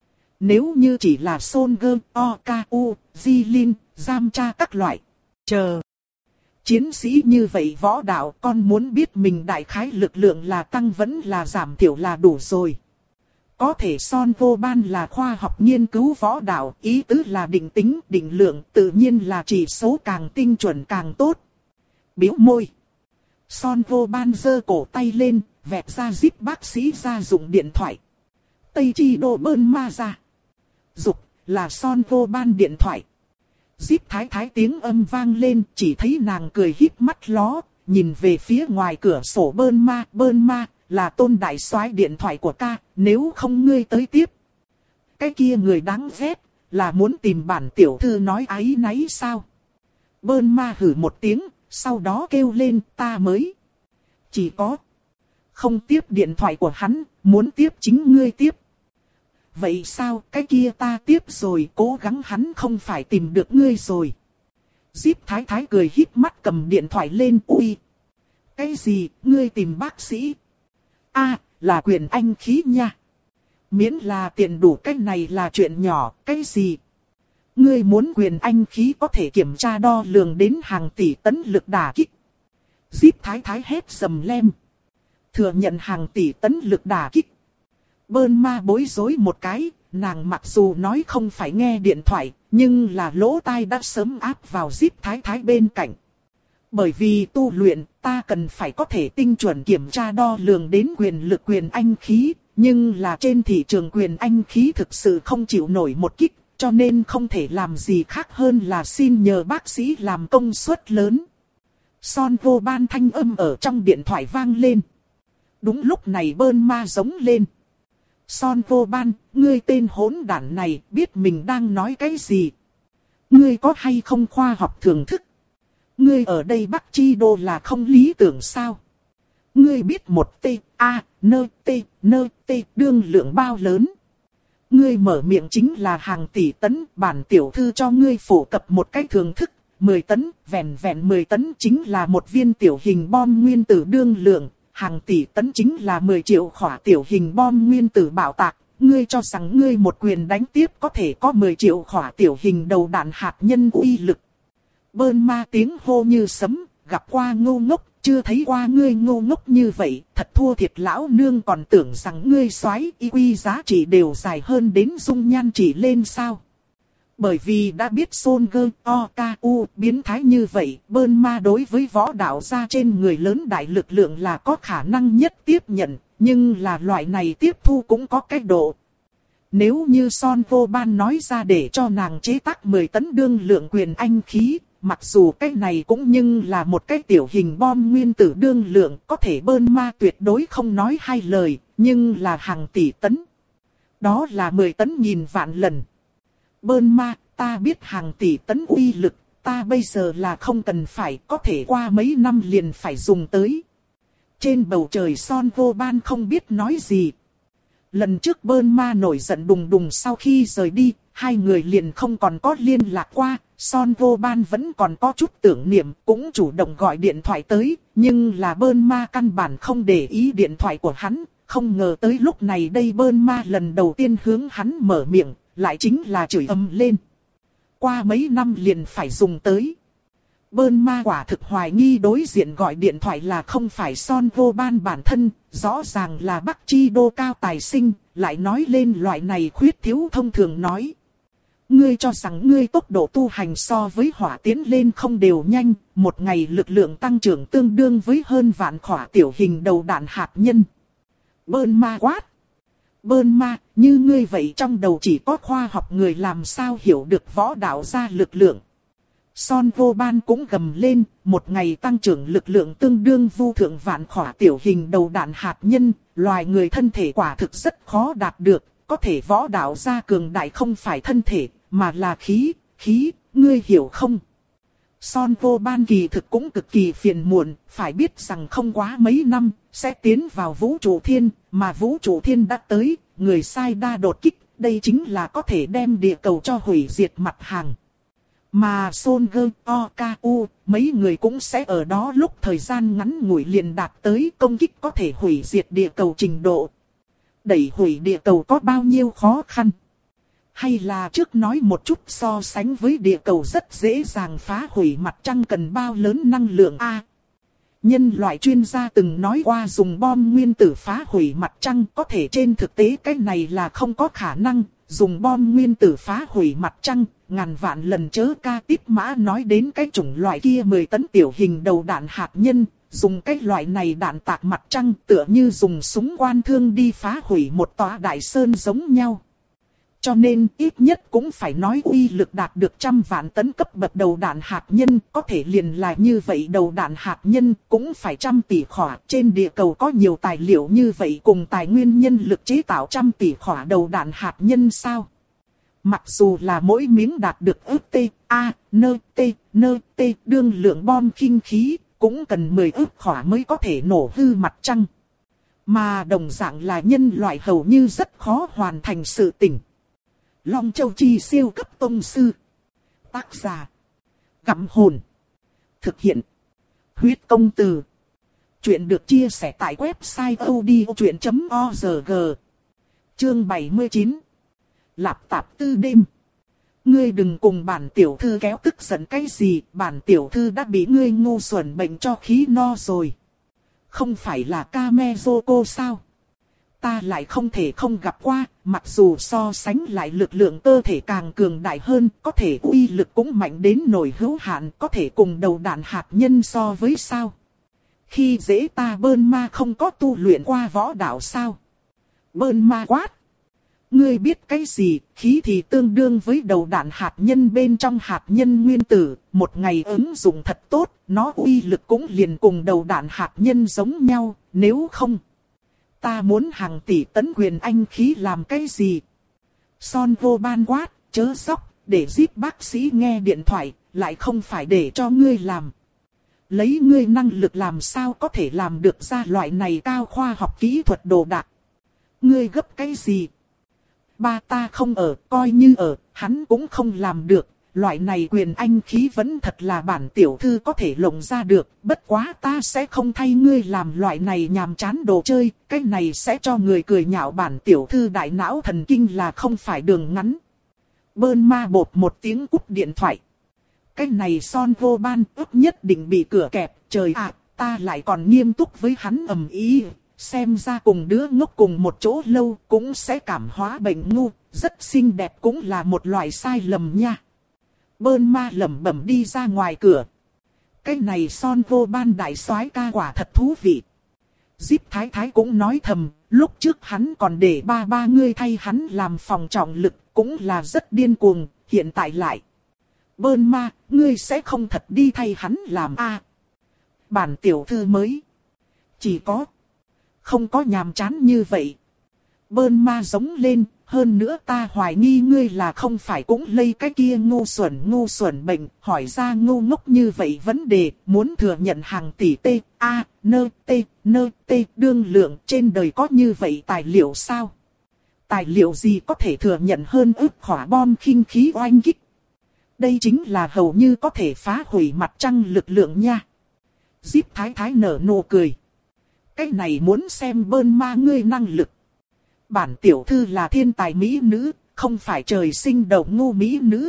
Nếu như chỉ là Soldier, o ca u, Jilin, giam tra các loại, chờ. Chiến sĩ như vậy võ đạo con muốn biết mình đại khái lực lượng là tăng vẫn là giảm thiểu là đủ rồi. Có thể Son vô ban là khoa học nghiên cứu võ đạo, ý tứ là định tính, định lượng, tự nhiên là chỉ số càng tinh chuẩn càng tốt. Biểu môi. Son vô ban giơ cổ tay lên, vẹt ra zip bác sĩ ra dụng điện thoại. Tây chi đồ bơn ma ra. Dục, là Son vô ban điện thoại. Zip thái thái tiếng âm vang lên, chỉ thấy nàng cười híp mắt ló, nhìn về phía ngoài cửa sổ bơn ma, bơn ma, là Tôn đại soái điện thoại của ca, nếu không ngươi tới tiếp. Cái kia người đáng ghét, là muốn tìm bản tiểu thư nói áy náy sao? Bơn ma hử một tiếng, sau đó kêu lên ta mới. Chỉ có. Không tiếp điện thoại của hắn, muốn tiếp chính ngươi tiếp. Vậy sao, cái kia ta tiếp rồi, cố gắng hắn không phải tìm được ngươi rồi. Zip thái thái cười híp mắt cầm điện thoại lên, ui. Cái gì, ngươi tìm bác sĩ? A, à, là quyền anh khí nha. Miễn là tiền đủ, cái này là chuyện nhỏ, cái gì? Ngươi muốn quyền anh khí có thể kiểm tra đo lường đến hàng tỷ tấn lực đả kích. Zip thái thái hét sầm lem. Thừa nhận hàng tỷ tấn lực đả kích. Bơn ma bối rối một cái, nàng mặc dù nói không phải nghe điện thoại, nhưng là lỗ tai đã sớm áp vào Zip thái thái bên cạnh. Bởi vì tu luyện, ta cần phải có thể tinh chuẩn kiểm tra đo lường đến quyền lực quyền anh khí, nhưng là trên thị trường quyền anh khí thực sự không chịu nổi một kích, cho nên không thể làm gì khác hơn là xin nhờ bác sĩ làm công suất lớn. Son vô ban thanh âm ở trong điện thoại vang lên. Đúng lúc này bơn ma giống lên. Son vô ban, ngươi tên hỗn đản này biết mình đang nói cái gì? Ngươi có hay không khoa học thưởng thức? Ngươi ở đây Bắc Chi Đô là không lý tưởng sao? Ngươi biết một T, A, N, T, N, T đương lượng bao lớn? Ngươi mở miệng chính là hàng tỷ tấn, bản tiểu thư cho ngươi phổ cập một cách thường thức, mười tấn, vẹn vẹn mười tấn chính là một viên tiểu hình bom nguyên tử đương lượng, hàng tỷ tấn chính là mười triệu khỏa tiểu hình bom nguyên tử bạo tạc. Ngươi cho rằng ngươi một quyền đánh tiếp có thể có mười triệu khỏa tiểu hình đầu đạn hạt nhân uy lực. Bơn ma tiếng hô như sấm, gặp qua ngu ngốc, chưa thấy qua ngươi ngu ngốc như vậy, thật thua thiệt lão nương còn tưởng rằng ngươi soái y quy giá trị đều dài hơn đến dung nhan chỉ lên sao. Bởi vì đã biết Son Gơ O K U biến thái như vậy, bơn ma đối với võ đạo gia trên người lớn đại lực lượng là có khả năng nhất tiếp nhận, nhưng là loại này tiếp thu cũng có cách độ. Nếu như Son Vô Ban nói ra để cho nàng chế tác mười tấn đương lượng quyền anh khí, mặc dù cái này cũng nhưng là một cái tiểu hình bom nguyên tử đương lượng, có thể bơn ma tuyệt đối không nói hai lời, nhưng là hàng tỷ tấn. Đó là mười tấn nghìn vạn lần. Bơn ma, ta biết hàng tỷ tấn uy lực, ta bây giờ là không cần phải, có thể qua mấy năm liền phải dùng tới. Trên bầu trời Son Vô Ban không biết nói gì. Lần trước bơn ma nổi giận đùng đùng sau khi rời đi, hai người liền không còn có liên lạc qua. Son Vô Ban vẫn còn có chút tưởng niệm, cũng chủ động gọi điện thoại tới, nhưng là bơn ma căn bản không để ý điện thoại của hắn. Không ngờ tới lúc này đây bơn ma lần đầu tiên hướng hắn mở miệng, lại chính là chửi ầm lên. Qua mấy năm liền phải dùng tới. Bơn ma quả thực hoài nghi đối diện gọi điện thoại là không phải Son Vô Ban bản thân, rõ ràng là Bắc Chi Đô cao tài sinh, lại nói lên loại này khuyết thiếu thông thường nói. Ngươi cho rằng ngươi tốc độ tu hành so với hỏa tiến lên không đều nhanh, một ngày lực lượng tăng trưởng tương đương với hơn vạn khỏa tiểu hình đầu đạn hạt nhân. Bơn ma quát. Bơn ma, như ngươi vậy trong đầu chỉ có khoa học người làm sao hiểu được võ đạo gia lực lượng. Son Vô Ban cũng gầm lên, một ngày tăng trưởng lực lượng tương đương vu thượng vạn khỏa tiểu hình đầu đạn hạt nhân, loài người thân thể quả thực rất khó đạt được, có thể võ đạo gia cường đại không phải thân thể, mà là khí, khí, ngươi hiểu không? Son Vô Ban kỳ thực cũng cực kỳ phiền muộn, phải biết rằng không quá mấy năm, sẽ tiến vào vũ trụ thiên, mà vũ trụ thiên đã tới, người sai đa đột kích, đây chính là có thể đem địa cầu cho hủy diệt mặt hàng. Mà Son Gơ O K U, mấy người cũng sẽ ở đó lúc thời gian ngắn ngủi liền đạt tới công kích có thể hủy diệt địa cầu trình độ. Đẩy hủy địa cầu có bao nhiêu khó khăn? Hay là trước nói một chút so sánh với địa cầu rất dễ dàng phá hủy mặt trăng cần bao lớn năng lượng a? Nhân loại chuyên gia từng nói qua dùng bom nguyên tử phá hủy mặt trăng, có thể trên thực tế cái này là không có khả năng. Dùng bom nguyên tử phá hủy mặt trăng, ngàn vạn lần chớ ca tiếp mã nói đến cái chủng loại kia mười tấn tiểu hình đầu đạn hạt nhân. Dùng cái loại này đạn tạc mặt trăng tựa như dùng súng quan thương đi phá hủy một tòa đại sơn giống nhau. Cho nên ít nhất cũng phải nói uy lực đạt được trăm vạn tấn cấp bậc đầu đạn hạt nhân, có thể liền là như vậy đầu đạn hạt nhân cũng phải trăm tỷ khỏa. Trên địa cầu có nhiều tài liệu như vậy cùng tài nguyên nhân lực chế tạo trăm tỷ khỏa đầu đạn hạt nhân sao? Mặc dù là mỗi miếng đạt được ước T, A, N, T, N, T đương lượng bom khinh khí, cũng cần mười ước khỏa mới có thể nổ hư mặt trăng. Mà đồng dạng là nhân loại hầu như rất khó hoàn thành sự tình. Long Châu Chi siêu cấp tông sư. Tác giả. Gặm hồn. Thực hiện. Huyết công từ. Chuyện được chia sẻ tại website odchuyện chấm org. Chương bảy mươi chín. Lạp tạp tư đêm. Ngươi đừng cùng bản tiểu thư kéo tức giận cái gì, bản tiểu thư đã bị ngươi ngu xuẩn bệnh cho khí no rồi. Không phải là Kamezoko sao? Ta lại không thể không gặp qua, mặc dù so sánh lại lực lượng cơ thể càng cường đại hơn, có thể uy lực cũng mạnh đến nổi hữu hạn, có thể cùng đầu đạn hạt nhân so với sao? Khi dễ ta bơn ma không có tu luyện qua võ đạo sao? Bơn ma quát. Ngươi biết cái gì, khí thì tương đương với đầu đạn hạt nhân bên trong hạt nhân nguyên tử, một ngày ứng dụng thật tốt, nó uy lực cũng liền cùng đầu đạn hạt nhân giống nhau, nếu không. Ta muốn hàng tỷ tấn quyền anh khí làm cái gì? Son Vô Ban quát, chớ sốc, để giúp bác sĩ nghe điện thoại, lại không phải để cho ngươi làm. Lấy ngươi năng lực làm sao có thể làm được ra loại này cao khoa học kỹ thuật đồ đạc. Ngươi gấp cái gì? Ba ta không ở, coi như ở, hắn cũng không làm được. Loại này quyền anh khí vẫn thật là bản tiểu thư có thể lộng ra được. Bất quá ta sẽ không thay ngươi làm loại này nhàm chán đồ chơi. Cái này sẽ cho người cười nhạo bản tiểu thư đại não thần kinh là không phải đường ngắn. Bơn ma bột một tiếng cúp điện thoại. Cái này Son Vô Ban ước nhất định bị cửa kẹp. Trời ạ, ta lại còn nghiêm túc với hắn ầm ý. Xem ra cùng đứa ngốc cùng một chỗ lâu cũng sẽ cảm hóa bệnh ngu. Rất xinh đẹp cũng là một loại sai lầm nha. Bơn ma lẩm bẩm đi ra ngoài cửa. Cái này Son Vô Ban đại soái ca quả thật thú vị. Díp Thái Thái cũng nói thầm, lúc trước hắn còn để ba ba ngươi thay hắn làm phòng trọng lực, cũng là rất điên cuồng, hiện tại lại. Bơn ma, ngươi sẽ không thật đi thay hắn làm a? À, bản tiểu thư mới. Chỉ có. Không có nhàm chán như vậy. Bơn ma giống lên, hơn nữa ta hoài nghi ngươi là không phải cũng lây cái kia ngu xuẩn ngu xuẩn bệnh, hỏi ra ngu ngốc như vậy vấn đề, muốn thừa nhận hàng tỷ T, A, nơ, T, nơ, T, đương lượng trên đời có như vậy tài liệu sao? Tài liệu gì có thể thừa nhận hơn ức hỏa bom khinh khí oanh kích? Đây chính là hầu như có thể phá hủy mặt trăng lực lượng nha. Díp Thái Thái nở nụ cười. Cái này muốn xem Bơn ma ngươi năng lực. Bản tiểu thư là thiên tài mỹ nữ, không phải trời sinh đầu ngu mỹ nữ.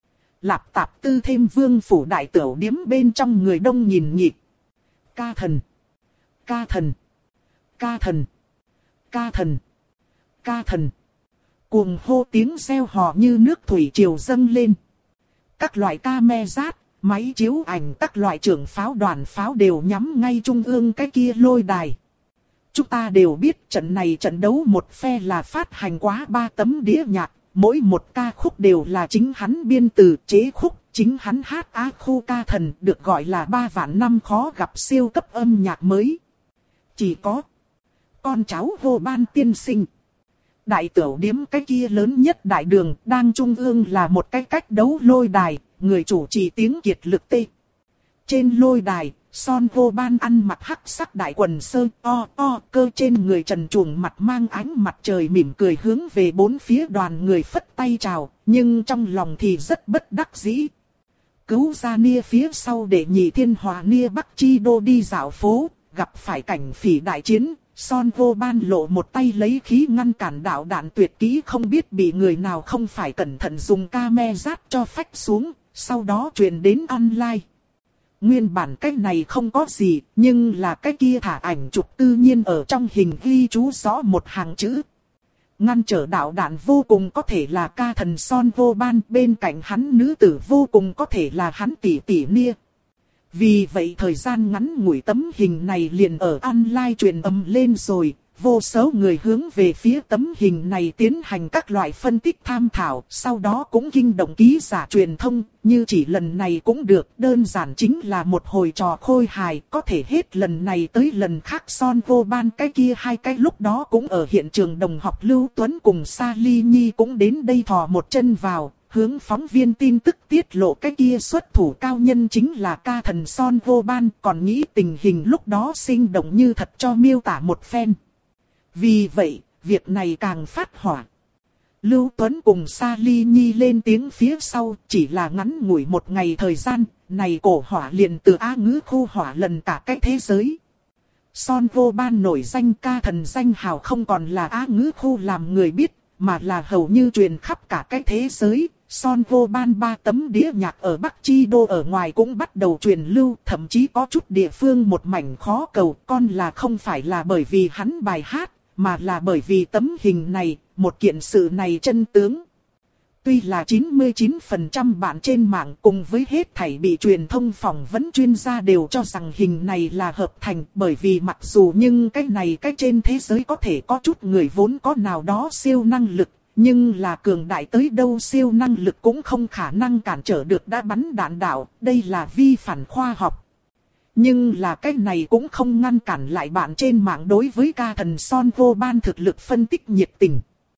Lạp tạp tư thêm vương phủ đại tửu điếm bên trong người đông nhìn nhịp. Ca thần, ca thần, ca thần, ca thần, ca thần. Cuồng hô tiếng reo hò như nước thủy triều dâng lên. Các loại camera, máy chiếu ảnh, các loại trưởng pháo đoàn pháo đều nhắm ngay trung ương cái kia lôi đài. Chúng ta đều biết trận này trận đấu một phe là phát hành quá ba tấm đĩa nhạc, mỗi một ca khúc đều là chính hắn biên từ chế khúc, chính hắn hát á khu ca thần được gọi là ba vạn năm khó gặp siêu cấp âm nhạc mới. Chỉ có con cháu Vô Ban tiên sinh. Đại tửu điếm cái kia lớn nhất đại đường đang trung ương là một cái cách đấu lôi đài, người chủ trì tiếng kiệt lực tê. Trên lôi đài, Son Vô Ban ăn mặc hắc sắc đại quần sơ o o cơ trên người trần truồng mặt mang ánh mặt trời mỉm cười hướng về bốn phía đoàn người phất tay chào, nhưng trong lòng thì rất bất đắc dĩ. Cứu ra nia phía sau để nhị thiên hòa nia Bắc Chi Đô đi dạo phố, gặp phải cảnh phỉ đại chiến, Son Vô Ban lộ một tay lấy khí ngăn cản đạo đạn tuyệt kỹ không biết bị người nào không phải cẩn thận dùng camera cho phách xuống, sau đó truyền đến online. Nguyên bản cái này không có gì, nhưng là cái kia thả ảnh chụp tự nhiên ở trong hình ghi chú rõ một hàng chữ. Ngăn trở đạo đạn vô cùng có thể là ca thần Son Vô Ban, bên cạnh hắn nữ tử vô cùng có thể là hắn tỷ tỷ nia. Vì vậy thời gian ngắn ngủi tấm hình này liền ở online truyền âm lên rồi, vô số người hướng về phía tấm hình này tiến hành các loại phân tích tham thảo, sau đó cũng kinh động ký giả truyền thông, như chỉ lần này cũng được, đơn giản chính là một hồi trò khôi hài, có thể hết lần này tới lần khác Son Vô Ban cái kia hai cái lúc đó cũng ở hiện trường đồng học Lưu Tuấn cùng Sa Ly Nhi cũng đến đây thò một chân vào. Hướng phóng viên tin tức tiết lộ cái kia xuất thủ cao nhân chính là ca thần Son Vô Ban, còn nghĩ tình hình lúc đó sinh động như thật cho miêu tả một phen. Vì vậy, việc này càng phát hỏa. Lưu Tuấn cùng Sa Ly Nhi lên tiếng phía sau, chỉ là ngắn ngủi một ngày thời gian, này cổ hỏa liền từ Á ngữ khu hỏa lần cả cái thế giới. Son Vô Ban nổi danh ca thần danh hào không còn là Á ngữ khu làm người biết, mà là hầu như truyền khắp cả cái thế giới. Son Vô Ban ba tấm đĩa nhạc ở Bắc Chi Đô ở ngoài cũng bắt đầu truyền lưu, thậm chí có chút địa phương một mảnh khó cầu, con là không phải là bởi vì hắn bài hát, mà là bởi vì tấm hình này, một kiện sự này chân tướng. Tuy là chín mươi chín phần trăm bạn trên mạng cùng với hết thảy bị truyền thông phỏng vấn chuyên gia đều cho rằng hình này là hợp thành, bởi vì mặc dù nhưng cái này cái trên thế giới có thể có chút người vốn có nào đó siêu năng lực, nhưng là cường đại tới đâu siêu năng lực cũng không khả năng cản trở được đã bắn đạn đạo, đây là vi phản khoa học. Nhưng là cái này cũng không ngăn cản lại bạn trên mạng đối với ca thần Son Vô Ban thực lực phân tích nhiệt tình.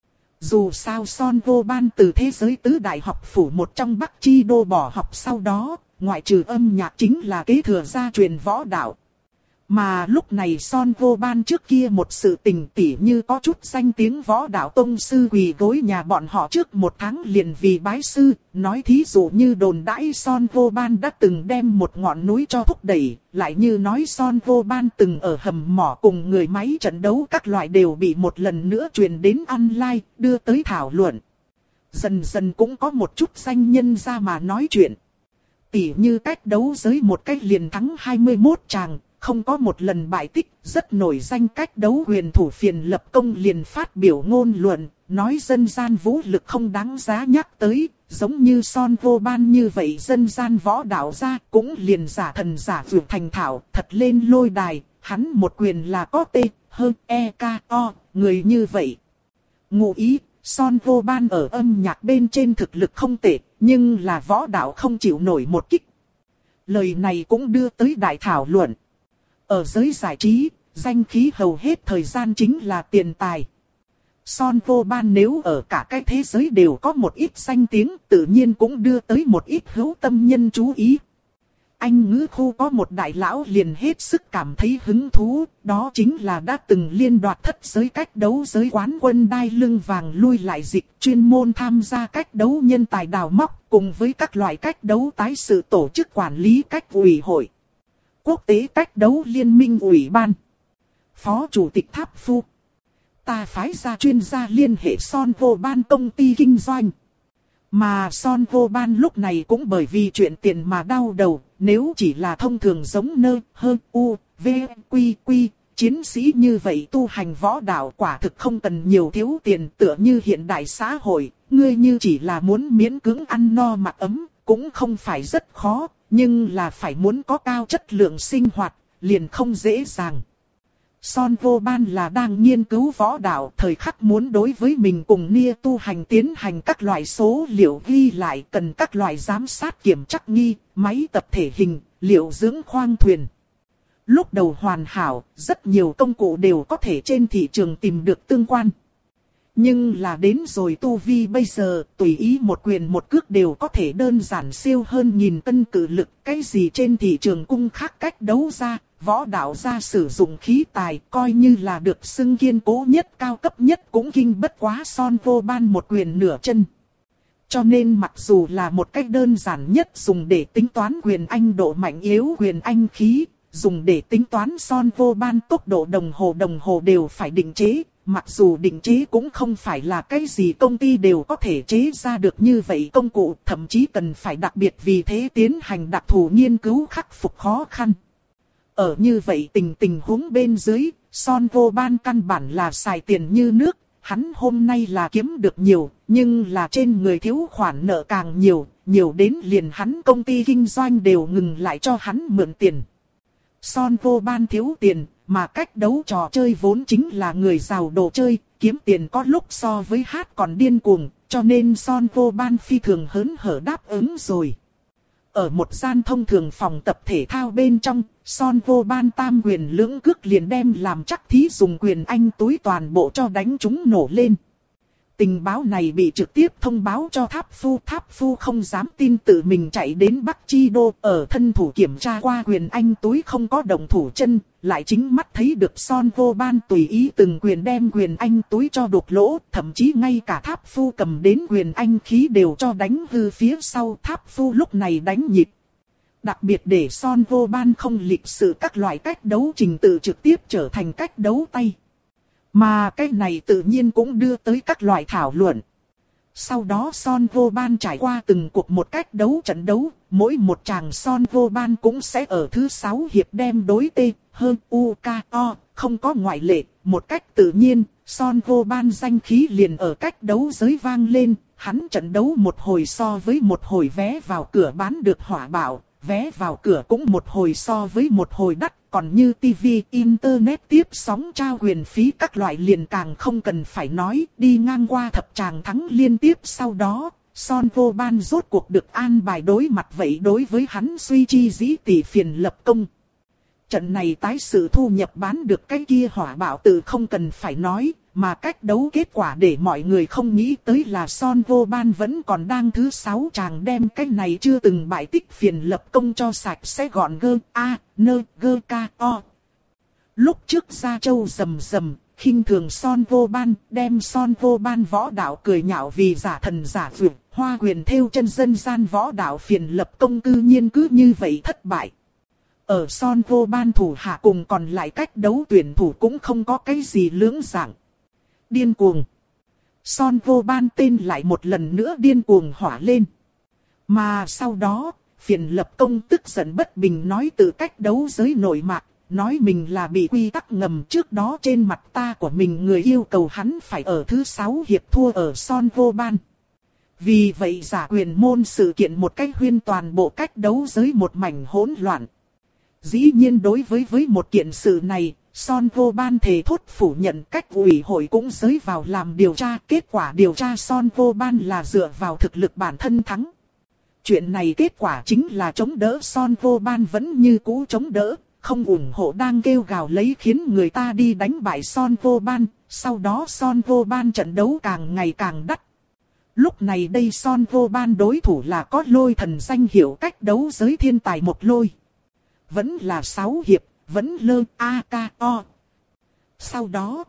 Dù sao Son Vô Ban từ thế giới tứ đại học phủ một trong Bắc Chi Đô bỏ học sau đó, ngoại trừ âm nhạc chính là kế thừa gia truyền võ đạo. Mà lúc này Son Vô Ban trước kia một sự tình tỉ như có chút danh tiếng võ đạo tông sư quỳ gối nhà bọn họ trước một tháng liền vì bái sư, nói thí dụ như đồn đãi Son Vô Ban đã từng đem một ngọn núi cho thúc đẩy, lại như nói Son Vô Ban từng ở hầm mỏ cùng người máy trận đấu các loại đều bị một lần nữa truyền đến online, đưa tới thảo luận. Dần dần cũng có một chút danh nhân ra mà nói chuyện. Tỉ như cách đấu giới một cách liền thắng hai mươi mốt tràng. Không có một lần bại tích, rất nổi danh cách đấu huyền thủ Phiền Lập Công liền phát biểu ngôn luận, nói dân gian vũ lực không đáng giá nhắc tới, giống như Son Vô Ban như vậy dân gian võ đạo ra cũng liền giả thần giả vượt thành thạo, thật lên lôi đài, hắn một quyền là có T, hơn E, K, O, người như vậy. Ngụ ý, Son Vô Ban ở âm nhạc bên trên thực lực không tệ, nhưng là võ đạo không chịu nổi một kích. Lời này cũng đưa tới đại thảo luận. Ở giới giải trí, danh khí hầu hết thời gian chính là tiền tài. Son Vô Ban nếu ở cả cái thế giới đều có một ít danh tiếng, tự nhiên cũng đưa tới một ít hữu tâm nhân chú ý. Anh ngữ khu có một đại lão liền hết sức cảm thấy hứng thú, đó chính là đã từng liên đoạt thất giới cách đấu giới quán quân đai lưng vàng lui lại dịch chuyên môn tham gia cách đấu nhân tài đào móc, cùng với các loại cách đấu tái sự tổ chức quản lý cách ủy hội. Quốc tế cách đấu liên minh ủy ban. Phó chủ tịch Tháp Phu. Ta phái ra chuyên gia liên hệ Son Vô Ban công ty kinh doanh. Mà Son Vô Ban lúc này cũng bởi vì chuyện tiền mà đau đầu, nếu chỉ là thông thường giống nơ, hơn, u, v, quy, quy, chiến sĩ như vậy tu hành võ đạo quả thực không cần nhiều thiếu tiền tựa như hiện đại xã hội, ngươi như chỉ là muốn miễn cưỡng ăn no mặc ấm, cũng không phải rất khó. Nhưng là phải muốn có cao chất lượng sinh hoạt, liền không dễ dàng. Son Vô Ban là đang nghiên cứu võ đạo, thời khắc muốn đối với mình cùng Nia tu hành tiến hành các loại số liệu ghi lại, cần các loại giám sát kiểm trắc nghi, máy tập thể hình, liệu dưỡng khoang thuyền. Lúc đầu hoàn hảo, rất nhiều công cụ đều có thể trên thị trường tìm được tương quan. Nhưng là đến rồi tu vi bây giờ, tùy ý một quyền một cước đều có thể đơn giản siêu hơn nghìn cân cự lực. Cái gì trên thị trường cung khác cách đấu ra, võ đạo ra sử dụng khí tài, coi như là được xưng kiên cố nhất cao cấp nhất cũng kinh bất quá Son Vô Ban một quyền nửa chân. Cho nên mặc dù là một cách đơn giản nhất dùng để tính toán quyền anh độ mạnh yếu quyền anh khí, dùng để tính toán Son Vô Ban tốc độ đồng hồ đồng hồ đều phải định chế. Mặc dù định chế cũng không phải là cái gì công ty đều có thể chế ra được như vậy công cụ, thậm chí cần phải đặc biệt vì thế tiến hành đặc thù nghiên cứu khắc phục khó khăn. Ở như vậy tình tình huống bên dưới, Son Vô Ban căn bản là xài tiền như nước, hắn hôm nay là kiếm được nhiều, nhưng là trên người thiếu khoản nợ càng nhiều, nhiều đến liền hắn công ty kinh doanh đều ngừng lại cho hắn mượn tiền. Son Vô Ban thiếu tiền, mà cách đấu trò chơi vốn chính là người giàu đồ chơi, kiếm tiền có lúc so với hát còn điên cuồng, cho nên Son Vô Ban phi thường hớn hở đáp ứng rồi. Ở một gian thông thường phòng tập thể thao bên trong, Son Vô Ban tam quyền lưỡng cước liền đem làm chắc thí dùng quyền anh túi toàn bộ cho đánh chúng nổ lên. Tình báo này bị trực tiếp thông báo cho Tháp Phu. Tháp Phu không dám tin tự mình chạy đến Bắc Chi Đô, ở thân thủ kiểm tra qua quyền anh túi không có động thủ chân, lại chính mắt thấy được Son Vô Ban tùy ý từng quyền đem quyền anh túi cho đục lỗ, thậm chí ngay cả Tháp Phu cầm đến quyền anh khí đều cho đánh hư phía sau. Tháp Phu lúc này đánh nhịp. Đặc biệt để Son Vô Ban không lịch sự các loại cách đấu trình tự trực tiếp trở thành cách đấu tay. Mà cái này tự nhiên cũng đưa tới các loại thảo luận. Sau đó Son Vô Ban trải qua từng cuộc một cách đấu trận đấu, mỗi một chàng Son Vô Ban cũng sẽ ở thứ sáu hiệp đem đối T, hơn U, K, O, không có ngoại lệ. Một cách tự nhiên, Son Vô Ban danh khí liền ở cách đấu giới vang lên, hắn trận đấu một hồi so với một hồi vé vào cửa bán được hỏa bạo, vé vào cửa cũng một hồi so với một hồi đắt. Còn như tivi, internet tiếp sóng trao quyền phí các loại liền càng không cần phải nói, đi ngang qua thập tràng thắng liên tiếp sau đó, Son Vô Ban rốt cuộc được an bài đối mặt vậy đối với hắn suy chi dĩ tỷ Phiền Lập Công. Trận này tái sự thu nhập bán được cái kia hỏa bạo tự không cần phải nói, mà cách đấu kết quả để mọi người không nghĩ tới là Son Vô Ban vẫn còn đang thứ sáu chàng đem cái này chưa từng bại tích phiền lập công cho sạch sẽ gọn gơ, a, nơ, gơ, ca, o. Lúc trước Gia Châu rầm rầm, khinh thường Son Vô Ban, đem Son Vô Ban võ đạo cười nhạo vì giả thần giả vượt, hoa quyền theo chân dân gian võ đạo phiền lập công cư nhiên cứ như vậy thất bại. Ở Son Vô Ban thủ hạ cùng còn lại cách đấu tuyển thủ cũng không có cái gì lưỡng dạng. Điên cuồng. Son Vô Ban tên lại một lần nữa điên cuồng hỏa lên. Mà sau đó, phiền lập công tức giận bất bình nói từ cách đấu giới nội mạc, nói mình là bị quy tắc ngầm trước đó trên mặt ta của mình người yêu cầu hắn phải ở thứ sáu hiệp thua ở Son Vô Ban. Vì vậy giả quyền môn sự kiện một cách huyên toàn bộ cách đấu giới một mảnh hỗn loạn. Dĩ nhiên đối với với một kiện sự này, Son Vô Ban thề thốt phủ nhận cách ủy hội cũng giới vào làm điều tra. Kết quả điều tra Son Vô Ban là dựa vào thực lực bản thân thắng. Chuyện này kết quả chính là chống đỡ Son Vô Ban vẫn như cũ chống đỡ, không ủng hộ đang kêu gào lấy khiến người ta đi đánh bại Son Vô Ban. Sau đó Son Vô Ban trận đấu càng ngày càng đắt. Lúc này đây Son Vô Ban đối thủ là có lôi thần danh hiệu cách đấu giới thiên tài một lôi. Vẫn là sáu hiệp, vẫn lơ a ca o. Sau đó,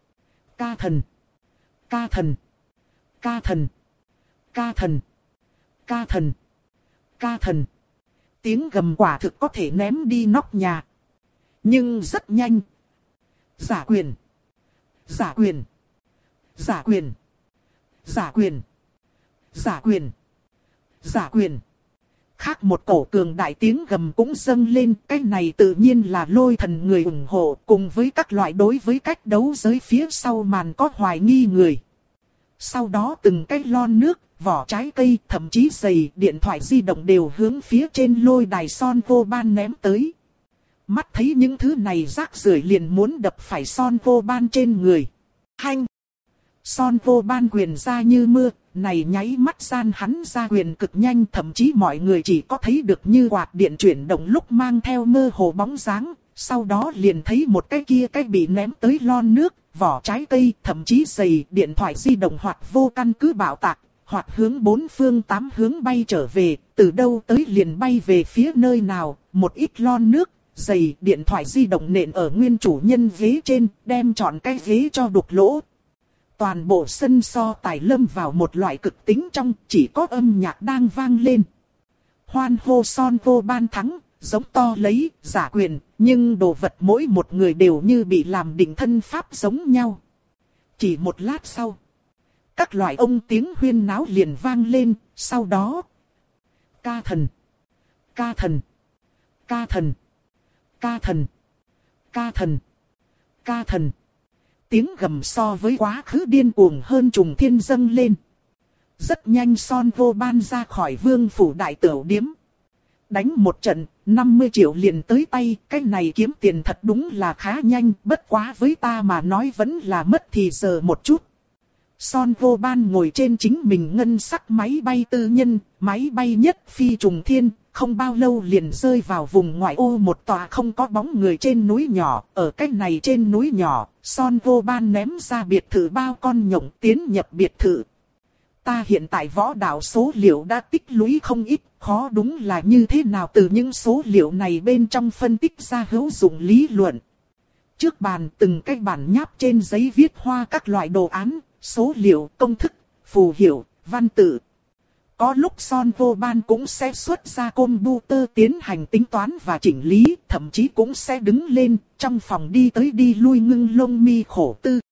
ca thần, ca thần, ca thần, ca thần, ca thần, ca thần. Tiếng gầm quả thực có thể ném đi nóc nhà. Nhưng rất nhanh. Giả quyền, giả quyền, giả quyền, giả quyền, giả quyền, giả quyền. Khác một cổ cường đại tiếng gầm cũng dâng lên, cái này tự nhiên là lôi thần người ủng hộ cùng với các loại đối với cách đấu giới phía sau màn có hoài nghi người. Sau đó từng cái lon nước, vỏ trái cây, thậm chí giày, điện thoại di động đều hướng phía trên lôi đài Son Vô Ban ném tới. Mắt thấy những thứ này rác rưởi liền muốn đập phải Son Vô Ban trên người. Hanh! Son Vô Ban quyền ra như mưa, này nháy mắt gian hắn ra quyền cực nhanh, thậm chí mọi người chỉ có thấy được như quạt điện chuyển động lúc mang theo mơ hồ bóng dáng, sau đó liền thấy một cái kia cái bị ném tới lon nước, vỏ trái cây, thậm chí giày, điện thoại di động hoặc vô căn cứ bạo tạc, hoặc hướng bốn phương tám hướng bay trở về, từ đâu tới liền bay về phía nơi nào, một ít lon nước, giày, điện thoại di động nện ở nguyên chủ nhân ghế trên, đem trọn cái ghế cho đục lỗ. Toàn bộ sân so tài lâm vào một loại cực tính trong, chỉ có âm nhạc đang vang lên. Hoan hô Son Vô Ban thắng, giống to lấy, giả quyền, nhưng đồ vật mỗi một người đều như bị làm định thân pháp giống nhau. Chỉ một lát sau, các loại ông tiếng huyên náo liền vang lên, sau đó. Ca thần, ca thần, ca thần, ca thần, ca thần, ca thần. Tiếng gầm so với quá khứ điên cuồng hơn trùng thiên dâng lên. Rất nhanh Son Vô Ban ra khỏi vương phủ đại tửu điếm. Đánh một trận, năm mươi triệu liền tới tay, cái này kiếm tiền thật đúng là khá nhanh, bất quá với ta mà nói vẫn là mất thì giờ một chút. Son Vô Ban ngồi trên chính mình ngân sắc máy bay tư nhân, máy bay nhất phi trùng thiên, không bao lâu liền rơi vào vùng ngoại ô một tòa không có bóng người trên núi nhỏ. Ở cách này trên núi nhỏ, Son Vô Ban ném ra biệt thự bao con nhộng tiến nhập biệt thự. Ta hiện tại võ đạo số liệu đã tích lũy không ít, khó đúng là như thế nào từ những số liệu này bên trong phân tích ra hữu dụng lý luận. Trước bàn từng cái bản nháp trên giấy viết hoa các loại đồ án, số liệu, công thức, phù hiệu, văn tự. Có lúc Son Vô Ban cũng sẽ xuất ra computer tiến hành tính toán và chỉnh lý, thậm chí cũng sẽ đứng lên trong phòng đi tới đi lui ngưng lông mi khổ tư.